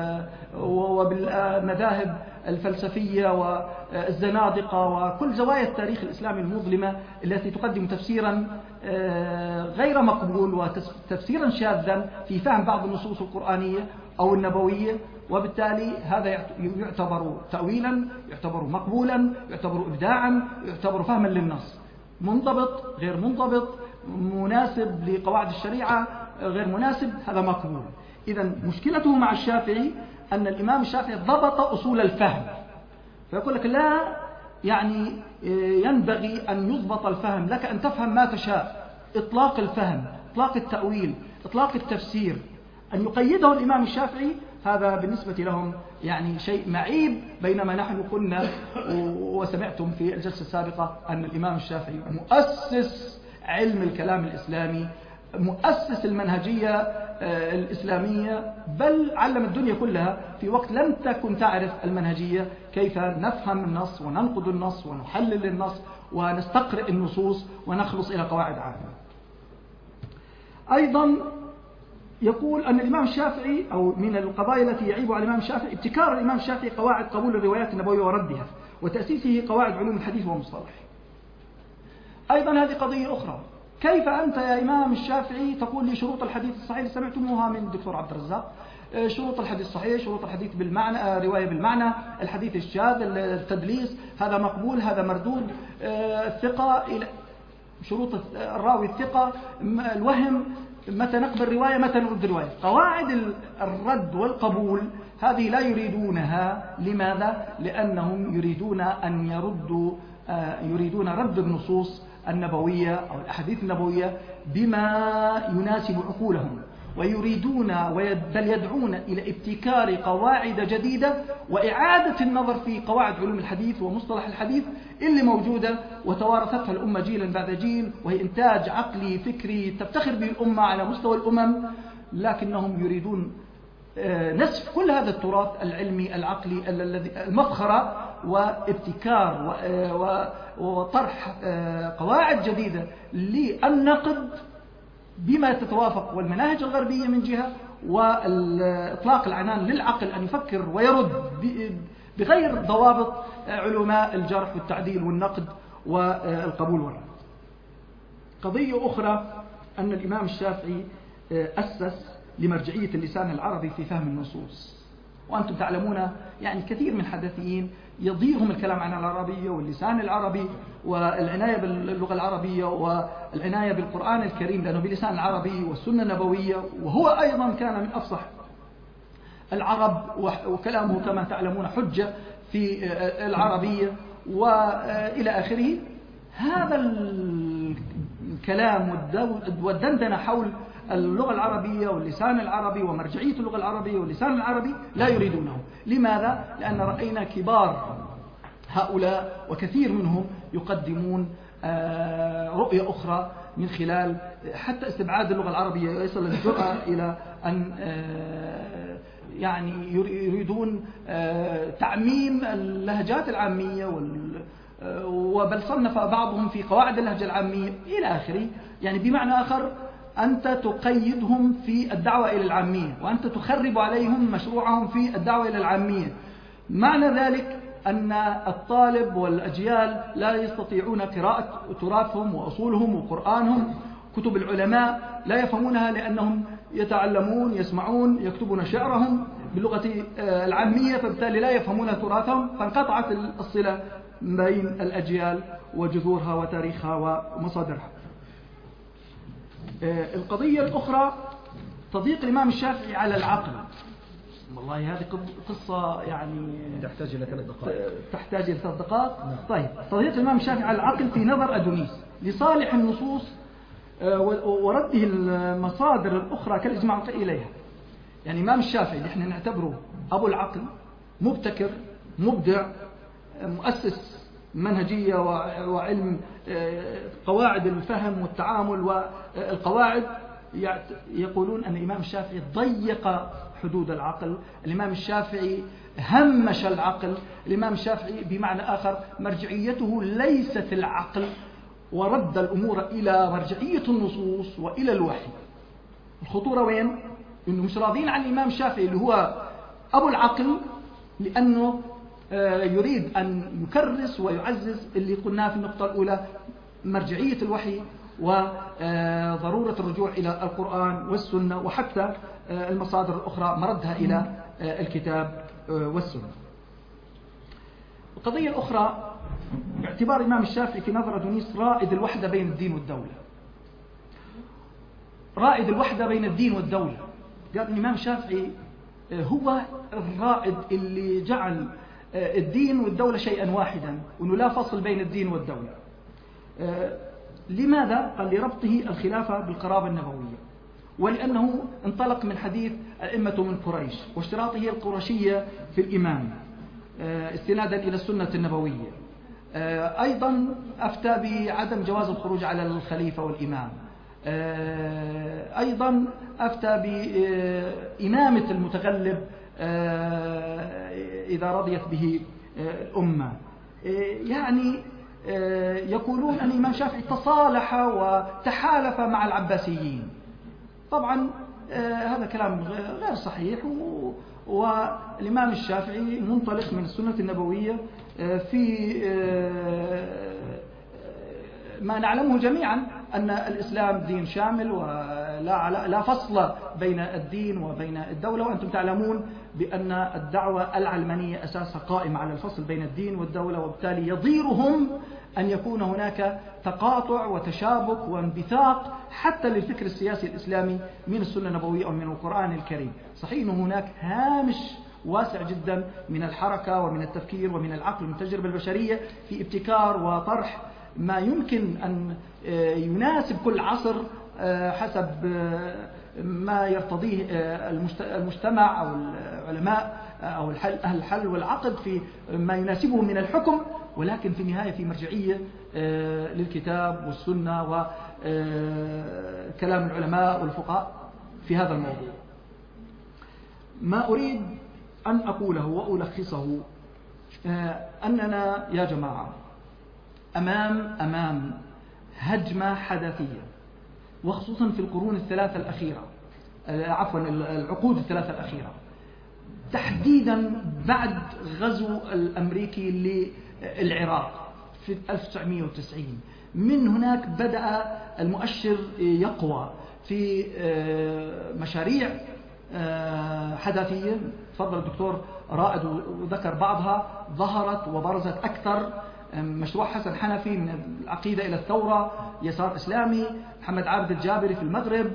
وبالمذاهب الفلسفية والزنادقة وكل زوايا التاريخ الإسلامي المظلمة التي تقدم تفسيرا غير مقبول وتفسيرا شاذا في فهم بعض النصوص القرآنية أو النبوية، وبالتالي هذا يعتبر تأويلا، يعتبر مقبولا، يعتبر إبداعا، يعتبر فهما للنص، منضبط غير منضبط، مناسب لقواعد الشريعة غير مناسب، هذا مقبول. إذا مشكلته مع الشافعي أن الإمام الشافعي ضبط أصول الفهم، فيقول لك لا يعني ينبغي أن يضبط الفهم، لك أن تفهم ما تشاء، إطلاق الفهم، إطلاق التأويل، إطلاق التفسير، أن يقيده الإمام الشافعي هذا بالنسبة لهم يعني شيء معيب، بينما نحن قلنا وسمعتم في الجلسة السابقة أن الإمام الشافعي مؤسس علم الكلام الإسلامي، مؤسس المنهجية الإسلامية، بل علم الدنيا كلها في وقت لم تكن تعرف المنهجية كيف نفهم النص وننقد النص ونحلل النص ونستقرئ النصوص ونخلص إلى قواعد عامة. أيضا يقول أن الإمام الشافعي أو من القضايا التي يعيب على الإمام الشافعي ابتكار الإمام الشافعي قواعد قبول الروايات النبوية وردها، وتأسيسه قواعد علوم الحديث والمصطلح. أيضا هذه قضية أخرى، كيف أنت يا إمام الشافعي تقول لي شروط الحديث الصحيح اللي سمعتموها من الدكتور عبد الرزاق، شروط الحديث الصحيح، شروط الحديث بالمعنى، رواية بالمعنى، الحديث الشاذ، التدليس، هذا مقبول، هذا مردود، الثقة، شروط الراوي الثقة، الوهم، متى نقبل رواية، متى نرد رواية. قواعد الرد والقبول هذه لا يريدونها. لماذا؟ لأنهم يريدون أن يريدون رد النصوص النبوية أو الأحاديث النبوية بما يناسب عقولهم، ويريدون بل يدعون إلى ابتكار قواعد جديدة وإعادة النظر في قواعد علوم الحديث ومصطلح الحديث اللي موجودة وتوارثتها الأمة جيلا بعد جيل، وهي إنتاج عقلي فكري تفتخر به الأمة على مستوى الأمم، لكنهم يريدون نسف كل هذا التراث العلمي العقلي الذي المفخرة وابتكار وطرح قواعد جديدة للنقد بما تتوافق والمناهج الغربية من جهة، وإطلاق العنان للعقل أن يفكر ويرد بغير ضوابط علماء الجرح والتعديل والنقد والقبول والرد. قضية أخرى أن الإمام الشافعي أسس لمرجعية اللسان العربي في فهم النصوص، وأنتم تعلمون يعني كثير من الحداثيين يضيغهم الكلام عن العربية واللسان العربي والعناية باللغة العربية والعناية بالقرآن الكريم لأنه بلسان العربي والسنة النبوية، وهو أيضا كان من أفصح العرب وكلامه كما تعلمون حجة في العربية وإلى آخره. هذا الكلام والدندنة حول اللغة العربية واللسان العربي ومرجعية اللغة العربية واللسان العربي لا يريدونه. لماذا؟ لأن رأينا كبار هؤلاء وكثير منهم يقدمون رؤية أخرى من خلال حتى استبعاد اللغة العربية، يصل الجرأة إلى أن يعني يريدون تعميم اللهجات العامية وبل صنف بعضهم في قواعد اللهجة العامية إلى آخره. يعني بمعنى آخر أنت تقيدهم في الدعوة إلى العامية، وأنت تخرب عليهم مشروعهم في الدعوة إلى العامية. معنى ذلك أن الطالب والأجيال لا يستطيعون قراءة تراثهم وأصولهم وقرآنهم، كتب العلماء لا يفهمونها لأنهم يتعلمون يسمعون يكتبون شعرهم باللغة العامية، فبالتالي لا يفهمون تراثهم، فانقطعت الصلة بين الأجيال وجذورها وتاريخها ومصادرها. القضية الأخرى تضييق الإمام الشافعي على العقل. والله هذه قصة يعني تحتاج إلى 3 دقائق. تحتاج إلى 3 دقائق. طيب، تضييق الإمام الشافعي على العقل في نظر أدونيس لصالح النصوص ورده المصادر الأخرى كالإجماع إليها. يعني الإمام الشافعي اللي احنا نعتبره أبو العقل، مبتكر مبدع، مؤسس منهجية وعلم قواعد الفهم والتعامل والقواعد، يقولون أن الإمام الشافعي ضيق حدود العقل، الإمام الشافعي همش العقل، الإمام الشافعي بمعنى آخر مرجعيته ليست العقل، ورد الأمور إلى مرجعية النصوص وإلى الوحي. الخطورة وين؟ إنه مش راضين عن الإمام الشافعي اللي هو أبو العقل، لأنه يريد أن يكرس ويعزز اللي قلناه في النقطة الأولى، مرجعية الوحي وضرورة الرجوع إلى القرآن والسنة، وحتى المصادر الأخرى مردها إلى الكتاب والسنة. القضية الأخرى باعتبار الإمام الشافعي في نظر أدونيس رائد الوحدة بين الدين والدولة. رائد الوحدة بين الدين والدولة. قال الإمام الشافعي هو الرائد اللي جعل الدين والدولة شيئا واحدا، وأنه لا فصل بين الدين والدولة. لماذا؟ قال لربطه الخلافة بالقرابة النبوية، ولأنه انطلق من حديث الأئمة من قريش واشتراطه القرشية في الإمام استنادا إلى السنة النبوية. أيضا أفتى بعدم جواز الخروج على الخليفة والإمام. أيضا أفتى بإمامة المتغلب إذا رضيت به الأمة. يعني يقولون أن الإمام الشافعي تصالح وتحالف مع العباسيين. طبعا هذا كلام غير صحيح، والإمام الشافعي منطلق من السنة النبوية في ما نعلمه جميعا أن الإسلام دين شامل ولا فصل بين الدين وبين الدولة، وأنتم تعلمون بأن الدعوة العلمانية أساسها قائمة على الفصل بين الدين والدولة، وبالتالي يضيرهم أن يكون هناك تقاطع وتشابك وانبثاق حتى للفكر السياسي الإسلامي من السنة النبوية أو من القرآن الكريم. صحيح أن هناك هامش واسع جدا من الحركة ومن التفكير ومن العقل ومن التجربة البشرية في ابتكار وطرح ما يمكن أن يناسب كل عصر حسب ما يرتضيه المجتمع أو العلماء أو أهل الحل والعقد في ما يناسبه من الحكم، ولكن في النهاية في مرجعية للكتاب والسنة وكلام العلماء والفقهاء في هذا الموضوع. ما أريد أن أقوله وألخصه أننا يا جماعة أمام هجمة حداثية، وخصوصا في القرون الثلاثة الأخيرة، العقود الثلاثة الأخيرة، تحديدا بعد غزو الأمريكي للعراق في 1990. من هناك بدأ المؤشر يقوى في مشاريع حداثية. تفضل الدكتور رائد وذكر بعضها ظهرت وبرزت أكثر. مشروع حسن حنفي من العقيدة إلى الثورة، يسار إسلامي، محمد عابد الجابري في المغرب،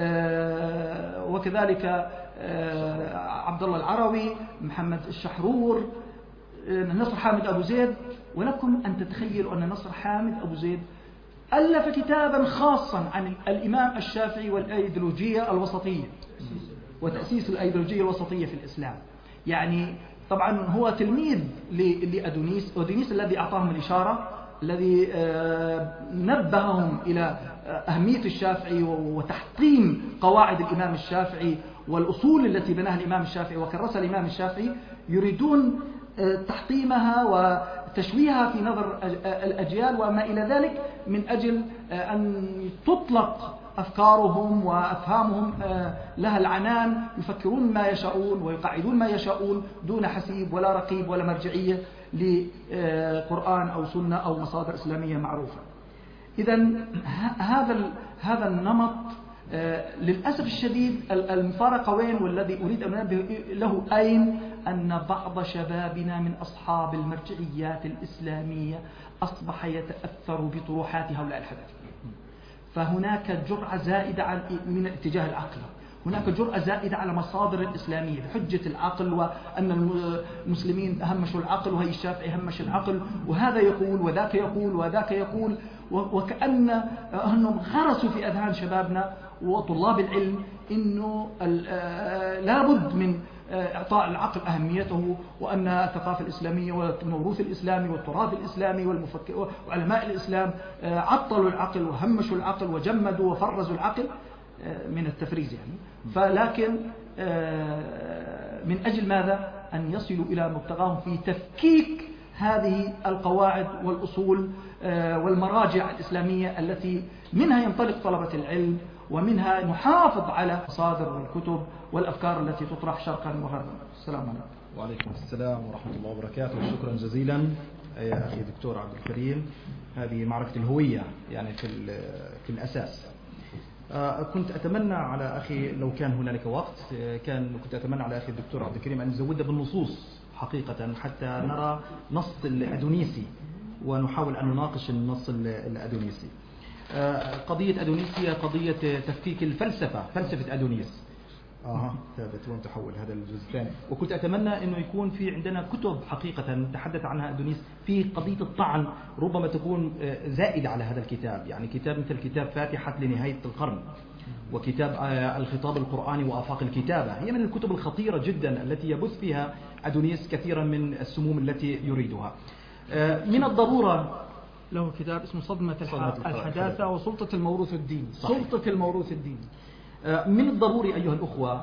وكذلك عبد الله العروي، محمد الشحرور، نصر حامد أبو زيد. ولكم أن تتخيلوا أن نصر حامد أبو زيد ألف كتابا خاصا عن الإمام الشافعي والأيديولوجية الوسطية وتأسيس الأيديولوجية الوسطية في الإسلام. يعني طبعا هو تلميذ لأدونيس، أدونيس الذي أعطاهم الإشارة الذي نبههم إلى أهمية الشافعي وتحطيم قواعد الإمام الشافعي والأصول التي بناها الإمام الشافعي وكرسها الإمام الشافعي، يريدون تحطيمها وتشويهها في نظر الأجيال وما إلى ذلك، من أجل أن تطلق أفكارهم وأفهامهم لها العنان، يفكرون ما يشاءون ويقعدون ما يشاءون دون حسيب ولا رقيب ولا مرجعية لقرآن أو سنة أو مصادر إسلامية معروفة. إذن هذا النمط للأسف الشديد المفارقة وين، والذي أريد أن أنبه له أين، أن بعض شبابنا من أصحاب المرجعيات الإسلامية أصبح يتأثر بطروحات هؤلاء الحداثة. فهناك جرعة زائدة من الاتجاه العقلي، هناك جرأة زائدة على مصادر الإسلامية بحجة العقل، وأن المسلمين همشوا العقل وهي الشافعي همش العقل، وهذا يقول وذاك يقول وذاك يقول، وكأن أنهم غرسوا في أذهان شبابنا وطلاب العلم إنه لابد من إعطاء العقل أهميته، وأن الثقافة الإسلامية والموروث الإسلامي والتراث الإسلامي وعلماء الإسلام عطلوا العقل وهمشوا العقل وجمدوا وفرزوا العقل من التفريز يعني. فلكن من أجل ماذا؟ أن يصلوا إلى مبتغاهم في تفكيك هذه القواعد والأصول والمراجع الإسلامية التي منها ينطلق طلبة العلم، ومنها نحافظ على مصادر والكتب والأفكار التي تطرح شرقا وغربا. السلام عليكم. وعليكم السلام ورحمة الله وبركاته. شكرا جزيلا يا أخي دكتور عبد الكريم. هذه معركة الهوية يعني في الأساس. كنت أتمنى على أخي لو كان هنالك وقت كنت أتمنى على أخي الدكتور عبد الكريم أن نزود بالنصوص حقيقة حتى نرى نص الأدونيسي ونحاول أن نناقش النص الأدونيسي. قضية أدونيس هي قضية تفكيك الفلسفة، فلسفة أدونيس. ثابت وأن تحول هذا الجزء الثاني. وكنت أتمنى أنه يكون في عندنا كتب حقيقة تحدث عنها أدونيس في قضية الطعن، ربما تكون زائدة على هذا الكتاب، يعني كتاب مثل كتاب فاتحة لنهاية القرن، وكتاب الخطاب القرآني وآفاق الكتابة، هي من الكتب الخطيرة جدا التي يبث فيها أدونيس كثيرا من السموم التي يريدها. من الضرورة له كتاب اسمه صدمة الحداثة وسلطة الموروث الديني. سلطة الموروث الديني. من الضروري أيها الأخوة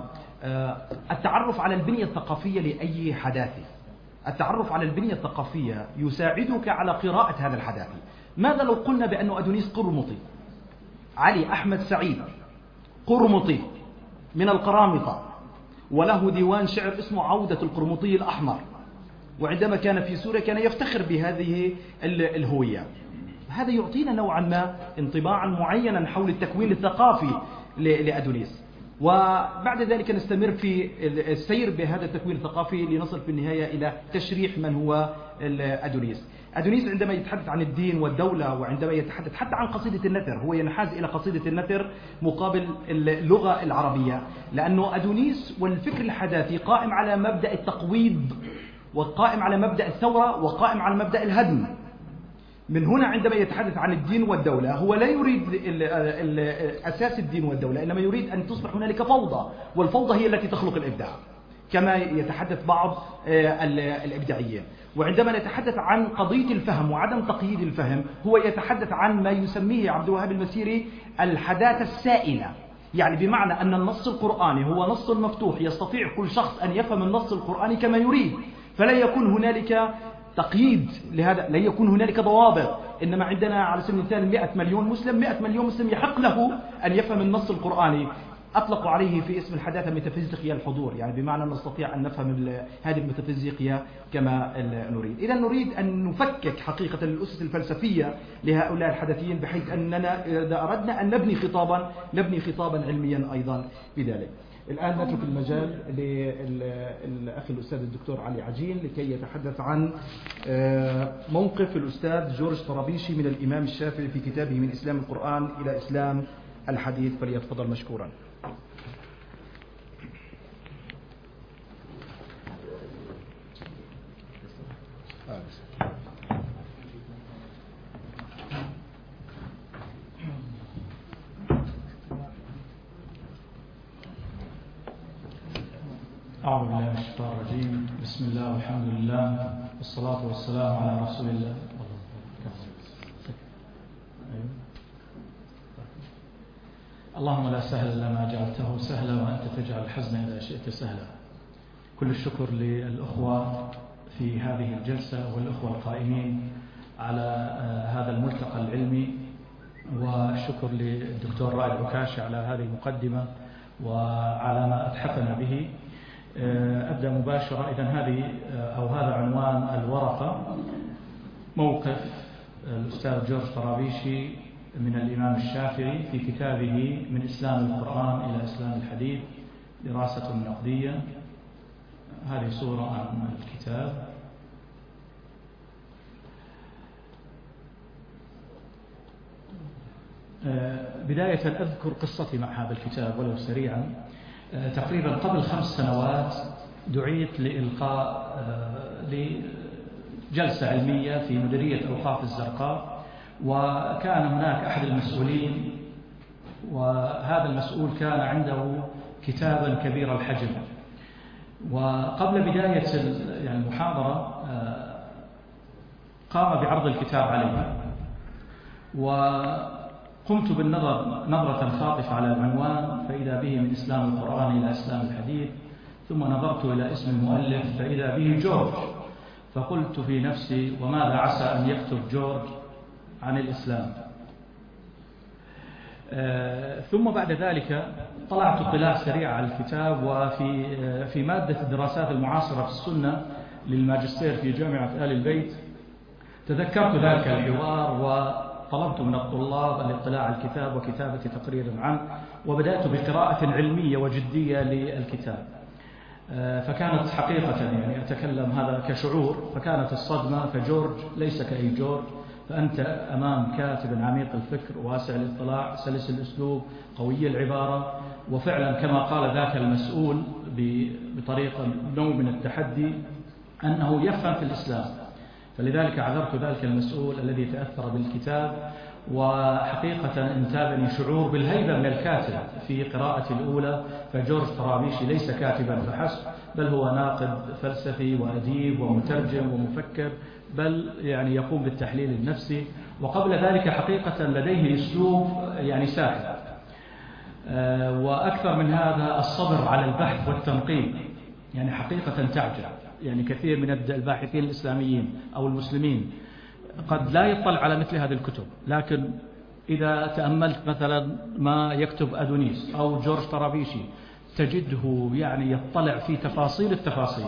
التعرف على البنية الثقافية لأي حداثي. التعرف على البنية الثقافية يساعدك على قراءة هذا الحداثي. ماذا لو قلنا بأنه أدونيس قرمطي، علي أحمد سعيد قرمطي من القرامطة، وله ديوان شعر اسمه عودة القرمطي الأحمر، وعندما كان في سوريا كان يفتخر بهذه الهوية. هذا يعطينا نوعا ما انطباعا معينا حول التكوين الثقافي لأدونيس، وبعد ذلك نستمر في السير بهذا التكوين الثقافي لنصل في النهاية إلى تشريح من هو أدونيس. أدونيس عندما يتحدث عن الدين والدولة، وعندما يتحدث حتى عن قصيدة النثر، هو ينحاز إلى قصيدة النثر مقابل اللغة العربية، لأنه أدونيس والفكر الحداثي قائم على مبدأ التقويض، وقائم على مبدأ الثورة، وقائم على مبدأ الهدم. من هنا عندما يتحدث عن الدين والدولة هو لا يريد أساس الدين والدولة، إنما يريد أن تصبح هنالك فوضى، والفوضى هي التي تخلق الإبداع كما يتحدث بعض الإبداعيين. وعندما نتحدث عن قضية الفهم وعدم تقييد الفهم، هو يتحدث عن ما يسميه عبد الوهاب المسيري الحداثة السائلة، يعني بمعنى أن النص القرآني هو نص مفتوح يستطيع كل شخص أن يفهم النص القرآني كما يريد، فلا يكون هنالك تقييد لهذا، لا يكون هنالك ضوابط. إنما عندنا على سبيل المثال 100 مليون مسلم، 100 مليون مسلم يحق له أن يفهم النص القرآني. أطلقوا عليه في اسم الحداثة ميتافيزيقيا الحضور، يعني بمعنى نستطيع أن نفهم هذه الميتافيزيقيا كما نريد. إذا نريد أن نفكك حقيقة الأسس الفلسفية لهؤلاء الحداثيين، بحيث أننا إذا أردنا أن نبني خطابا علميا أيضا بذلك. الآن نترك المجال للأخ الأستاذ الدكتور علي عجين لكي يتحدث عن موقف الأستاذ جورج طرابيشي من الإمام الشافعي في كتابه من إسلام القرآن إلى إسلام الحديث، فليتفضل مشكورا. أعوذ بالله من الشيطان الرجيم. بسم الله والحمد لله والصلاة والسلام على رسول الله. اللهم لا سهل إلا ما جعلته سهلا وأنت تجعل الحزن إذا شئت سهلا. كل الشكر للأخوة في هذه الجلسة والأخوة القائمين على هذا الملتقى العلمي، والشكر للدكتور رائد عكاشة على هذه المقدمة وعلى ما أتحفنا به. أبدأ مباشرة. إذن هذا عنوان الورقة: موقف الأستاذ جورج طرابيشي من الإمام الشافعي في كتابه من إسلام القرآن إلى إسلام الحديث، دراسة نقدية. هذه صورة عن الكتاب. بداية أذكر قصتي مع هذا الكتاب ولو سريعا. تقريبا قبل 5 سنوات دعيت لإلقاء لجلسة علمية في مديرية أوقاف الزرقاء، وكان هناك أحد المسؤولين، وهذا المسؤول كان عنده كتابا كبير الحجم. وقبل بداية المحاضرة قام بعرض الكتاب علي، وقمت بالنظر نظرة خاطفة على العنوان فإذا به من إسلام القرآن إلى إسلام الحديث، ثم نظرت إلى اسم المؤلف فإذا به جورج، فقلت في نفسي وماذا عسى أن يكتب جورج عن الإسلام. ثم بعد ذلك طلعت اطلاع سريع على الكتاب، وفي مادة الدراسات المعاصرة في السنة للماجستير في جامعة آل البيت تذكرت ذلك الحوار، وطلبت من الطلاب الاطلاع على الكتاب وكتابة تقرير عنه، وبدأت بقراءة علمية وجدية للكتاب. فكانت حقيقة أتكلم هذا كشعور، فكانت الصدمة. فجورج ليس كأي جورج، فأنت أمام كاتب عميق الفكر واسع الاطلاع سلس الأسلوب قوي العبارة، وفعلا كما قال ذاك المسؤول بطريقة نوع من التحدي أنه يفهم في الإسلام. فلذلك عذرت ذلك المسؤول الذي تأثر بالكتاب، وحقيقة انتابني شعور بالهيبة من الكاتب في قراءة الأولى. فجورج طرابيشي ليس كاتبا فحسب، بل هو ناقد فلسفي وأديب ومترجم ومفكر، بل يقوم بالتحليل النفسي. وقبل ذلك حقيقة لديه أسلوب ساحر، وأكثر من هذا الصبر على البحث والتنقيب. حقيقة تعجب. كثير من الباحثين الإسلاميين أو المسلمين قد لا يطلع على مثل هذه الكتب، لكن إذا تأملت مثلا ما يكتب أدونيس أو جورج طرابيشي تجده يطلع في تفاصيل التفاصيل.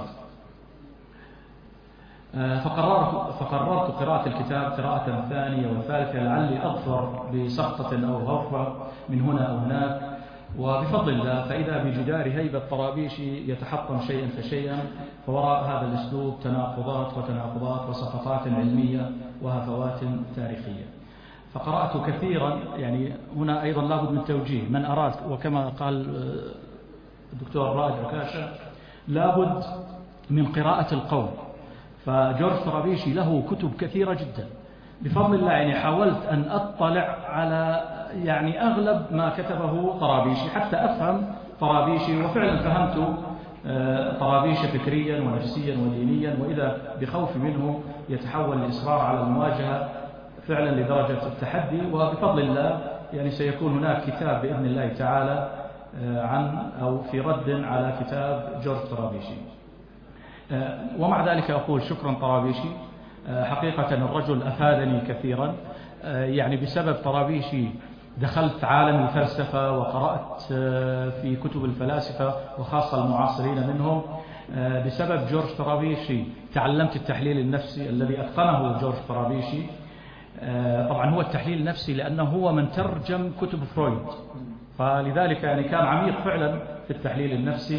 فقررت قراءة الكتاب قراءة ثانية وثالثة لعلي أظفر بسقطة أو غرفة من هنا أو هناك، وبفضل الله فإذا بجدار هيبة طرابيشي يتحطم شيئا فشيئا، فوراء هذا الأسلوب تناقضات وتناقضات وسقطات علمية وهفوات تاريخية. فقرأت كثيرا. هنا أيضا لابد من توجيه من أراد، وكما قال الدكتور رائد عكاشة لابد من قراءة القوم. فجورج طرابيشي له كتب كثيرة جدا بفضل الله. حاولت أن أطلع على أغلب ما كتبه طرابيشي حتى أفهم طرابيشي، وفعلا فهمت طرابيشي فكريا ونفسيا ودينيا، وإذا بخوف منه يتحول لإصرار على المواجهة فعلا لدرجة التحدي. وبفضل الله سيكون هناك كتاب بإذن الله تعالى عن أو في رد على كتاب جورج طرابيشي. ومع ذلك أقول شكرا طرابيشي. حقيقة الرجل أفادني كثيرا. بسبب طرابيشي دخلت عالم الفلسفة وقرأت في كتب الفلاسفة وخاصة المعاصرين منهم. بسبب جورج طرابيشي تعلمت التحليل النفسي الذي أتقنه جورج طرابيشي. طبعا هو التحليل النفسي لأنه هو من ترجم كتب فرويد، فلذلك كان عميق فعلا في التحليل النفسي.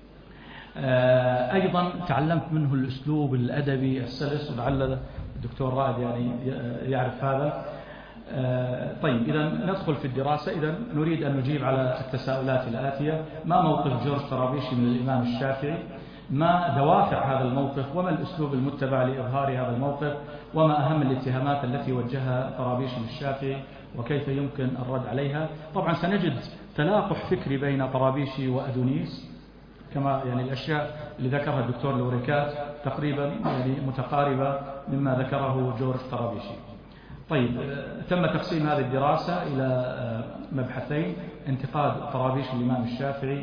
أيضا تعلمت منه الأسلوب الأدبي السلس، ولعل الدكتور رائد يعرف هذا. طيب، إذا ندخل في الدراسة. إذا نريد أن نجيب على التساؤلات الآتية: ما موقف جورج طرابيشي من الإمام الشافعي؟ ما دوافع هذا الموقف؟ وما الأسلوب المتبع لإظهار هذا الموقف؟ وما أهم الاتهامات التي وجهها طرابيشي للشافعي وكيف يمكن الرد عليها؟ طبعا سنجد تلاقح فكري بين طرابيشي وأدونيس، كما الأشياء اللي ذكرها الدكتور لوريكات تقريبا متقاربة مما ذكره جورج طرابيشي. طيب، تم تقسيم هذه الدراسة إلى مبحثين: انتقاد طرابيش الإمام الشافعي،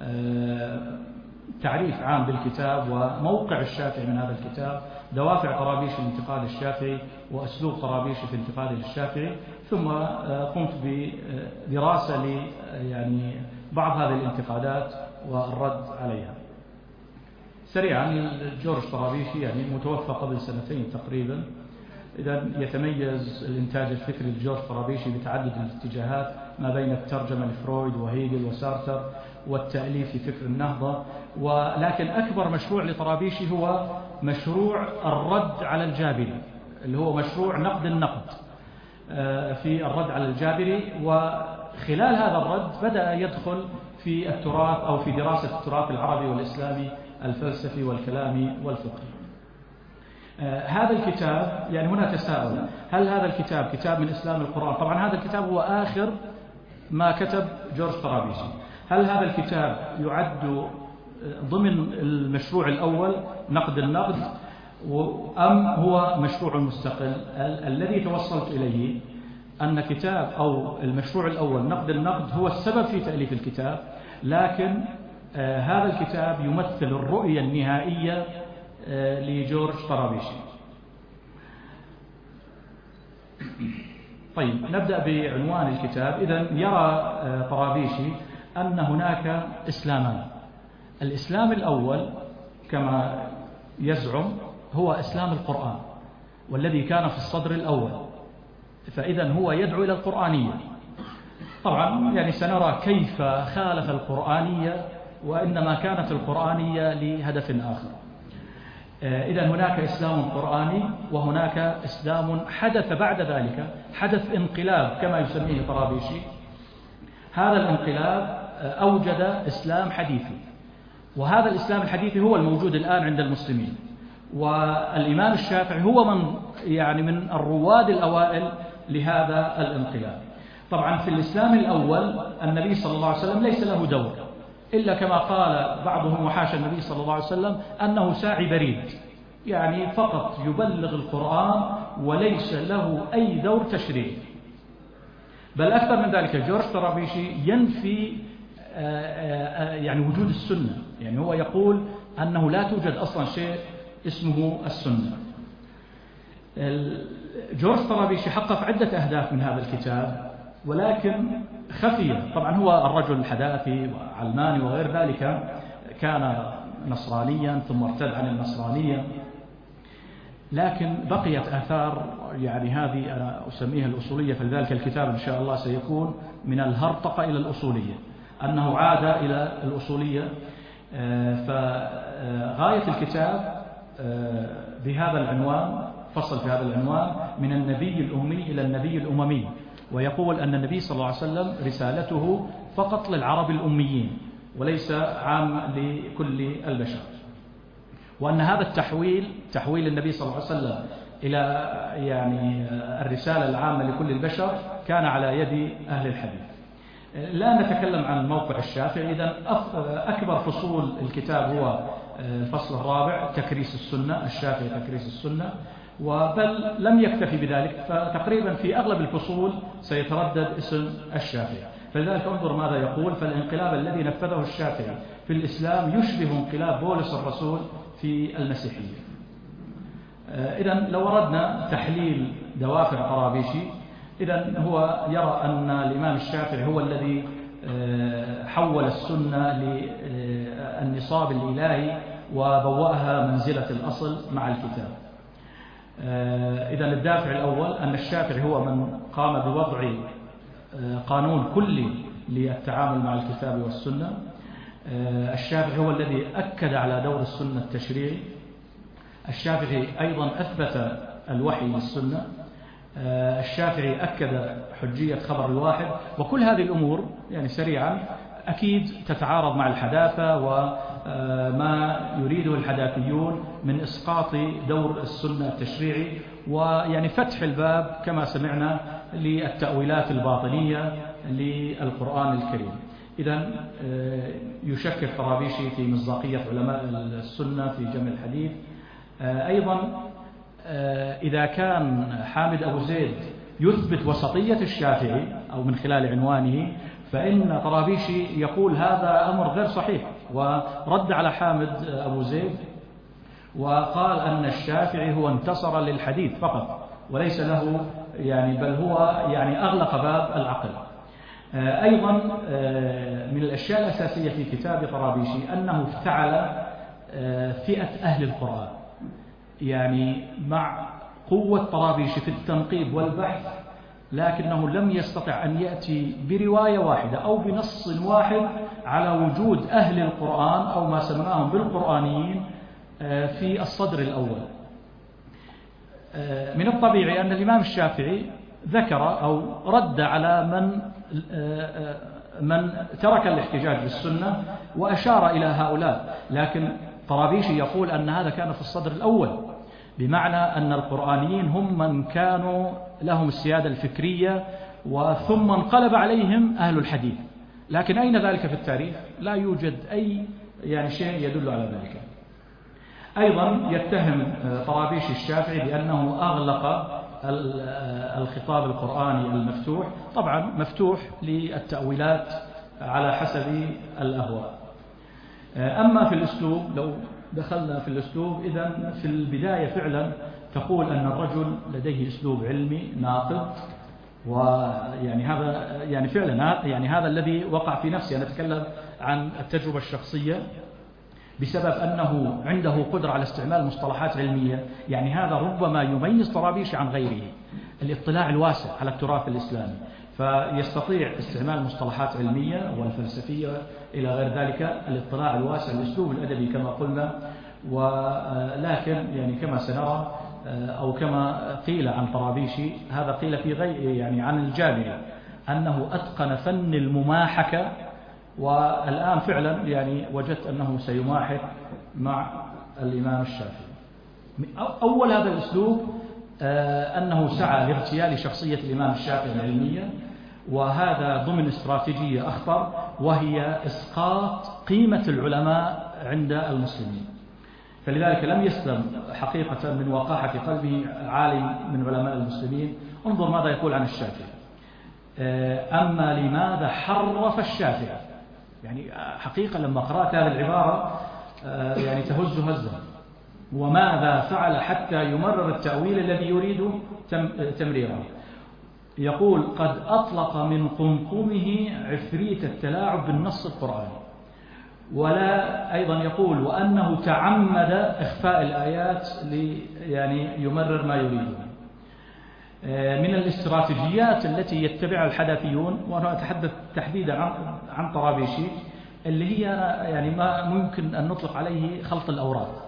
تعريف عام بالكتاب وموقع الشافعي من هذا الكتاب، دوافع طرابيش لانتقاد الشافعي وأسلوب طرابيش في انتقاده للشافعي، ثم قمت بدراسة يعني بعض هذه الانتقادات والرد عليها. سريعا، جورج طرابيشي يعني متوفى قبل 2 تقريبا. إذا يتميز الإنتاج الفكري لجورج طرابيشي بتعدد الاتجاهات ما بين الترجمة لفرويد وهيجل وسارتر والتأليف في فكر النهضة، ولكن أكبر مشروع لطرابيشي هو مشروع الرد على الجابري، اللي هو مشروع نقد النقد في الرد على الجابري. وخلال هذا الرد بدأ يدخل في التراث أو في دراسة التراث العربي والإسلامي الفلسفي والكلامي والفقهي. هذا الكتاب يعني هنا تساؤل: هل هذا الكتاب كتاب من إسلام القرآن؟ طبعا هذا الكتاب هو آخر ما كتب جورج طرابيشي. هل هذا الكتاب يعد ضمن المشروع الأول نقد النقد، أم هو مشروع مستقل؟ الذي توصلت إليه أن كتاب أو المشروع الأول نقد النقد هو السبب في تأليف الكتاب، لكن هذا الكتاب يمثل الرؤية النهائية لجورج طرابيشي. طيب، نبدأ بعنوان الكتاب. إذن يرى طرابيشي أن هناك إسلامان. الإسلام الأول كما يزعم هو إسلام القرآن، والذي كان في الصدر الأول، فإذا هو يدعو إلى القرآنية. طبعا يعني سنرى كيف خالف القرآنية، وإنما كانت القرآنية لهدف آخر. إذا هناك إسلام قرآني، وهناك إسلام حدث بعد ذلك، حدث انقلاب كما يسميه طرابيشي. هذا الانقلاب أوجد إسلام حديثي، وهذا الإسلام الحديثي هو الموجود الآن عند المسلمين. والإمام الشافعي هو من الرواد الأوائل لهذا الانقلاب. طبعا في الإسلام الأول النبي صلى الله عليه وسلم ليس له دور، إلا كما قال بعضهم وحاشا النبي صلى الله عليه وسلم أنه ساعي بريد، يعني فقط يبلغ القرآن وليس له أي دور تشريعي. بل أكثر من ذلك، جورج طرابيشي ينفي يعني وجود السنة، يعني هو يقول أنه لا توجد أصلا شيء اسمه السنة. جورج طرابيشي حقق عدة أهداف من هذا الكتاب، ولكن خفية. طبعا هو الرجل حداثي وعلماني وغير ذلك، كان نصرانيا ثم ارتد عن النصرانية، لكن بقيت آثار، يعني هذه أنا أسميها الأصولية، فلذلك الكتاب إن شاء الله سيكون من الهرطقة إلى الأصولية، أنه عاد إلى الأصولية. فغاية الكتاب بهذا العنوان، فصل في هذا العنوان: من النبي الأمي إلى النبي الأممي. ويقول أن النبي صلى الله عليه وسلم رسالته فقط للعرب الأميين وليس عام لكل البشر، وأن هذا تحويل النبي صلى الله عليه وسلم إلى يعني الرسالة العامة لكل البشر كان على يد أهل الحديث. لا نتكلم عن موقع الشافعي. إذن أكبر فصول الكتاب هو الفصل الرابع: تكريس السنة، الشافعي تكريس السنة. وبل لم يكتفي بذلك، فتقريبا في أغلب الفصول سيتردد اسم الشافعي. فلذلك انظر ماذا يقول: فالانقلاب الذي نفذه الشافعي في الإسلام يشبه انقلاب بولس الرسول في المسيحية. إذن لو أردنا تحليل دوافع طرابيشي، إذن هو يرى أن الإمام الشافعي هو الذي حول السنة للنصاب الإلهي وبوأها منزلة الأصل مع الكتاب. إذن الدافع الأول أن الشافعي هو من قام بوضع قانون كلي للتعامل مع الكتاب والسنة. الشافعي هو الذي أكد على دور السنة التشريعي. الشافعي أيضا أثبت الوحي للسنة. الشافعي أكد حجية خبر الواحد. وكل هذه الأمور يعني سريعا أكيد تتعارض مع الحداثة وما يريده الحداثيون من إسقاط دور السنة التشريعي، ويعني فتح الباب كما سمعنا للتأويلات الباطنية للقرآن الكريم. إذن يشكك طرابيشي في مصداقية علماء السنة في جمع الحديث. أيضا إذا كان حامد أبو زيد يثبت وسطية الشافعي أو من خلال عنوانه، فإن طرابيشي يقول هذا أمر غير صحيح، ورد على حامد أبو زيد وقال أن الشافعي هو انتصر للحديث فقط وليس له يعني، بل هو يعني أغلق باب العقل. أيضا من الأشياء الأساسية في كتاب طرابيشي أنه افتعل فئة أهل القرآن، يعني مع قوة طرابيشي في التنقيب والبحث، لكنه لم يستطع أن يأتي برواية واحدة أو بنص واحد على وجود أهل القرآن أو ما سماهم بالقرآنيين في الصدر الأول. من الطبيعي أن الإمام الشافعي ذكر أو رد على من ترك الاحتجاج بالسنة وأشار إلى هؤلاء، لكن طرابيشي يقول أن هذا كان في الصدر الأول، بمعنى أن القرآنيين هم من كانوا لهم السيادة الفكرية ثم انقلب عليهم أهل الحديث. لكن أين ذلك في التاريخ؟ لا يوجد أي يعني شيء يدل على ذلك. أيضا يتهم طرابيشي الشافعي بأنه أغلق الخطاب القرآني المفتوح، طبعا مفتوح للتأويلات على حسب الأهواء. أما في الأسلوب، لو دخلنا في الأسلوب، إذن في البداية فعلا تقول أن الرجل لديه أسلوب علمي ناقد، ويعني هذا يعني فعلا يعني هذا الذي وقع في نفسي. أنا أتكلم عن التجربة الشخصية بسبب أنه عنده قدرة على استعمال مصطلحات علمية، يعني هذا ربما يميز طرابيشي عن غيره، الاطلاع الواسع على التراث الإسلامي، فيستطيع استعمال مصطلحات علمية والفلسفية إلى غير ذلك، الاطلاع الواسع، الأسلوب الأدبي كما قلنا. ولكن يعني كما سنرى أو كما قيل عن طرابيشي، هذا قيل في غير يعني عن الجابري أنه أتقن فن المماحكة، والآن فعلا يعني وجدت أنه سيماحك مع الإمام الشافعي. أول هذا الأسلوب أنه سعى لاغتيال شخصية الإمام الشافعي العلمية، وهذا ضمن استراتيجية أخطر، وهي إسقاط قيمة العلماء عند المسلمين. فلذلك لم يسلم حقيقة من وقاحة قلبه عالم من علماء المسلمين. انظر ماذا يقول عن الشافعي: أما لماذا حرف الشافعي، يعني حقيقة لما قرأت هذه العبارة يعني تهز هزا، وماذا فعل حتى يمرر التأويل الذي يريد تمريره. يقول: قد أطلق من قمقمه عفريت التلاعب بالنص القرآني. ولا أيضا يقول: وأنه تعمد إخفاء الآيات يعني يمرر ما يريده. من الاستراتيجيات التي يتبعها الحداثيون، وأنا أتحدث تحديدا عن طرابيشي، اللي هي يعني ما ممكن أن نطلق عليه خلط الأوراق،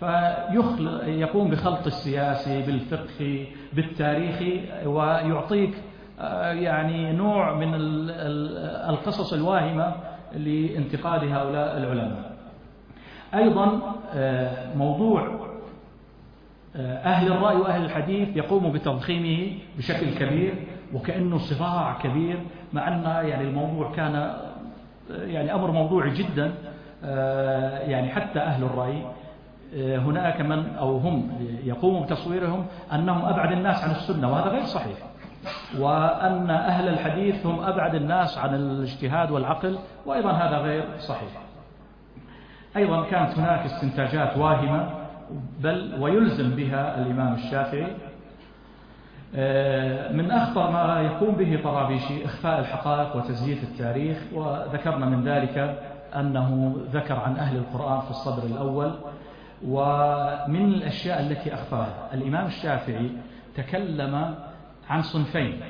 فيقوم بخلط السياسي بالفقهي بالتاريخي، ويعطيك يعني نوع من القصص الواهمة لانتقاد هؤلاء العلماء. أيضا موضوع أهل الرأي وأهل الحديث يقوم بتضخيمه بشكل كبير، وكأنه صراع كبير، مع أن يعني الموضوع كان يعني أمر موضوعي جدا. يعني حتى أهل الرأي هناك من أو هم يقوموا بتصويرهم أنهم أبعد الناس عن السنة، وهذا غير صحيح، وأن أهل الحديث هم أبعد الناس عن الاجتهاد والعقل، وأيضا هذا غير صحيح. أيضا كانت هناك استنتاجات واهمة بل ويلزم بها الإمام الشافعي. من أخطر ما يقوم به طرابيشي إخفاء الحقائق وتزييف التاريخ، وذكرنا من ذلك أنه ذكر عن أهل القرآن في الصدر الأول. ومن الأشياء التي أخفاها الإمام الشافعي تكلم عن صنفين،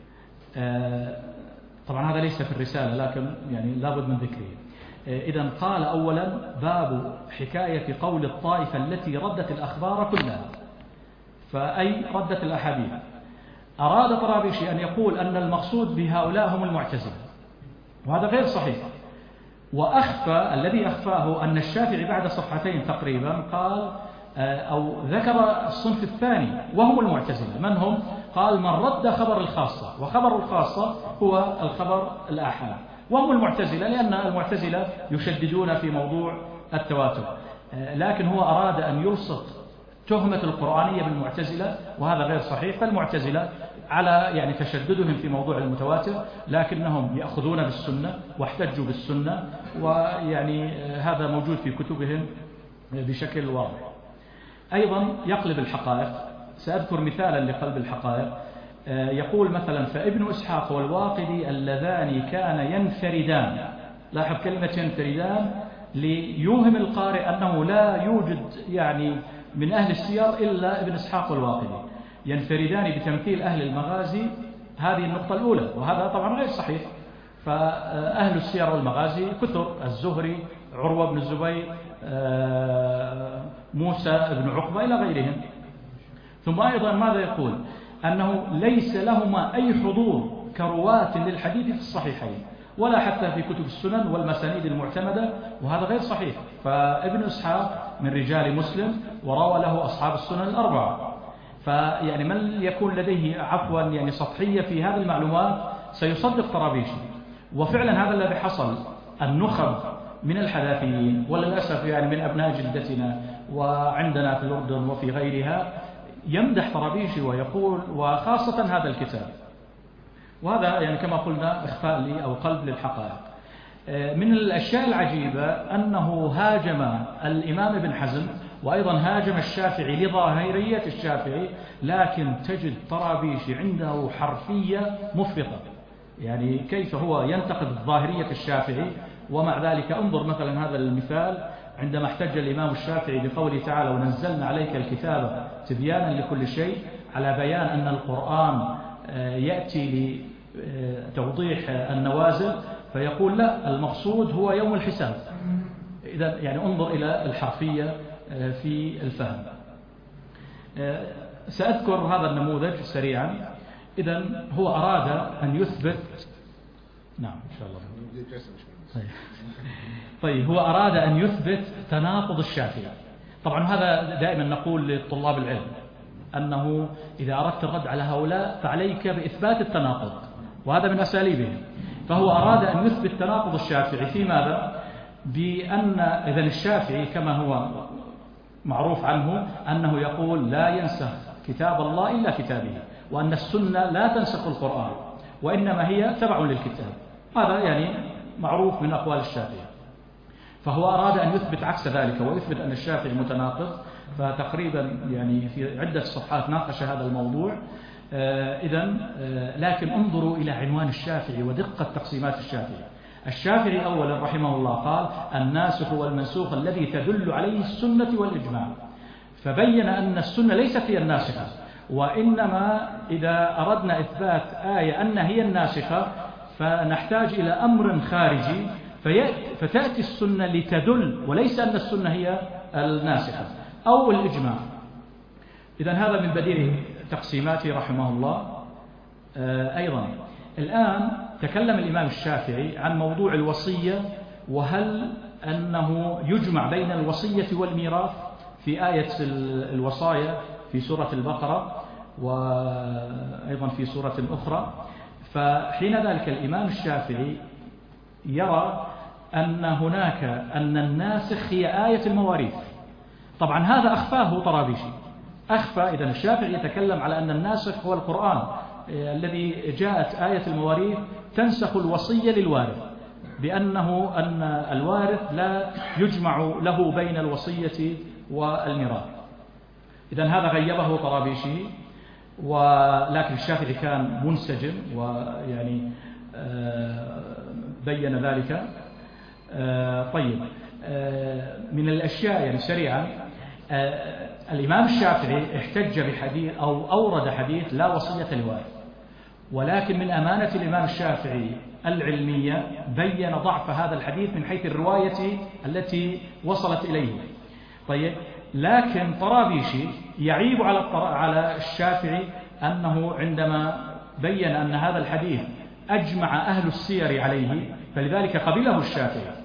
طبعا هذا ليس في الرسالة لكن يعني لابد من ذكره. إذن قال أولا: باب حكاية قول الطائفة التي ردت الأخبار كلها، فأي ردت الأحاديث. أراد طرابيشي أن يقول أن المقصود بهؤلاء هم المعتزلة، وهذا غير صحيح. وأخفى الذي أخفاه أن الشافعي بعد صفحتين تقريبا قال أو ذكر الصنف الثاني وهم المعتزلة. من هم؟ قال: من رد خبر الخاصة، وخبر الخاصة هو الخبر الآحاد، وهم المعتزلة، لأن المعتزلة يشددون في موضوع التواتر. لكن هو أراد أن يلصق تهمة القرآنية بالمعتزلة، وهذا غير صحيح. فالمعتزلة على يعني تشددهم في موضوع المتواتر، لكنهم يأخذون بالسنة واحتجوا بالسنة، ويعني هذا موجود في كتبهم بشكل واضح. أيضا يقلب الحقائق. سأذكر مثالا لقلب الحقائق. يقول مثلا: فابن إسحاق والواقدي اللذان كان ينفردان. لاحظ كلمة ينفردان ليوهم القارئ أنه لا يوجد يعني من أهل السير إلا ابن إسحاق والواقدي، ينفردان بتمثيل أهل المغازي. هذه النقطة الأولى، وهذا طبعا غير صحيح. فأهل السير والمغازي كثر: الزهري، عروة بن الزبير، موسى بن عقبة إلى غيرهم. ثم أيضا ماذا يقول؟ أنه ليس لهما أي حضور كرواة للحديث في الصحيحين ولا حتى في كتب السنن والمسانيد المعتمدة، وهذا غير صحيح. فابن إسحاق من رجال مسلم وروى له أصحاب السنن الأربعة. فيعني من يكون لديه عفوا يعني سطحية في هذه المعلومات سيصدق طرابيشي. وفعلا هذا الذي حصل. النخب من الحداثيين وللأسف يعني من أبناء جلدتنا وعندنا في الأردن وفي غيرها يمدح طرابيشي ويقول، وخاصة هذا الكتاب، وهذا يعني كما قلنا إخفاء لي أو قلب للحقائق. من الأشياء العجيبة أنه هاجم الإمام ابن حزم، وأيضا هاجم الشافعي لظاهرية الشافعي، لكن تجد طرابيشي عنده حرفية مفرطة. يعني كيف هو ينتقد ظاهرية الشافعي ومع ذلك انظر مثلا هذا المثال عندما احتج الإمام الشافعي بقوله تعالى: ونزلنا عليك الكتاب تبيانا لكل شيء، على بيان أن القرآن يأتي لتوضيح النوازل، فيقول لا، المقصود هو يوم الحساب. إذا يعني انظر إلى الحرفية في الفهم. سأذكر هذا النموذج سريعا. إذا هو أراد أن يثبت، نعم إن شاء الله. طيب هو أراد أن يثبت تناقض الشافعي. طبعا هذا دائما نقول لطلاب العلم أنه إذا أردت الرد على هؤلاء فعليك بإثبات التناقض، وهذا من أساليبهم. فهو أراد أن يثبت تناقض الشافعي في ماذا؟ بأن إذن الشافعي كما هو معروف عنه أنه يقول لا ينسخ كتاب الله إلا كتابه، وأن السنة لا تنسخ القرآن وإنما هي تبع للكتاب. هذا يعني معروف من أقوال الشافعي. فهو أراد أن يثبت عكس ذلك ويثبت أن الشافعي متناقض، فتقريبا يعني في عدة صفحات ناقش هذا الموضوع. لكن انظروا إلى عنوان الشافعي ودقة تقسيمات الشافعي. الشافعي أولا رحمه الله قال: الناسخ والمنسوخ الذي تدل عليه السنة والإجماع، فبين أن السنة ليست هي الناسخة، وإنما إذا أردنا إثبات آية أن هي الناسخة فنحتاج إلى أمر خارجي، فتأتي السنة لتدل، وليس أن السنة هي الناسخة أو الإجماع. إذن هذا من بديل تقسيماته رحمه الله. أيضا الآن تكلم الإمام الشافعي عن موضوع الوصية، وهل أنه يجمع بين الوصية والميراث في آية الوصايا في سورة البقرة وأيضا في سورة أخرى. فحين ذلك الإمام الشافعي يرى أن الناسخ هي آية المواريث. طبعا هذا أخفاه طرابيشي، أخفى. إذن الشافعي يتكلم على أن الناسخ هو القرآن الذي جاءت آية المواريث تنسخ الوصية للوارث، بأنه أن الوارث لا يجمع له بين الوصية والميراث. إذن هذا غيبه طرابيشي، ولكن الشافعي كان منسجم ويعني بين ذلك. طيب من الأشياء يعني سريعا، الإمام الشافعي احتج بحديث أو أورد حديث لا وصية للوارث، ولكن من أمانة الإمام الشافعي العلمية بين ضعف هذا الحديث من حيث الرواية التي وصلت إليه. طيب لكن طرابيشي يعيب على الشافعي أنه عندما بين أن هذا الحديث أجمع أهل السير عليه فلذلك قبله الشافعي،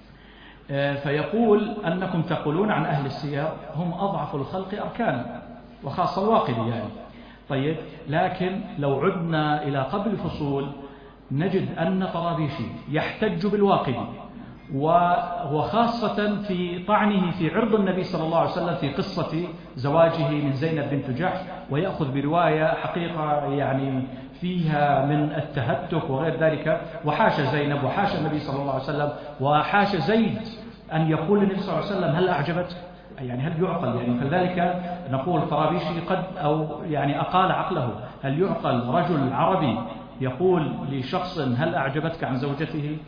فيقول أنكم تقولون عن أهل السير هم أضعف الخلق أركانا، وخاصة الواقدي يعني. طيب لكن لو عدنا إلى قبل الفصول نجد أن طرابيشي يحتج بالواقدي وخاصة في طعنه في عرض النبي صلى الله عليه وسلم في قصة زواجه من زينب بنت جحش، ويأخذ برواية حقيقة يعني فيها من التهتك وغير ذلك، وحاش زينب وحاش النبي صلى الله عليه وسلم وحاش زيد أن يقول للنبي صلى الله عليه وسلم هل أعجبتك؟ يعني هل يعقل؟ يعني فلذلك نقول طرابيشي قد أو يعني أقال عقله. هل يعقل رجل عربي يقول لشخص هل أعجبتك عن زوجته؟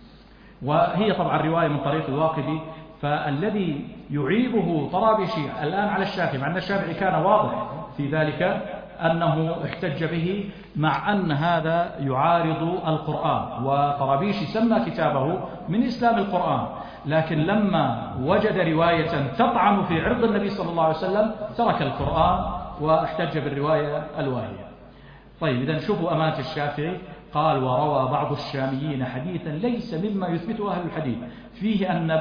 وهي طبعا رواية من طريق الواقدي. فالذي يعيبه طرابيشي الآن على الشافعي، مع أن الشافعي كان واضح في ذلك أنه احتج به، مع أن هذا يعارض القرآن، وطرابيشي سمى كتابه من إسلام القرآن، لكن لما وجد رواية تطعن في عرض النبي صلى الله عليه وسلم ترك القرآن واحتج بالرواية الواهية. طيب إذن شوفوا أمانة الشافعي، قال وروى بعض الشاميين حديثا ليس مما يثبته أهل الحديث فيه أن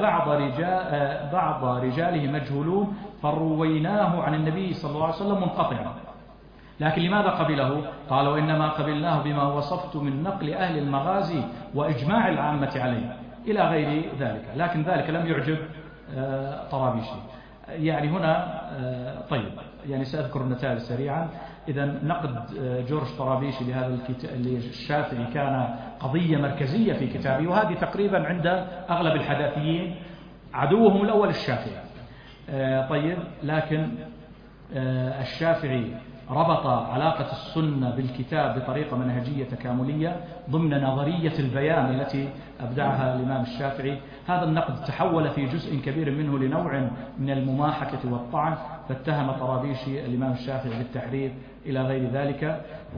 بعض رجاله مجهولون فرويناه عن النبي صلى الله عليه وسلم منقطعا. لكن لماذا قبله؟ قال وإنما قبلناه بما وصفت من نقل أهل المغازي وإجماع العامة عليه إلى غير ذلك. لكن ذلك لم يعجب طرابيشي. يعني هنا طيب يعني سأذكر النتائج سريعا. إذا نقد جورج طرابيشي لهذا الكتاب للشافعي كان قضية مركزية في كتابه، وهذه تقريبا عند أغلب الحداثيين عدوهم الأول الشافعي. طيب لكن الشافعي ربط علاقة السنة بالكتاب بطريقة منهجية تكاملية ضمن نظرية البيان التي أبدعها الإمام الشافعي. هذا النقد تحول في جزء كبير منه لنوع من المماحكة والطعن، فاتهم طرابيشي الإمام الشافعي بالتحريف إلى غير ذلك.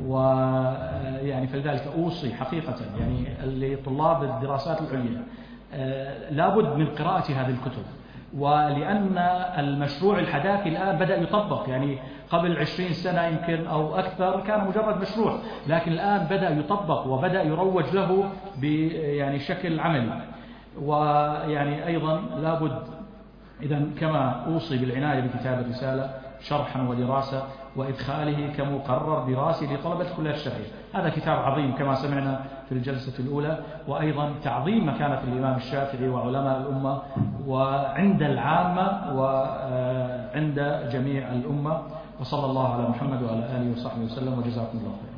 ويعني فلذلك أوصي حقيقة يعني لطلاب الدراسات العليا لابد من قراءة هذه الكتب، ولأن المشروع الحداثي الآن بدأ يطبق. يعني قبل 20 سنة يمكن أو أكثر كان مجرد مشروع، لكن الآن بدأ يطبق وبدأ يروج له يعني شكل عملي. ويعني أيضا لابد إذا كما أوصي بالعناية بكتاب الرسالة شرحا ودراسة وإدخاله كمقرر دراسي لطلبة الكليات الشرعية. هذا كتاب عظيم كما سمعنا في الجلسة الأولى، وأيضا تعظيم مكانة الإمام الشافعي وعلماء الأمة وعند العامة وعند جميع الأمة. وصلى الله على محمد وعلى آله وصحبه وسلم، وجزاكم الله خيرا.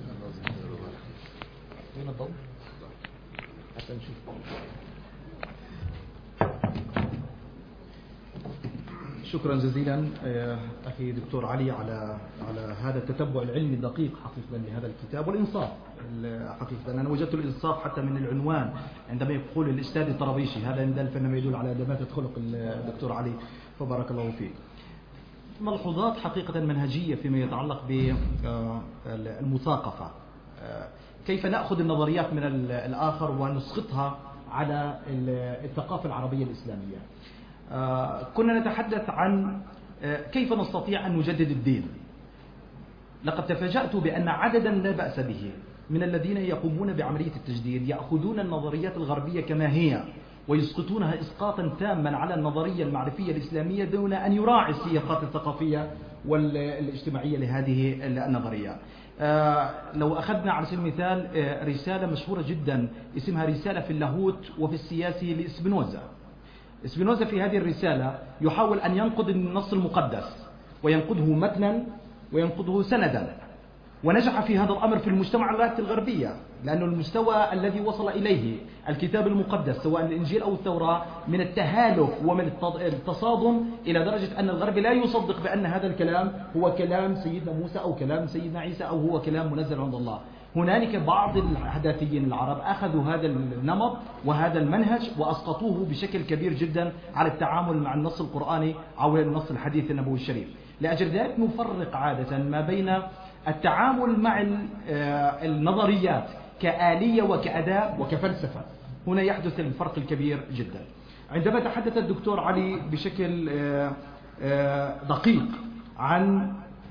شكرا جزيلا أخي دكتور علي على هذا التتبع العلمي الدقيق حقيقة لهذا الكتاب والإنصاف. حقيقة أنا وجدت الإنصاف حتى من العنوان عندما يقول الأستاذ الطرابيشي، هذا إنما يدل على دماثة خلق الدكتور علي، فبارك الله فيه. ملحوظات حقيقة منهجية فيما يتعلق بالمثاقفة، كيف نأخذ النظريات من الآخر ونسقطها على الثقافة العربية الإسلامية. كنا نتحدث عن كيف نستطيع أن نجدد الدين. لقد تفاجأت بأن عددا لا بأس به من الذين يقومون بعملية التجديد يأخذون النظريات الغربية كما هي ويسقطونها إسقاطا تاما على النظرية المعرفية الإسلامية دون أن يراعي السياقات الثقافية والاجتماعية لهذه النظرية. لو أخذنا على سبيل المثال رسالة مشهورة جدا اسمها رسالة في اللاهوت وفي السياسي لإسبينوزا. إسبينوزا في هذه الرسالة يحاول أن ينقض النص المقدس، وينقضه متنا وينقضه سندا، ونجح في هذا الأمر في المجتمعات الغربية، لأن المستوى الذي وصل إليه الكتاب المقدس سواء الإنجيل أو التوراة من التهالك ومن التصادم إلى درجة أن الغرب لا يصدق بأن هذا الكلام هو كلام سيدنا موسى أو كلام سيدنا عيسى أو هو كلام منزل عند الله. هنالك بعض الحداثيين العرب أخذوا هذا النمط وهذا المنهج وأسقطوه بشكل كبير جدا على التعامل مع النص القرآني أو النص الحديث النبوي الشريف. لأجل ذلك نفرق عادة ما بين التعامل مع النظريات كآلية وكأداء وكفلسفة. هنا يحدث الفرق الكبير جدا. عندما تحدث الدكتور علي بشكل دقيق عن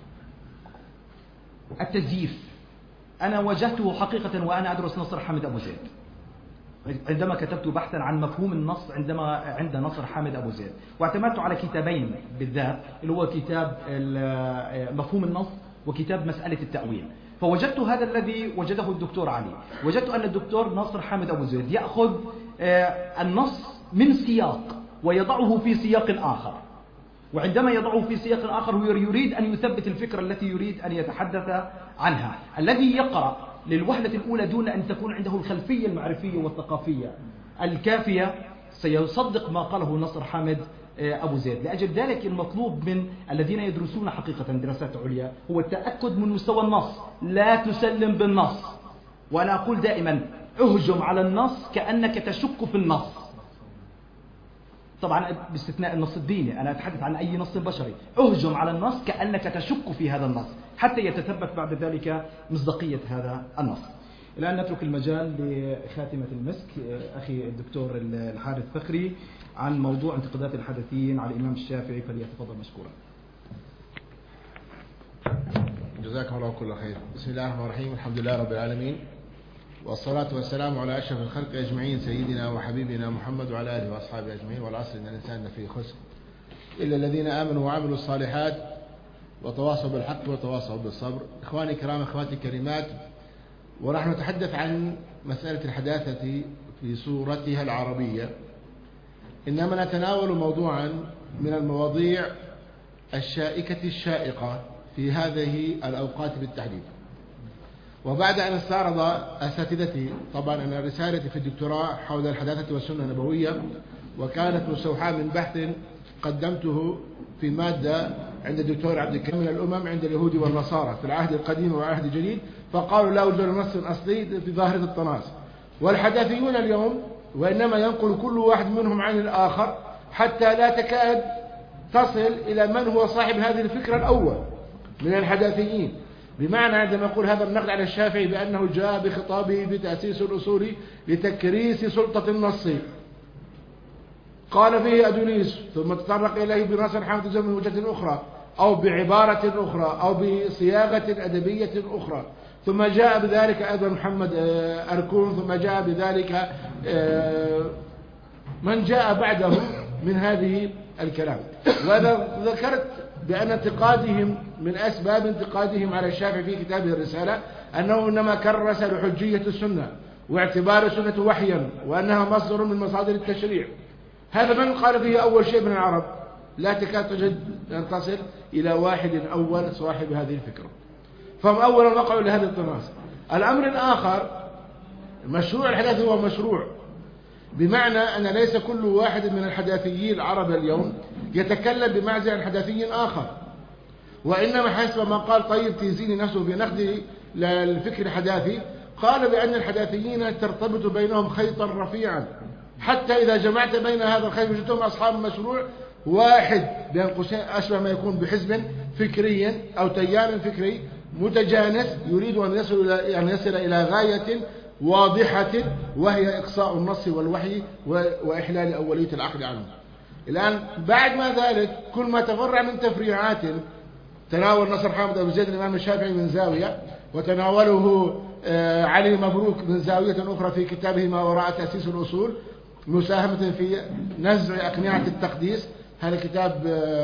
التزييف، أنا واجهته حقيقة وأنا أدرس نصر حامد أبو زيد، عندما كتبت بحثا عن مفهوم النص عند نصر حامد أبو زيد، واعتمدت على كتابين بالذات اللي هو كتاب مفهوم النص وكتاب مسألة التأويل. فوجدت هذا الذي وجده الدكتور علي، وجدت أن الدكتور ناصر حامد أبو زيد يأخذ النص من سياق ويضعه في سياق آخر، وعندما يضعه في سياق آخر هو يريد أن يثبت الفكرة التي يريد أن يتحدث عنها. الذي يقرأ للوهلة الأولى دون أن تكون عنده الخلفية المعرفية والثقافية الكافية سيصدق ما قاله ناصر حامد أبو زيد. لأجل ذلك المطلوب من الذين يدرسون حقيقة دراسات عليا هو التأكد من مستوى النص، لا تسلم بالنص. وأنا أقول دائما اهجم على النص كأنك تشك في النص، طبعا باستثناء النص الديني، أنا أتحدث عن أي نص بشري. اهجم على النص كأنك تشك في هذا النص حتى يتثبت بعد ذلك مصداقية هذا النص. الآن نترك المجال لخاتمة المسك أخي الدكتور الحارث فخري عن موضوع انتقادات الحدثيين على الإمام الشافعي، فليتفضل مشكورا. جزاكم الله كل خير. بسم الله الرحمن الرحيم، الحمد لله رب العالمين، والصلاة والسلام على أشرف الخلق أجمعين سيدنا وحبيبنا محمد وعلى آله وأصحابه أجمعين. والعصر إن الإنسان لفي خسر إلا الذين آمنوا وعملوا الصالحات وتواصوا بالحق وتواصوا بالصبر. إخواني الكرام، أخواتي الكريمات، ونحن نتحدث عن مسألة الحداثة في صورتها العربية، إنما نتناول موضوعا من المواضيع الشائكة الشائقة في هذه الأوقات بالتحديد. وبعد أن استعرض أساتذتي طبعا أن رسالتي في الدكتوراه حول الحداثة والسنة النبوية، وكانت مستوحاة من بحث قدمته في مادة عند الدكتور عبد الكريم من الأمم عند اليهود والنصارى في العهد القديم والعهد الجديد، فقالوا لا يوجد نص أصلي في ظاهرة الطناس. والحداثيون اليوم وإنما ينقل كل واحد منهم عن الآخر حتى لا تكاد تصل إلى من هو صاحب هذه الفكرة الأول من الحداثيين. بمعنى عندما يقول هذا النقد على الشافعي بأنه جاء بخطابه بتأسيس الأصول لتكريس سلطة النص، قال فيه أدونيس، ثم تطرق إليه بنص حامد من وجهة أخرى أو بعبارة أخرى أو بصياغة أدبية أخرى، ثم جاء بذلك أيضا محمد أركون، ثم جاء بذلك من جاء بعده من هذه الكلام. وأنا ذكرت بأن انتقادهم من أسباب انتقادهم على الشافعي في كتابه الرسالة أنه إنما كرس لحجية السنة واعتبار السنة وحيا وأنها مصدر من مصادر التشريع. هذا من قال فيه أول شيء من العرب، لا تكاد تجد أن تصل إلى واحد أول صاحب هذه الفكرة، فهم أولا وقعوا لهذا الطناس. الأمر الآخر، مشروع الحداث هو مشروع، بمعنى أن ليس كل واحد من الحداثيين العرب اليوم يتكلم بمعزل عن حداثي آخر، وإنما حسب ما قال طيب تيزيني نفسه بنقده للفكر الحداثي، قال بأن الحداثيين ترتبط بينهم خيطا رفيعا، حتى إذا جمعت بين هذا الخيط وجدتهم أصحاب مشروع واحد بين قوسين أشبه ما يكون بحزب فكري أو تيار فكري متجانس يريد أن يصل إلى غاية واضحة، وهي إقصاء النص والوحي وإحلال أولية العقد عنه. الآن بعد ما ذلك كل ما تفرع من تفريعات، تناول نصر حامد أبو زيد الإمام الشافعي من زاوية، وتناوله علي مبروك من زاوية أخرى في كتابه ما وراء تأسيس الأصول، مساهمة في نزع أقنعة التقديس، هذا كتاب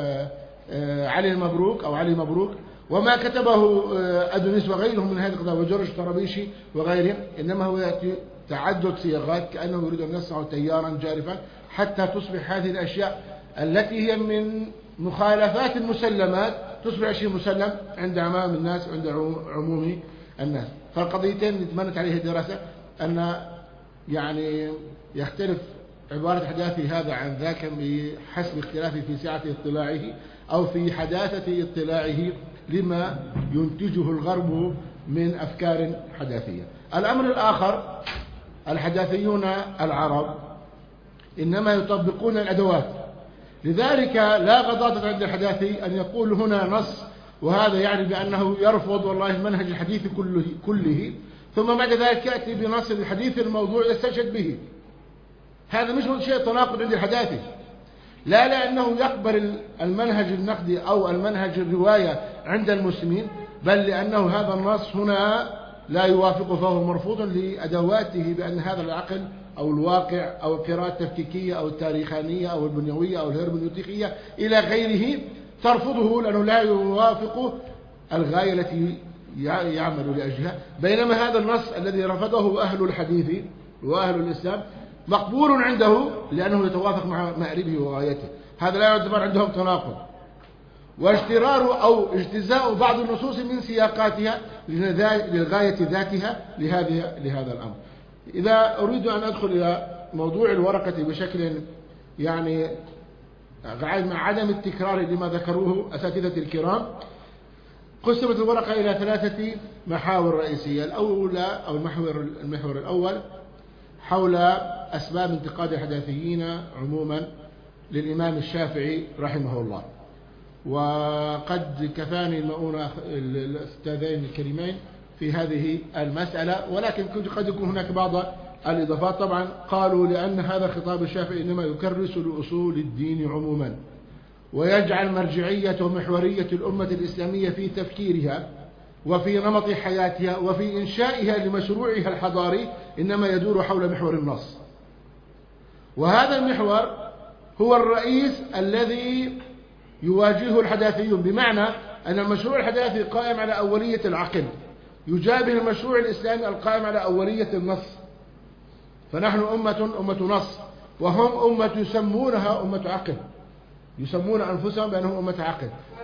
علي المبروك أو علي مبروك، وما كتبه أدونيس وغيرهم من هذه القضايا وجورج طرابيشي وغيرهم، إنما هو يأتي تعدد صياغات كأنه يريد أن يصنع تيارا جارفا حتى تصبح هذه الأشياء التي هي من مخالفات المسلمات تصبح شيء مسلم عند عمام الناس وعند عموم الناس. فالقضيتين نتمنت عليه دراسة، أن يعني يختلف عبارة حداثي هذا عن ذاك بحسب اختلافه في سعة اطلاعه أو في حداثة اطلاعه لما ينتجه الغرب من أفكار حداثية. الأمر الآخر، الحداثيون العرب إنما يطبقون الأدوات، لذلك لا غضاضة عند الحداثي أن يقول هنا نص وهذا يعني بأنه يرفض والله المنهج الحديث كله ثم بعد ذلك يأتي بنص الحديث الموضوع يستشهد به. هذا مش شيء تناقض عند الحداثي، لا لأنه يقبل المنهج النقدي أو المنهج الرواية عند المسلمين، بل لأنه هذا النص هنا لا يوافق فهو مرفوض لأدواته، بأن هذا العقل أو الواقع أو القراءة التفكيكية أو التاريخانية أو البنيوية أو الهرمنوتيقية إلى غيره ترفضه لأنه لا يوافق الغاية التي يعمل لأجلها، بينما هذا النص الذي رفضه أهل الحديث وأهل الإسلام مقبول عنده لأنه يتوافق مع مآربه وغايته. هذا لا يعتبر عندهم تناقض، واجترار أو اجتزاء بعض النصوص من سياقاتها للغاية ذاتها لهذا الأمر. إذا أريد أن أدخل إلى موضوع الورقة بشكل يعني مع عدم التكرار لما ذكروه أساتذة الكرام، قسمت الورقة إلى 3 محاور رئيسية. الأولى أو المحور الأول حول أسباب انتقاد الحداثيين عموما للإمام الشافعي رحمه الله، وقد كفاني المؤونة الأستاذين الكريمين في هذه المسألة، ولكن قد يكون هناك بعض الإضافات. طبعا قالوا لأن هذا خطاب الشافعي إنما يكرس لأصول الدين عموما، ويجعل مرجعية ومحورية الأمة الإسلامية في تفكيرها وفي نمط حياتها وفي إنشائها لمشروعها الحضاري إنما يدور حول محور النص. وهذا المحور هو الرئيس الذي يواجهه الحداثيون، بمعنى أن المشروع الحداثي قائم على أولية العقل يجابه المشروع الإسلامي القائم على أولية النص. فنحن أمة نص، وهم أمة يسمونها أمة عقل، يسمون أنفسهم بأنهم أمة عقل.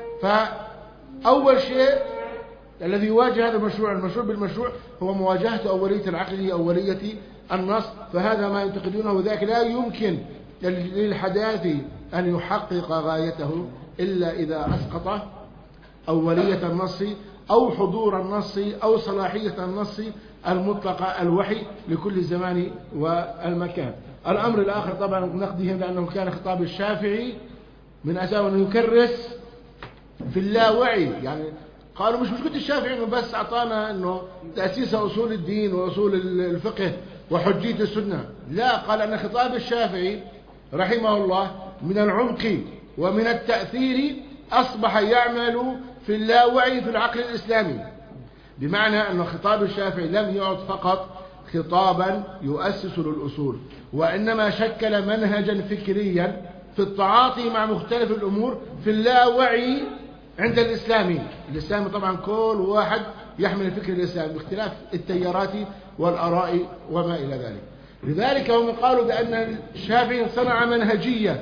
فأول شيء الذي يواجه هذا المشروع بالمشروع هو مواجهة أولية العقل هي أولية النص. فهذا ما ينتقدونه، وذلك لا يمكن للحداثي أن يحقق غايته إلا إذا أسقط أولية النص أو حضور النص أو صلاحية النص المطلقة الوحي لكل الزمان والمكان. الأمر الآخر طبعا نقدهم لأنه كان خطاب الشافعي من أساس أنه يكرس في اللاوعي، يعني قالوا مش مشكلة الشافعي إنه بس أعطانا إنه تأسيس أصول الدين وأصول الفقه وحجية السنة، لا، قال أن خطاب الشافعي رحمه الله من العمق ومن التأثير أصبح يعمل في اللاوعي في العقل الإسلامي، بمعنى أن خطاب الشافعي لم يعد فقط خطابا يؤسس للأصول، وإنما شكل منهجا فكريا في التعاطي مع مختلف الأمور في اللاوعي عند الإسلامي. الإسلامي طبعا كل واحد يحمل الفكر الإسلامي باختلاف التيارات والآراء وما إلى ذلك. لذلك هم قالوا بأن الشافعي صنع منهجية،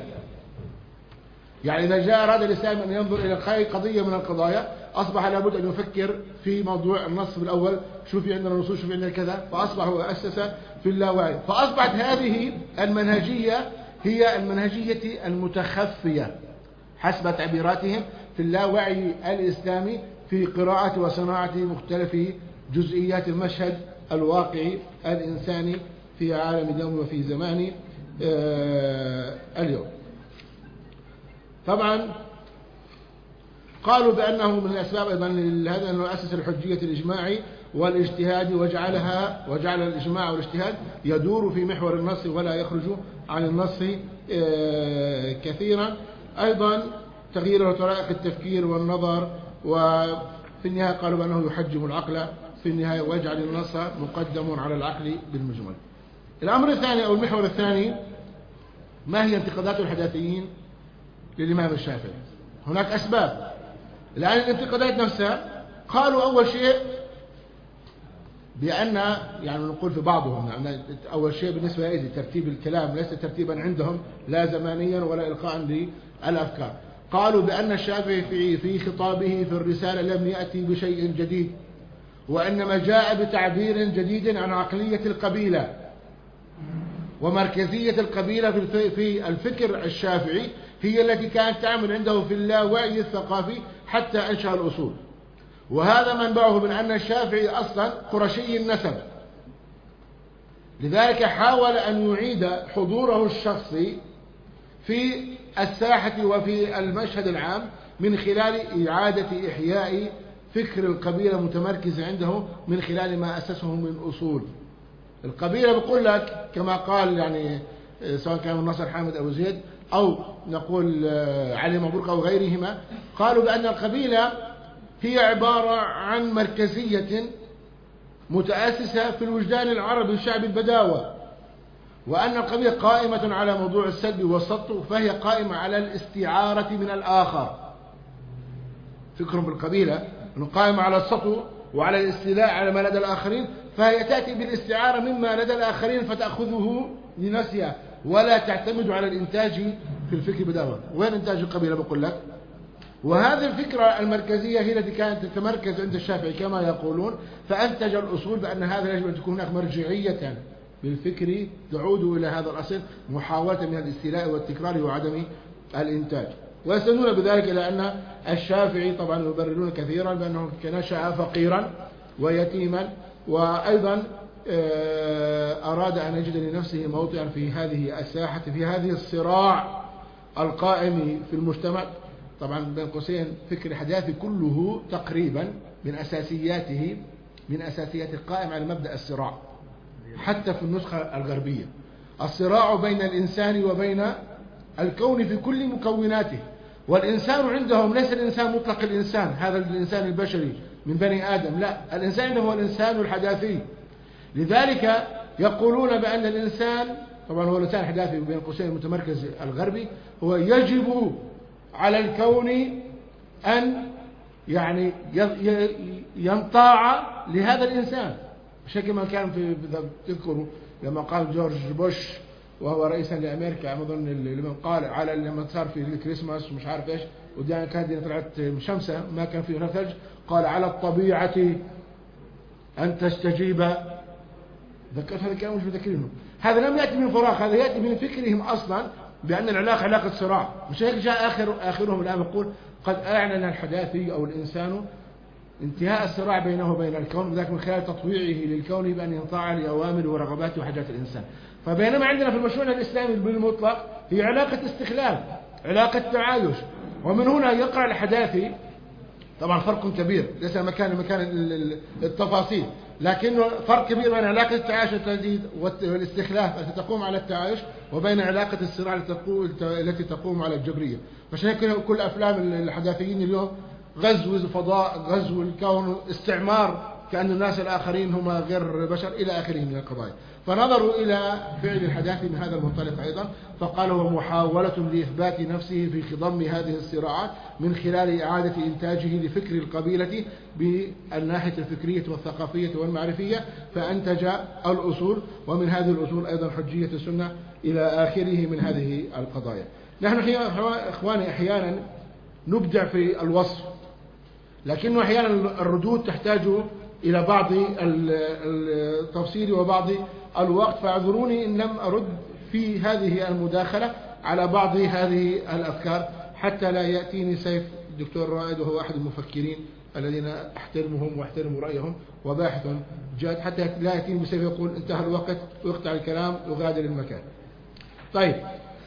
يعني إذا جاء أراد الإسلام أن ينظر إلى قضية من القضايا أصبح لابد أن يفكر في موضوع النص بالأول، شوفي عندنا النصوص شوفي عندنا كذا، فأصبح وأسس في اللاوعي. فأصبحت هذه المنهجية هي المنهجية المتخفية حسب تعبيراتهم في اللاوعي الإسلامي في قراءة وصناعة مختلف جزئيات المشهد الواقعي الإنساني في عالم اليوم وفي زمان اليوم. طبعا قالوا بأنه من الأسباب أيضا لهذا أنه أسس الحجية الإجماعي والاجتهاد وجعل الإجماع والاجتهاد يدور في محور النص ولا يخرج عن النص كثيرا. أيضا تغيير طرائق التفكير والنظر، وفي النهاية قالوا بأنه يحجم العقل في النهاية ويجعل النص مقدم على العقل بالمجمل. الأمر الثاني أو المحور الثاني، ما هي انتقادات الحداثيين للإمام الشافعي؟ هناك أسباب. الآن الانتقادات نفسها قالوا أول شيء بأن يعني نقول في بعضهم يعني أول شيء بالنسبة إلى ترتيب الكلام ليس ترتيبا عندهم لا زمانيا ولا إلقاء للأفكار. قالوا بأن الشافعي في خطابه في الرسالة لم يأتي بشيء جديد، وإنما جاء بتعبير جديد عن عقلية القبيلة ومركزية القبيلة في الفكر الشافعي هي التي كانت تعمل عنده في اللاوعي الثقافي حتى أنشأ الأصول. وهذا منبعه من أن الشافعي أصلا قرشي النسب، لذلك حاول أن يعيد حضوره الشخصي في الساحة وفي المشهد العام من خلال إعادة إحياء فكر القبيلة متمركز عنده من خلال ما أسسه من أصول القبيلة. بقول لك كما قال يعني سواء كان الناصر حامد أو زيد أو نقول علي مبروك أو غيرهما، قالوا بأن القبيلة هي عبارة عن مركزية متأسسة في الوجدان العربي الشعبي البداوة، وأن القبيلة قائمة على موضوع السلب والسطو، فهي قائمة على الاستعارة من الآخر. فكرهم بالقبيلة أنه قائمة على السطو وعلى الاستيلاء على ما لدى الآخرين، فهي تأتي بالاستعارة مما لدى الآخرين فتأخذه لنفسها ولا تعتمد على الإنتاج في الفكر بداوة. وين إنتاج القبيلة بقول لك؟ وهذه الفكرة المركزية هي التي كانت تتمركز عند الشافعي كما يقولون، فأنتج الأصول بأن هذا يجب أن تكون هناك مرجعية بالفكر تعود إلى هذا الأصل محاولة من الاستيلاء والتكرار وعدم الإنتاج. ويستندون بذلك إلى أن الشافعي طبعا يبررون كثيرا بأنه نشأ فقيرا ويتيما، وأيضا أراد أن يجد لنفسه موطئا في هذه الساحة، في هذه الصراع القائم في المجتمع. طبعا بين قوسين فكر الحداثي كله تقريبا من أساسياته قائم على مبدأ الصراع، حتى في النسخة الغربية الصراع بين الإنسان وبين الكون في كل مكوناته. والإنسان عندهم ليس الإنسان مطلق الإنسان، هذا الإنسان البشري من بني آدم، لا، الإنسان هو الإنسان الحداثي. لذلك يقولون بأن الإنسان طبعا هو الإنسان الحداثي بين قوسين المتمركز الغربي، هو يجب على الكون أن يعني ينطاع لهذا الإنسان بشكل ما كان في تذكروا لما قال جورج بوش وهو رئيسا لأمريكا أظن لمن قال على لما صار في الكريسماس ومش عارف إيش ودينا كانت طلعت شمسة ما كان فيه ثلج، قال على الطبيعة أن تستجيب. ذكرت هذا الكلام مش مذكرينه. هذا لم يأتي من فراغ، هذا يأتي من فكرهم أصلا بأن العلاقة علاقة صراع. مش هيك جاء آخرهم الآن يقول قد أعلن الحداثي أو الإنسان انتهاء الصراع بينه وبين الكون، وذلك من خلال تطويعه للكون بأن ينطاع لأوامر ورغبات وحاجات الإنسان. فبينما عندنا في المشروع الإسلامي بالمطلق هي علاقة استخلاف، علاقة تعايش. ومن هنا يقرأ الحداثي طبعا فرق كبير، ليس مكان التفاصيل، لكنه فرق كبير بين علاقة التعايش والاستخلاف التي تقوم على التعايش وبين علاقة الصراع التي تقوم على الجبرية. عشان كل أفلام الحداثيين اليوم غزو الفضاء، غزو الكون، استعمار، كأن الناس الآخرين هم غير بشر إلى آخره من القضايا. فنظروا إلى فعل الحداثي من هذا المنطلق أيضا، فقالوا هو محاولة لإثبات نفسه في خضم هذه الصراعات من خلال إعادة إنتاجه لفكر القبيلة بالناحية الفكرية والثقافية والمعرفية، فأنتج الأصول، ومن هذه الأصول أيضا حجية السنة إلى آخره من هذه القضايا. نحن إخواني أحيانا نبدع في الوصف، لكنه أحيانا الردود تحتاج إلى بعض التفصيل وبعض الوقت، فاعذروني إن لم أرد في هذه المداخلة على بعض هذه الأفكار حتى لا يأتيني سيف الدكتور رائد وهو أحد المفكرين الذين أحترمهم وأحترم رأيهم وباحث جاد، حتى لا يأتيني بسيف يقول انتهى الوقت ويقطع الكلام وغادر المكان. طيب،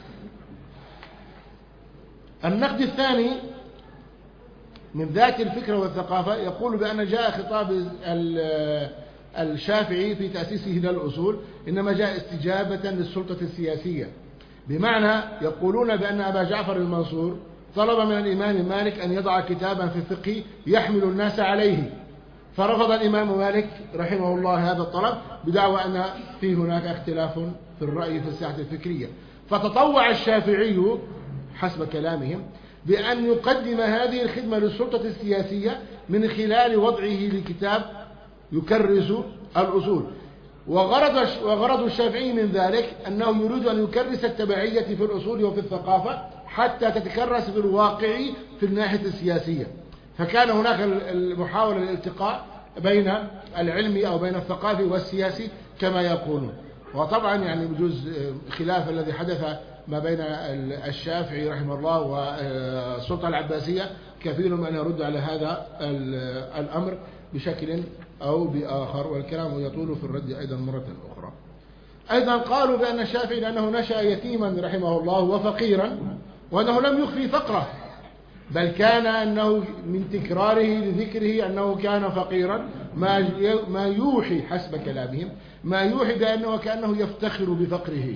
النقد الثاني من ذات الفكرة والثقافة يقول بأن جاء خطاب الشافعي في تأسيسه للأصول إنما جاء استجابة للسلطة السياسية، بمعنى يقولون بأن أبا جعفر المنصور طلب من الإمام مالك أن يضع كتابا في الفقه يحمل الناس عليه، فرفض الإمام مالك رحمه الله هذا الطلب بدعوى أن في هناك اختلاف في الرأي في الساحة الفكرية. فتطوع الشافعي حسب كلامهم بأن يقدم هذه الخدمة للسلطة السياسية من خلال وضعه لكتاب يكرس الأصول. وغرض الشافعي من ذلك أنه يريد أن يكرس التبعية في الأصول وفي الثقافة حتى تتكرس في الواقع في الناحية السياسية. فكان هناك المحاولة للالتقاء بين العلمي أو بين الثقافي والسياسي كما يقولون. وطبعا يعني بجوز خلاف الذي حدث ما بين الشافعي رحمه الله والسلطة العباسية كفيل من أن يرد على هذا الأمر بشكل أو بآخر، والكلام يطول في الرد أيضا مرة أخرى. أيضا قالوا بأن الشافعي لأنه نشأ يتيما رحمه الله وفقيرا، وأنه لم يخفي فقره، بل كان أنه من تكراره لذكره أنه كان فقيرا ما يوحي حسب كلامهم ما يوحي بأنه كأنه يفتخر بفقره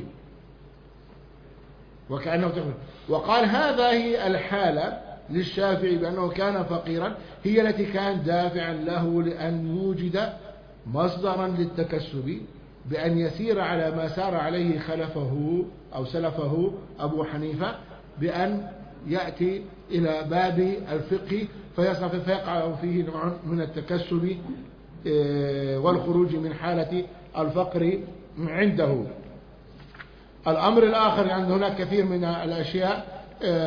وكأنه تفكر. وقال هذه الحالة للشافعي بأنه كان فقيرا هي التي كان دافعا له لأن يوجد مصدرا للتكسب بأن يسير على ما سار عليه خلفه أو سلفه أبو حنيفة، بأن يأتي إلى باب الفقه فيقع فيه نوع من التكسب والخروج من حالة الفقر عنده. الأمر الآخر يعني هناك كثير من الأشياء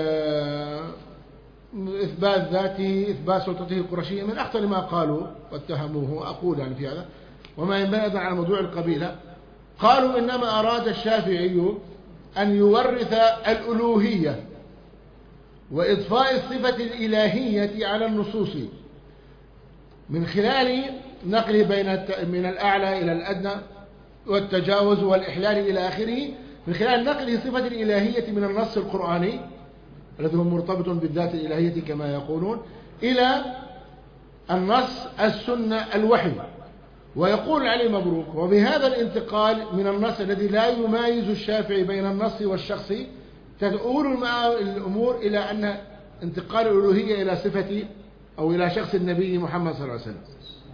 إثبات ذاته، إثبات سلطته القرشية، من أخطر ما قالوا واتهموه، أقول يعني في هذا وما ينبغي على موضوع القبيلة. قالوا إنما أراد الشافعي أن يورث الألوهية وإضفاء الصفة الإلهية على النصوص من خلال نقله من الأعلى إلى الأدنى والتجاوز والإحلال إلى آخره، من خلال نقل صفة الإلهية من النص القرآني الذي هو مرتبط بالذات الإلهية كما يقولون إلى النص السنة الوحي. ويقول علي مبروك وبهذا الانتقال من النص الذي لا يمايز الشافعي بين النص والشخص تؤول الأمور إلى أن انتقال الألوهية إلى صفة أو إلى شخص النبي محمد صلى الله عليه وسلم،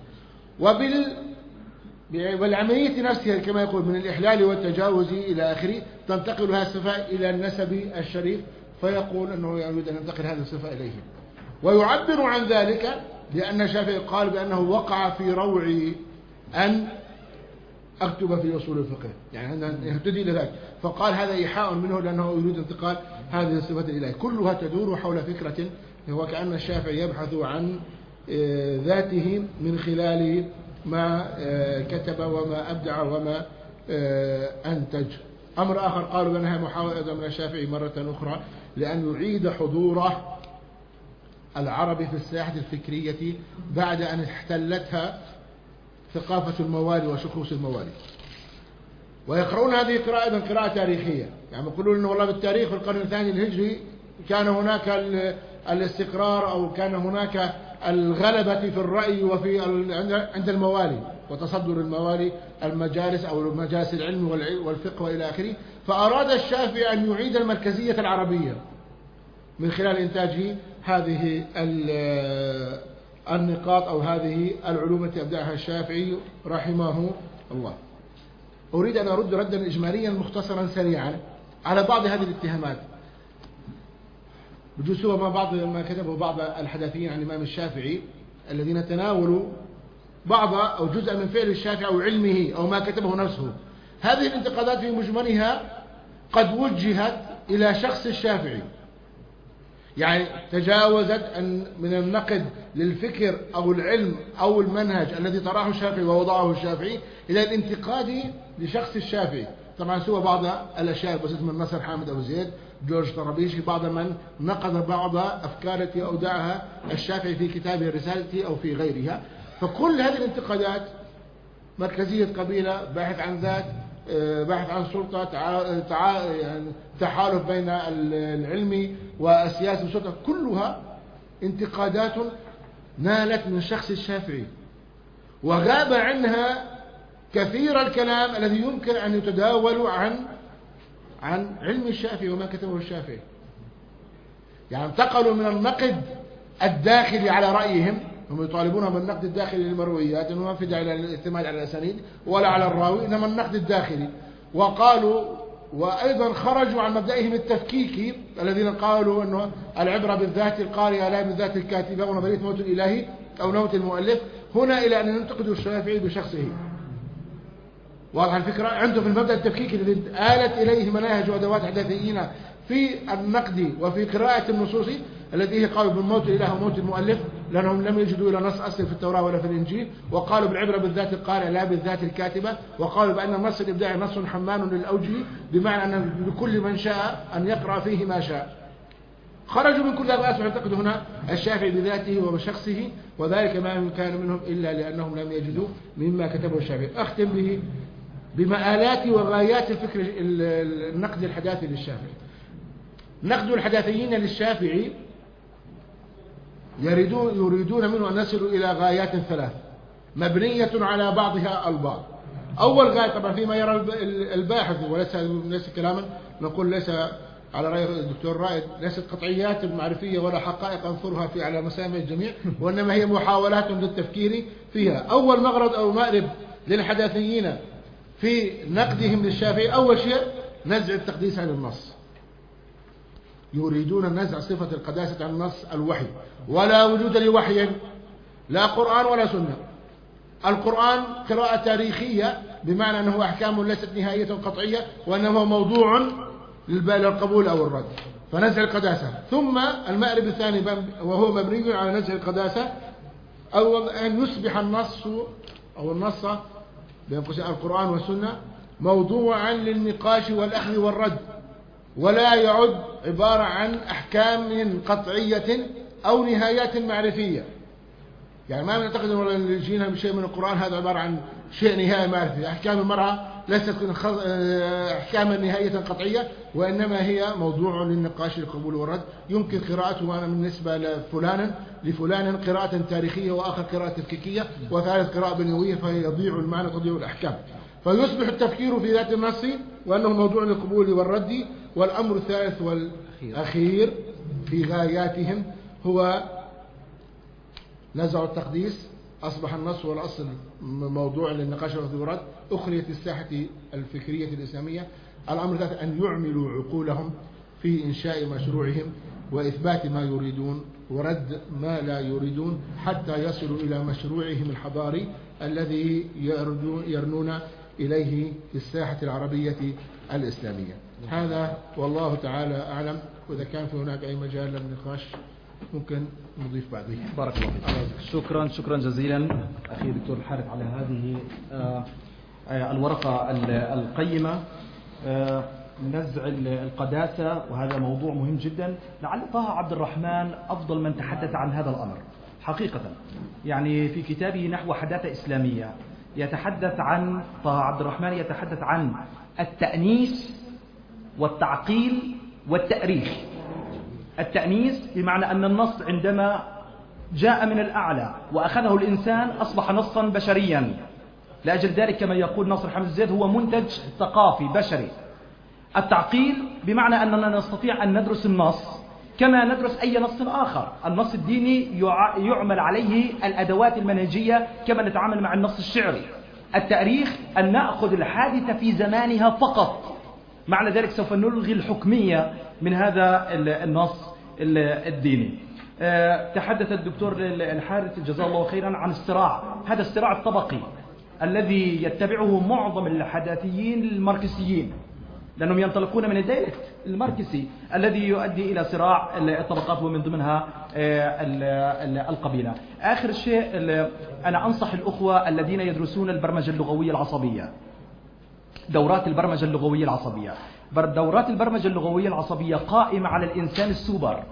والعملية نفسها كما يقول من الإحلال والتجاوز إلى آخره تنتقل هذه الصفة إلى النسب الشريف، فيقول أنه يريد أن ينتقل هذه الصفة إليه. ويعبر عن ذلك لأن الشافعي قال بأنه وقع في روعي أن أكتب في أصول الفقه، يعني أن يهتدي لذلك، فقال هذا إيحاء منه لأنه يريد انتقال هذه الصفة إليه. كلها تدور حول فكرة هو كأن الشافعي يبحث عن ذاته من خلال ما كتب وما أبدع وما أنتج. أمر آخر قالوا بأنها محاولة من الشافعي مرة أخرى لأن يعيد حضوره العرب في الساحة الفكرية بعد أن احتلتها ثقافة الموالي وشخوص الموالي. ويقرؤون هذه قراءة تاريخية، يعني يقولون أنه والله بالتاريخ في القرن الثاني الهجري كان هناك الاستقرار أو كان هناك الغلبة في الرأي وفي عند الموالي وتصدر الموالي المجالس أو مجالس العلم والفقه وإلى آخره. فأراد الشافعي أن يعيد المركزية العربية من خلال إنتاج هذه النقاط أو هذه العلوم التي أبدعها الشافعي رحمه الله. أريد أن أرد ردا إجماليا مختصرا سريعا على بعض هذه الاتهامات بجسوا ما بعض ما كتبه بعض الحداثيين عن الإمام الشافعي الذين تناولوا بعض أو جزء من فعل الشافعي أو علمه أو ما كتبه نفسه. هذه الانتقادات في مجملها قد وجهت إلى شخص الشافعي، يعني تجاوزت من النقد للفكر أو العلم أو المنهج الذي طرحه الشافعي ووضعه الشافعي إلى الانتقاد لشخص الشافعي. طبعا سوى بعض الأشياء بسيطة من نصر حامد أبو زيد، جورج طرابيشي، بعض من نقد بعض أفكار التي أودعها الشافعي في كتابه الرسالة أو في غيرها. فكل هذه الانتقادات مركزية قبيلة، باحث عن ذات، باحث عن سلطة، يعني تحالف بين العلم والسياسة والسلطة، كلها انتقادات نالت من شخص الشافعي وغاب عنها كثير الكلام الذي يمكن أن يتداول عن علم الشافعي وما كتبه الشافعي. يعني انتقلوا من النقد الداخلي على رأيهم، هم يطالبون بالنقد الداخلي للمرويات أنه ما في داعي للاعتماد على الأسانيد ولا على الراوي، إنما النقد الداخلي. وقالوا وأيضا خرجوا عن مبدئهم التفكيكي الذين قالوا أنه العبرة بالذات القارئة لا بالذات الكاتبة ونظرية موت الإلهي أو موت المؤلف، هنا إلى أن ينتقدوا الشافعي بشخصه. واضح الفكرة؟ عنده في المبدأ التفكيكي الذي آلت إليه مناهج وأدوات حداثيين في النقد وفي قراءة النصوص الذي هي قالوا بالموت الإله وموت المؤلف لأنهم لم يجدوا إلى نص أصل في التوراة ولا في الإنجيل، وقالوا بالعبرة بالذات القارئة لا بالذات الكاتبة، وقالوا بأن النص الإبداعي نص حمان للأوجه بمعنى أن لكل من شاء أن يقرأ فيه ما شاء. خرجوا من كل هذا يعتقد هنا الشافعي بذاته وبشخصه، وذلك ما كان منهم إلا لأنهم لم يجدوا مما كتبه الشافعي. أختم به بمآلات وغايات الفكر النقد الحداثي للشافعي. نقد الحداثيين للشافعي يريدون منه أن يصلوا إلى غايات ثلاث مبنية على بعضها البعض. أول غاية طبعا فيما يرى الباحث، وليس كلاما نقول ليس على رأي الدكتور رائد، ليست قطعيات معرفية ولا حقائق أنثرها على مسامع الجميع، وإنما هي محاولات للتفكير فيها. أول مغرض أو مأرب للحداثيين في نقدهم للشافعي أول شيء نزع التقديس عن النص. يريدون نزع صفة القداسة عن نص الوحي، ولا وجود لوحي، لا قرآن ولا سنة. القرآن قراءة تاريخية بمعنى أنه أحكام ليست نهائية قطعية، وأنه موضوع للقبول أو الرد، فنزع القداسة. ثم المأرب الثاني وهو مبني على نزع القداسة، أو أن يصبح النص أو النص بين قوسين القرآن والسنة موضوعا للنقاش والأخذ والرد، ولا يعد عبارة عن أحكام قطعية أو نهايات معرفية. يعني ما نعتقد أن جينا بشيء من القرآن هذا عبارة عن شيء نهائي معرفي. أحكام المرأة ليست أحكاما نهائية قطعية، وإنما هي موضوع للنقاش للقبول والرد. يمكن قراءته أنا بالنسبة لفلان قراءة تاريخية، وآخر قراءة تفكيكية، وثالث قراءة بنيوية، فيضيع المعنى وتضيع الأحكام. فيصبح التفكير في ذات النص وأنه موضوع للقبول والرد. والأمر الثالث والأخير في غاياتهم هو نزع التقديس. أصبح النص والأصل موضوع للنقاش والرد، أخريت الساحة الفكرية الإسلامية. الأمر الثالث أن يعملوا عقولهم في إنشاء مشروعهم وإثبات ما يريدون ورد ما لا يريدون، حتى يصلوا إلى مشروعهم الحضاري الذي يرنون إليه في الساحة العربية الإسلامية. هذا والله تعالى أعلم، وإذا كان في هناك أي مجال للنقاش ممكن نضيف بعدين. بارك الله فيك. شكرا جزيلا أخي دكتور الحارث على هذه الورقة القيمة. نزع القداسة، وهذا موضوع مهم جدا. لعل طه عبد الرحمن أفضل من تحدث عن هذا الأمر حقيقة. يعني في كتابه نحو حداثة إسلامية يتحدث عن طه عبد الرحمن يتحدث عن التأنيس والتعقيل والتأريخ. التأنيس بمعنى أن النص عندما جاء من الأعلى وأخذه الإنسان أصبح نصا بشريا. لأجل ذلك كما يقول ناصر حمد الزيد هو منتج ثقافي بشري. التعقيل بمعنى أننا نستطيع أن ندرس النص كما ندرس أي نص آخر. النص الديني يعمل عليه الأدوات المنهجية كما نتعامل مع النص الشعري. التاريخ أن نأخذ الحادثة في زمانها فقط، معنى ذلك سوف نلغي الحكمية من هذا النص الديني. تحدث الدكتور الحارث جزاه الله خيرا عن الصراع، هذا الصراع الطبقي الذي يتبعه معظم الحداثيين الماركسيين، لأنهم ينطلقون من الدائرة الماركسي الذي يؤدي إلى صراع الطبقات ومن ضمنها القبيلة. آخر شيء أنا أنصح الأخوة الذين يدرسون البرمجة اللغوية العصبية، دورات البرمجة اللغوية العصبية. دورات البرمجة اللغوية العصبية قائمة على الإنسان السوبر.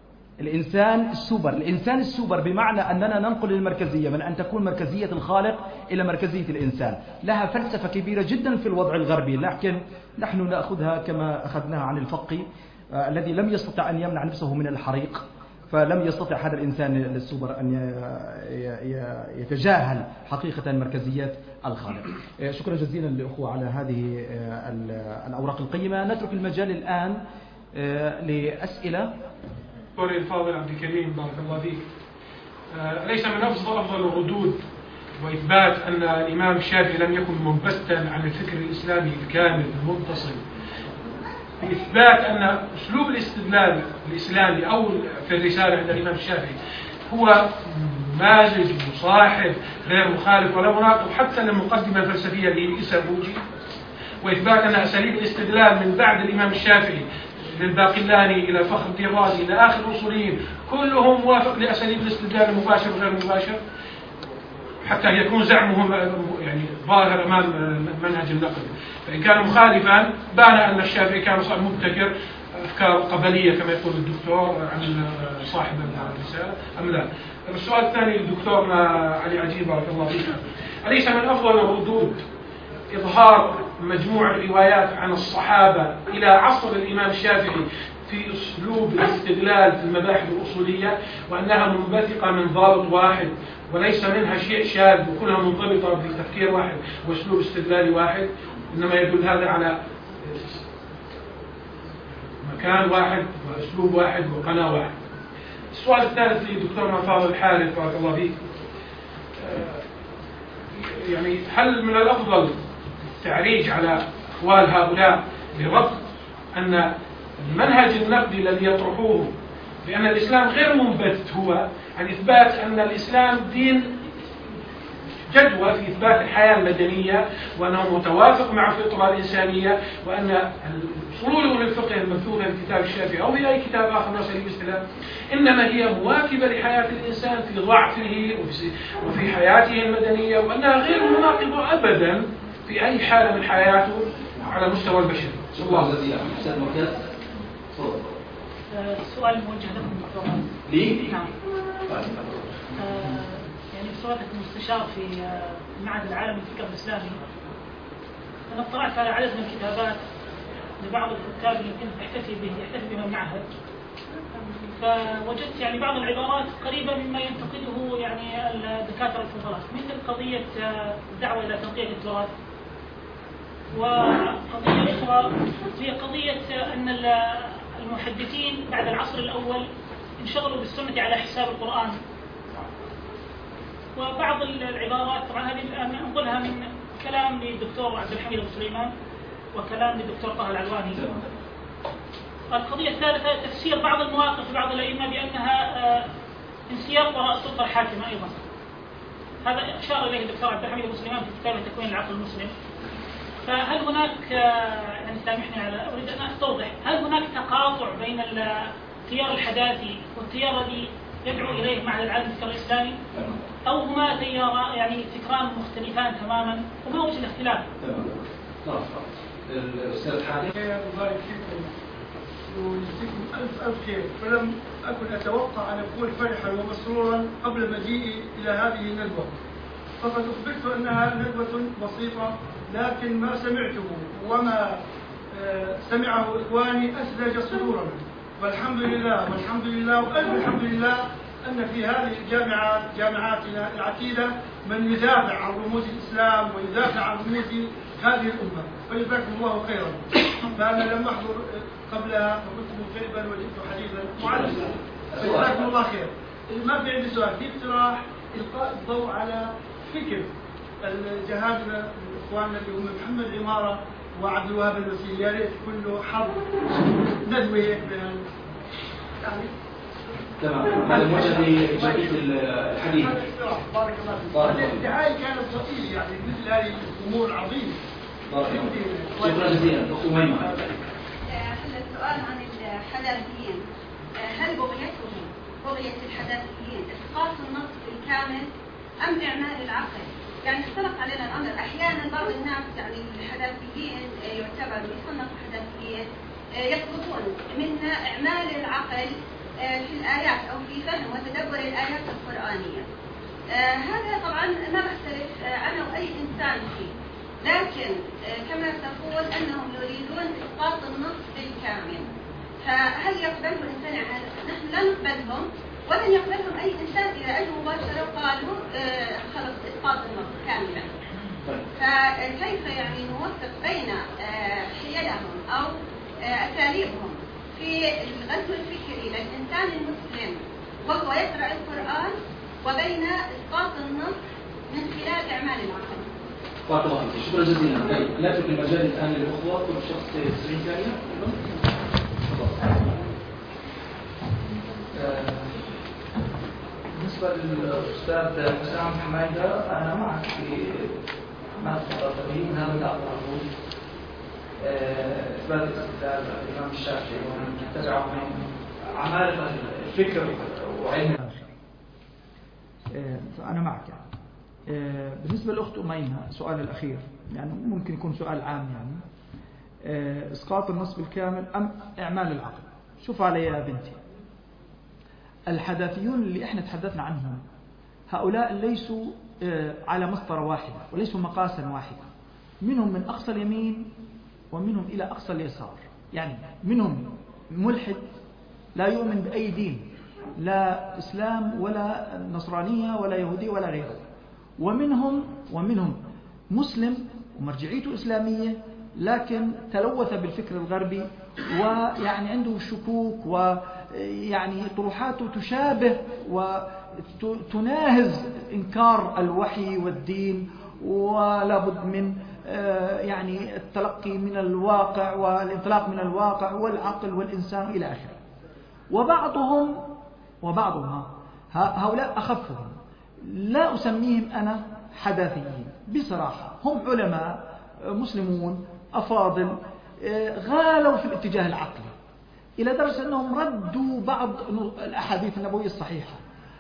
الإنسان السوبر بمعنى أننا ننقل المركزية من أن تكون مركزية الخالق إلى مركزية الإنسان. لها فلسفة كبيرة جدا في الوضع الغربي، لكن نحن نأخذها كما أخذناها عن الفقي الذي لم يستطع أن يمنع نفسه من الحريق، فلم يستطع هذا الإنسان السوبر أن يتجاهل حقيقة مركزية الخالق. شكرا جزيلا للأخوة على هذه الأوراق القيمة. نترك المجال الآن لأسئلة. دكتور الفاضل عبد الكريم بارك الله فيك، ليس من أفضل الردود وإثبات أن الإمام الشافعي لم يكن منبثا عن الفكر الإسلامي الكامل المتصل، بإثبات أن أسلوب الاستدلال الإسلامي أو في الرسالة عند الإمام الشافعي هو مازج مصاحب غير مخالف ولا مناقض حتى للمقدمة الفلسفية لإسابوجي، وإثبات أن أساليب الاستدلال من بعد الإمام الشافعي للباقلاني إلى فخر الدين الرازي إلى آخر الأصوليين كلهم موافق لأساليب الاستدلال المباشر وغير المباشر، حتى يكون زعمهم يعني ظاهر أمام منهج النقد. فإن كان مخالفا بان أن الشافعي كان صار مبتكر أفكار قبلية كما يقول الدكتور عن صاحب الرسالة أم لا. السؤال الثاني للدكتور علي عجيب بارك الله فيك، أليس من أفضل الردود إظهار مجموعة روايات عن الصحابة إلى عصر الإمام الشافعي في أسلوب الاستدلال في المباحث الأصولية، وأنها منبثقة من ضابط واحد وليس منها شيء شاذ وكلها منضبطة بتفكير واحد وأسلوب استدلالي واحد، إنما يدل هذا على مكان واحد وأسلوب واحد وقناة واحد. السؤال الثالث لدكتورنا فاضل الحارث بارك الله فيك، يعني هل من الأفضل التعريج على أقوال هؤلاء بربط أن المنهج النقدي الذي يطرحوه بأن الإسلام غير منبت هو عن إثبات أن الإسلام دين جدوى في إثبات الحياة المدنية، وأنه متوافق مع الفطرة الإنسانية، وأن فروع الفقه المبثوثة في كتاب الشافعي أو في أي كتاب آخر من أساليب الإسلام إنما هي مواكبة لحياة الإنسان في ضعفه وفي حياته المدنية، وأنها غير مناقضة أبدا في أي حالة من حياته على مستوى البشر. الله جزيلا. أستاذ مركز السؤال موجه لكم دكتور. لي؟ نعم. يعني بصفتك مستشار في المعهد العالمي للفكر الإسلامي، أنا اطلعت على عدد من الكتابات لبعض الكتاب اللي كنت يحتفي بهم المعهد، فوجدت يعني بعض العبارات قريبة مما ينتقده يعني الدكاترة الفضلاء، مثل قضية الدعوة إلى تنقية التراث، وقضية أخرى هي قضية أن المحدثين بعد العصر الأول انشغلوا بالسنة على حساب القرآن. وبعض العبارات طبعا هذه أنقلها من كلام للدكتور عبد الحميد أبو سليمان وكلام للدكتور طه العلواني. القضية الثالثة تفسير بعض المواقف لبعض الأئمة بأنها انسياق وراء السلطة الحاكمة أيضا. هذا أشار إليه الدكتور عبد الحميد أبو سليمان في كتابه تكوين العقل المسلم. فهل هناك يعني سامحني على أريد أن أستوضح، هل هناك تقاطع بين التيار الحداثي والتيار الذي يدعو إليه معهد العالم للفكر الإسلامي، أو هما تيار يعني فكران مختلفان تماما، وما وجه الاختلاف؟ تمام. الأستاذ حاتم. الله يكفيكم ويجزيكم ألف خير، فلم أكن أتوقع أن أكون فرحا ومسرورا قبل مجيئي إلى هذه الندوة، فقد أخبرت أنها ندوة بسيطة، لكن ما سمعته وما سمعه إخواني أسلج صدورنا، والحمد لله والحمد لله وألف الحمد لله أن في هذه الجامعات جامعاتنا العتيدة من يدافع عن رموز الإسلام ويدافع عن رموز هذه الأمة، فجزاكم الله خيرا. فأنا لم أحضر قبلها فكنت مغتربا وجدت حديثا معلقا، فجزاكم الله خير. ما في عندي سؤال، في اقتراح إلقاء الضوء على فكر الجهابذة إخواننا اللي هم محمد عمارة وعبد الوهاب المسيح، يا ريت كله حظ ندوة هيك يعني. تمام. هذا موجه لبقية الحديث. بارك الله فيك. الدعاية كانت لطيفة يعني مثل هذه الأمور العظيمة. بارك الله. شكرا جزيلا. أخت أميمة. السؤال عن الحداثيين، هل بغية الحداثيين إسقاط النص بالكامل أم إعمال العقل؟ يعني اختلط علينا الأمر، أحيانا بعض الناس يعني الحداثيين يعتبروا يصنفوا حداثيين يطلبون منا إعمال العقل في الآيات أو في فهم وتدبر الآيات القرآنية. هذا طبعا ما بختلف أنا وأي إنسان فيه، لكن كما تقول أنهم يريدون إسقاط النص بالكامل، فهل يقبله الإنسان؟ نحن لا نقبلهم ولن يقبلهم أي إنسان إذا أجوا مباشرة وقالوا خلص إسقاط النص كاملا. فكيف يعني نوفق بين حيلهم أو أساليبهم في الغزو الفكري للإنسان المسلم وهو يقرأ القرآن وبين إسقاط النص من خلال إعمال العقل؟ بارك الله فيك. شكرا جزيلا. نترك المجال الآن للأخوة، كل شخص 90 ثانية. بالنسبة للأستاذ حسام حميدة، أنا معك في ما تفضلت به من هذا الأمر، إثبات استدلال الإمام الشافعي ومن تبعه من عمالقة الفكر وعلم. فأنا معك يعني. بالنسبة للأخت أميمة سؤال الأخير يعني ممكن يكون سؤال عام يعني إسقاط النص بالكامل أم إعمال العقل. شوف علي يا بنتي، الحداثيون اللي احنا تحدثنا عنهم هؤلاء ليسوا على مسطرة واحدة وليسوا مقاسا واحدة، منهم من أقصى اليمين ومنهم إلى أقصى اليسار، يعني منهم ملحد لا يؤمن بأي دين، لا إسلام ولا نصرانية ولا يهودية ولا غيره، ومنهم مسلم ومرجعيته إسلامية لكن تلوث بالفكر الغربي ويعني عنده شكوك ويعني طروحاته تشابه وتناهز إنكار الوحي والدين، ولا بد من يعني التلقي من الواقع والانطلاق من الواقع والعقل والإنسان إلى آخره. وبعضهم هؤلاء أخفهم، لا أسميهم أنا حداثيين بصراحة، هم علماء مسلمون أفاضل غالوا في الاتجاه العقلي إلى درجة أنهم ردوا بعض الأحاديث النبوية الصحيحة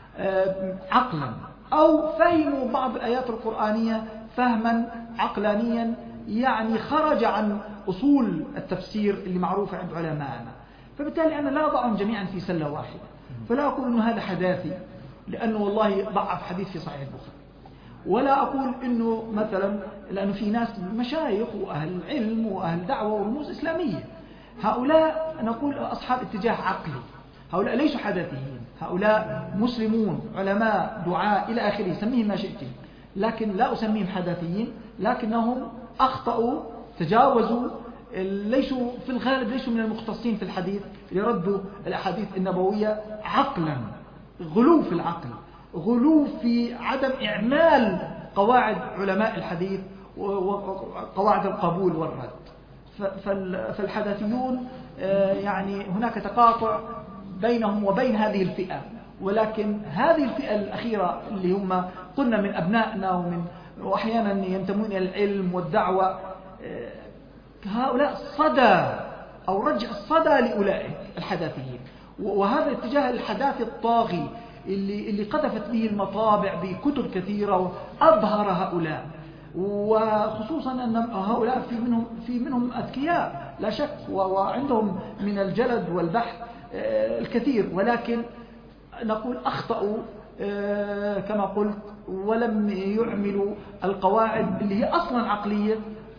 عقلا، أو فهموا بعض الآيات القرآنية فهما عقلانيا يعني خرج عن أصول التفسير اللي معروفة عند علمائنا. فبالتالي أنا لا أضعهم جميعا في سلة واحدة، فلا أقول أنه هذا حداثي لأنه والله ضعف حديث في صحيح البخاري، ولا أقول أنه مثلا لأنه في ناس مشايخ وأهل علم وأهل دعوة ورموز إسلامية، هؤلاء نقول أصحاب اتجاه عقلي، هؤلاء ليسوا حداثيين، هؤلاء مسلمون علماء دعاء إلى آخره، سميهم ما شئتم، لكن لا أسميهم حداثيين، لكنهم أخطأوا تجاوزوا، ليسوا في الغالب ليسوا من المختصين في الحديث يردوا الأحاديث النبوية عقلا، غلو في العقل، غلو في عدم إعمال قواعد علماء الحديث وقواعد القبول والرد. فالحداثيون يعني هناك تقاطع بينهم وبين هذه الفئة، ولكن هذه الفئة الأخيرة اللي هم قلنا من أبنائنا وأحيانا ينتمون إلى العلم والدعوة، هؤلاء صدى أو رجع الصدى لأولئك الحداثيين، وهذا الاتجاه الحداثي الطاغي اللي قذفت به المطابع بكتب كثيرة وأظهر هؤلاء، وخصوصا أن هؤلاء في منهم أذكياء لا شك، وعندهم من الجلد والبحث الكثير، ولكن نقول أخطأوا كما قلت ولم يعملوا القواعد اللي هي أصلا عقلية،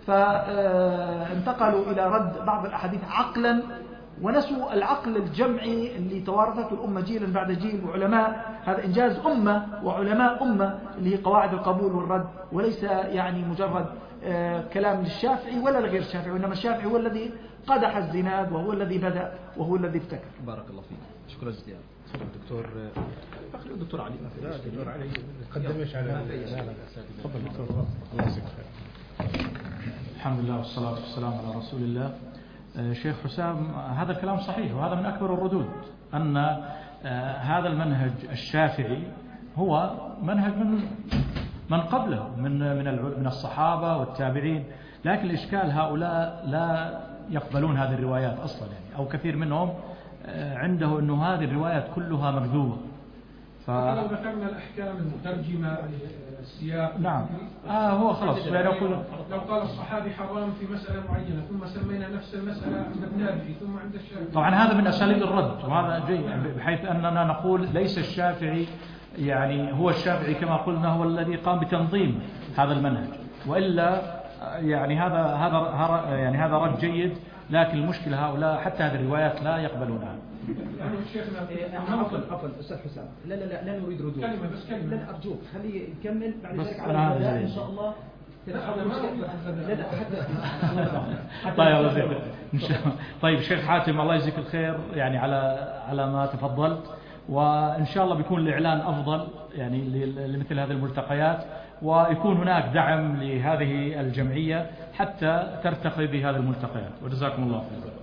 فانتقلوا إلى رد بعض الأحاديث عقلا ونسوا العقل الجمعي اللي توارثته الأمة جيلا بعد جيل، وعلماء هذا إنجاز أمة وعلماء أمة اللي هي قواعد القبول والرد، وليس يعني مجرد كلام للشافعي ولا لغير الشافعي، وإنما الشافعي هو الذي قدح الزناد وهو الذي بدأ وهو الذي ابتكر. بارك الله فيك، شكرا جزيلا. دكتور علي. دكتور علي قدمش على تفضل دكتور. الله يجزيك خير. الحمد لله والصلاة والسلام على رسول الله. شيخ حسام، هذا الكلام صحيح، وهذا من أكبر الردود، أن هذا المنهج الشافعي هو منهج من قبله من الصحابة والتابعين، لكن الإشكال هؤلاء لا يقبلون هذه الروايات أصلا يعني، أو كثير منهم عنده أنه هذه الروايات كلها مكذوبة. لو ذكرنا الأحكام المترجمة السياق، نعم هو خلاص يعني لو قال الصحابي حرام في مسألة معينة ثم سمينا نفس المسألة عند التابعي ثم عند الشافعي، طبعا هذا من أساليب الرد، وهذا جيد بحيث أننا نقول ليس الشافعي يعني هو الشافعي كما قلنا هو الذي قام بتنظيم هذا المنهج، وإلا يعني هذا رد جيد، لكن المشكلة هؤلاء حتى هذه الروايات لا يقبلونها. عفوا أستاذ حسام، لا نريد ردود، كلمة بس كلمة، لا أرجوك خليه يكمل بعد ذلك إن شاء الله. طيب الله يجزيك. طيب شيخ حاتم الله يجزيك الخير يعني على ما تفضلت، وإن شاء الله بيكون الإعلان أفضل يعني لمثل هذه الملتقيات، ويكون هناك دعم لهذه الجمعية حتى ترتقي بهذه الملتقيات، وجزاكم الله خير.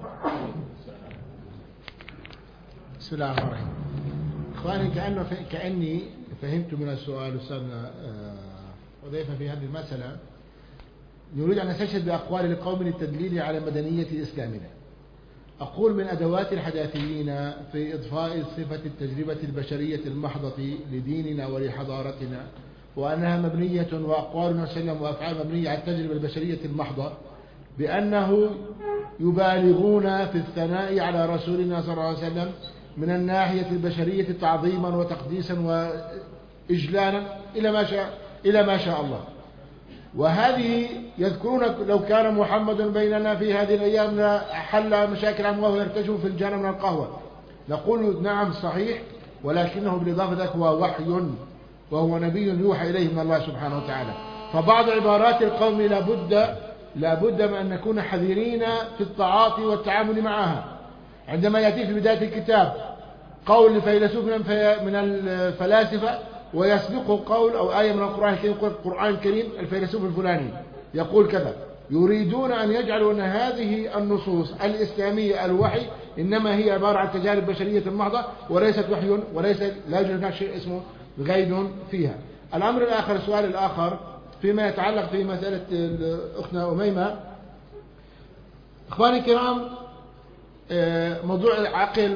بسم الله الرحمن الرحيم. إخواني، كأني فهمت من السؤال أستاذنا حذيفة في هذه المسألة، نريد أن نستشهد بأقوال القوم للتدليل على مدنية إسلامنا. أقول من أدوات الحداثيين في إضفاء صفة التجربة البشرية المحضة لديننا ولحضارتنا، وأنها مبنية وأقوالنا وسلم وأفعال مبنية على التجربة البشرية المحضة، بأنه يبالغون في الثناء على رسولنا صلى الله عليه وسلم من الناحية البشرية تعظيما وتقديسا وإجلالا إلى ما شاء الله. وهذه يذكرون لو كان محمد بيننا في هذه الأيام حل مشاكل عمواه ويرتجوا في الجنة من القهوة. نقول نعم صحيح، ولكنه بالإضافة ذلك هو وحي، وهو نبي يوحى إليه من الله سبحانه وتعالى. فبعض عبارات القوم لابد من أن نكون حذرين في التعاطي والتعامل معها. عندما يأتي في بداية الكتاب قول لفيلسوف من الفلاسفة ويسبقه قول أو آية من القرآن الكريم، القرآن الكريم الفيلسوف الفلاني، يقول كذا. يريدون أن يجعلوا أن هذه النصوص الإسلامية الوحي إنما هي عبارة عن تجارب بشرية محضة وليست وحي، وليس لا يوجد هناك شيء اسمه غيب فيها. الأمر الآخر، السؤال الآخر فيما يتعلق في مسألة أختنا أميمة. إخواني الكرام، موضوع العقل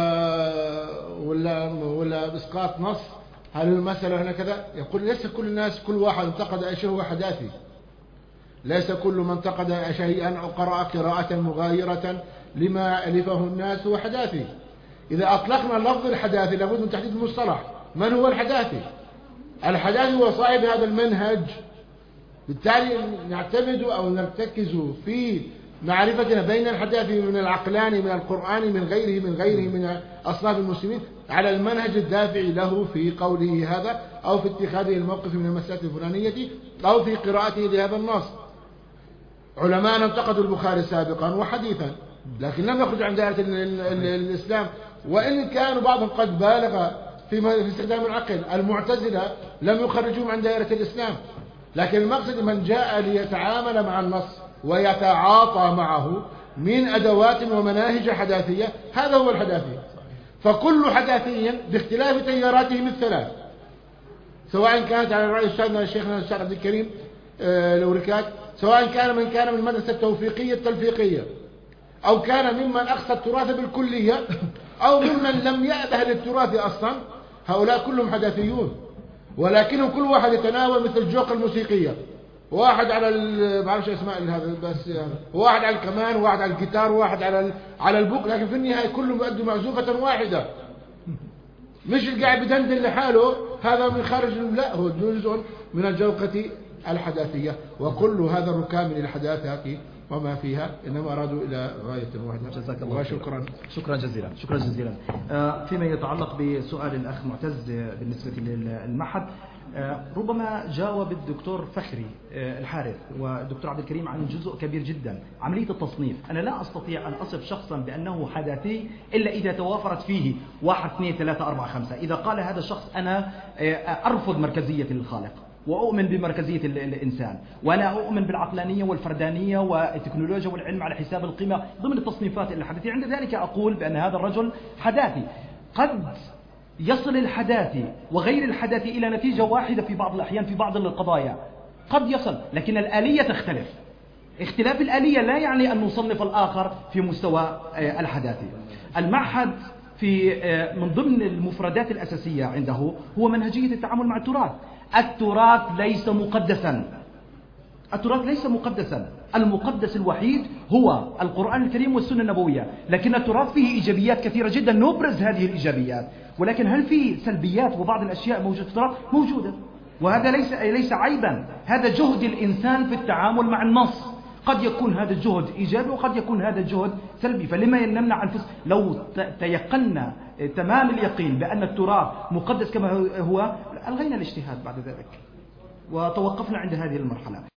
ولا إسقاط نص، هل المسألة هنا كذا؟ يقول ليس كل الناس، كل واحد انتقد شيء هو حداثي. ليس كل من انتقد شيئا أو قرأ قراءة مغايرة لما ألفه الناس هو حداثي. إذا أطلقنا لفظ الحداثي لابد من تحديد المصطلح. من هو الحداثي؟ الحداثي هو صاحب هذا المنهج. بالتالي نعتمد أو نرتكز في معرفتنا بين الحداثي من العقلاني من القرآني من غيره من أصناف المسلمين على المنهج الدافعي له في قوله هذا، أو في اتخاذه الموقف من المسألة الفلانية، أو في قراءته لهذا النص. علماء انتقدوا البخاري سابقا وحديثا، لكن لم يخرج عن دائرة الإسلام، وإن كانوا بعضهم قد بالغ في استخدام العقل. المعتزلة لم يخرجوهم عن دائرة الإسلام، لكن المقصد من جاء ليتعامل مع النص ويتعاطى معه من أدوات ومناهج حداثية، هذا هو الحداثي. فكل حداثي باختلاف تياراتهم الثلاث، سواء كانت على رأي أستاذنا شيخنا الشيخ عبد الكريم الأوريكات، سواء كان من المدرسة التوفيقية التلفيقية، أو كان ممن أخذ التراث بالكلية، أو ممن لم يأبه للتراث أصلا، هؤلاء كلهم حداثيون، ولكنهم كل واحد يتناول مثل الجوق الموسيقية، واحد على بعرفش اسماء هذا بس يعني، واحد على الكمان، واحد على الجيتار، واحد على البوق، لكن في النهاية كلهم يؤدوا معزوفة واحدة. مش القاعد بدندن لحاله، هذا من خارج، لا، هو جزء من الجوقة الحداثية. وكل هذا الركام من الحداثات وما فيها إنما أرادوا إلى غاية واحدة. جزاك الله وشكرا. شكرا جزيلا. شكرا جزيلا. فيما يتعلق بسؤال الأخ معتز بالنسبة للمعهد، ربما جاوب الدكتور فخري الحارث والدكتور عبد الكريم عن جزء كبير جدا. عملية التصنيف، أنا لا أستطيع أن أصف شخصا بأنه حداثي إلا إذا توافرت فيه 1 2 3 4 5. إذا قال هذا الشخص أنا أرفض مركزية الخالق وأؤمن بمركزية الإنسان، وأنا أؤمن بالعقلانية والفردانية والتكنولوجيا والعلم على حساب القيمة ضمن التصنيفات الحداثية، عند ذلك أقول بأن هذا الرجل حداثي. قد يصل الحداثي وغير الحداثي إلى نتيجة واحدة في بعض الأحيان في بعض القضايا، قد يصل، لكن الآلية تختلف. اختلاف الآلية لا يعني أن نصنف الآخر في مستوى الحداثي. المعهد في من ضمن المفردات الأساسية عنده هو منهجية التعامل مع التراث. التراث ليس مقدسا، التراث ليس مقدسا، المقدس الوحيد هو القرآن الكريم والسنة النبوية، لكن التراث فيه إيجابيات كثيرة جدا نبرز هذه الإيجابيات، ولكن هل فيه سلبيات وبعض الأشياء موجودة في التراث؟ موجودة، وهذا ليس عيبا، هذا جهد الإنسان في التعامل مع النص. قد يكون هذا الجهد إيجابي وقد يكون هذا الجهد سلبي، فلما نمنع أنفسنا؟ لو تيقنا تمام اليقين بأن التراث مقدس كما هو، ألغينا الاجتهاد بعد ذلك وتوقفنا عند هذه المرحلة.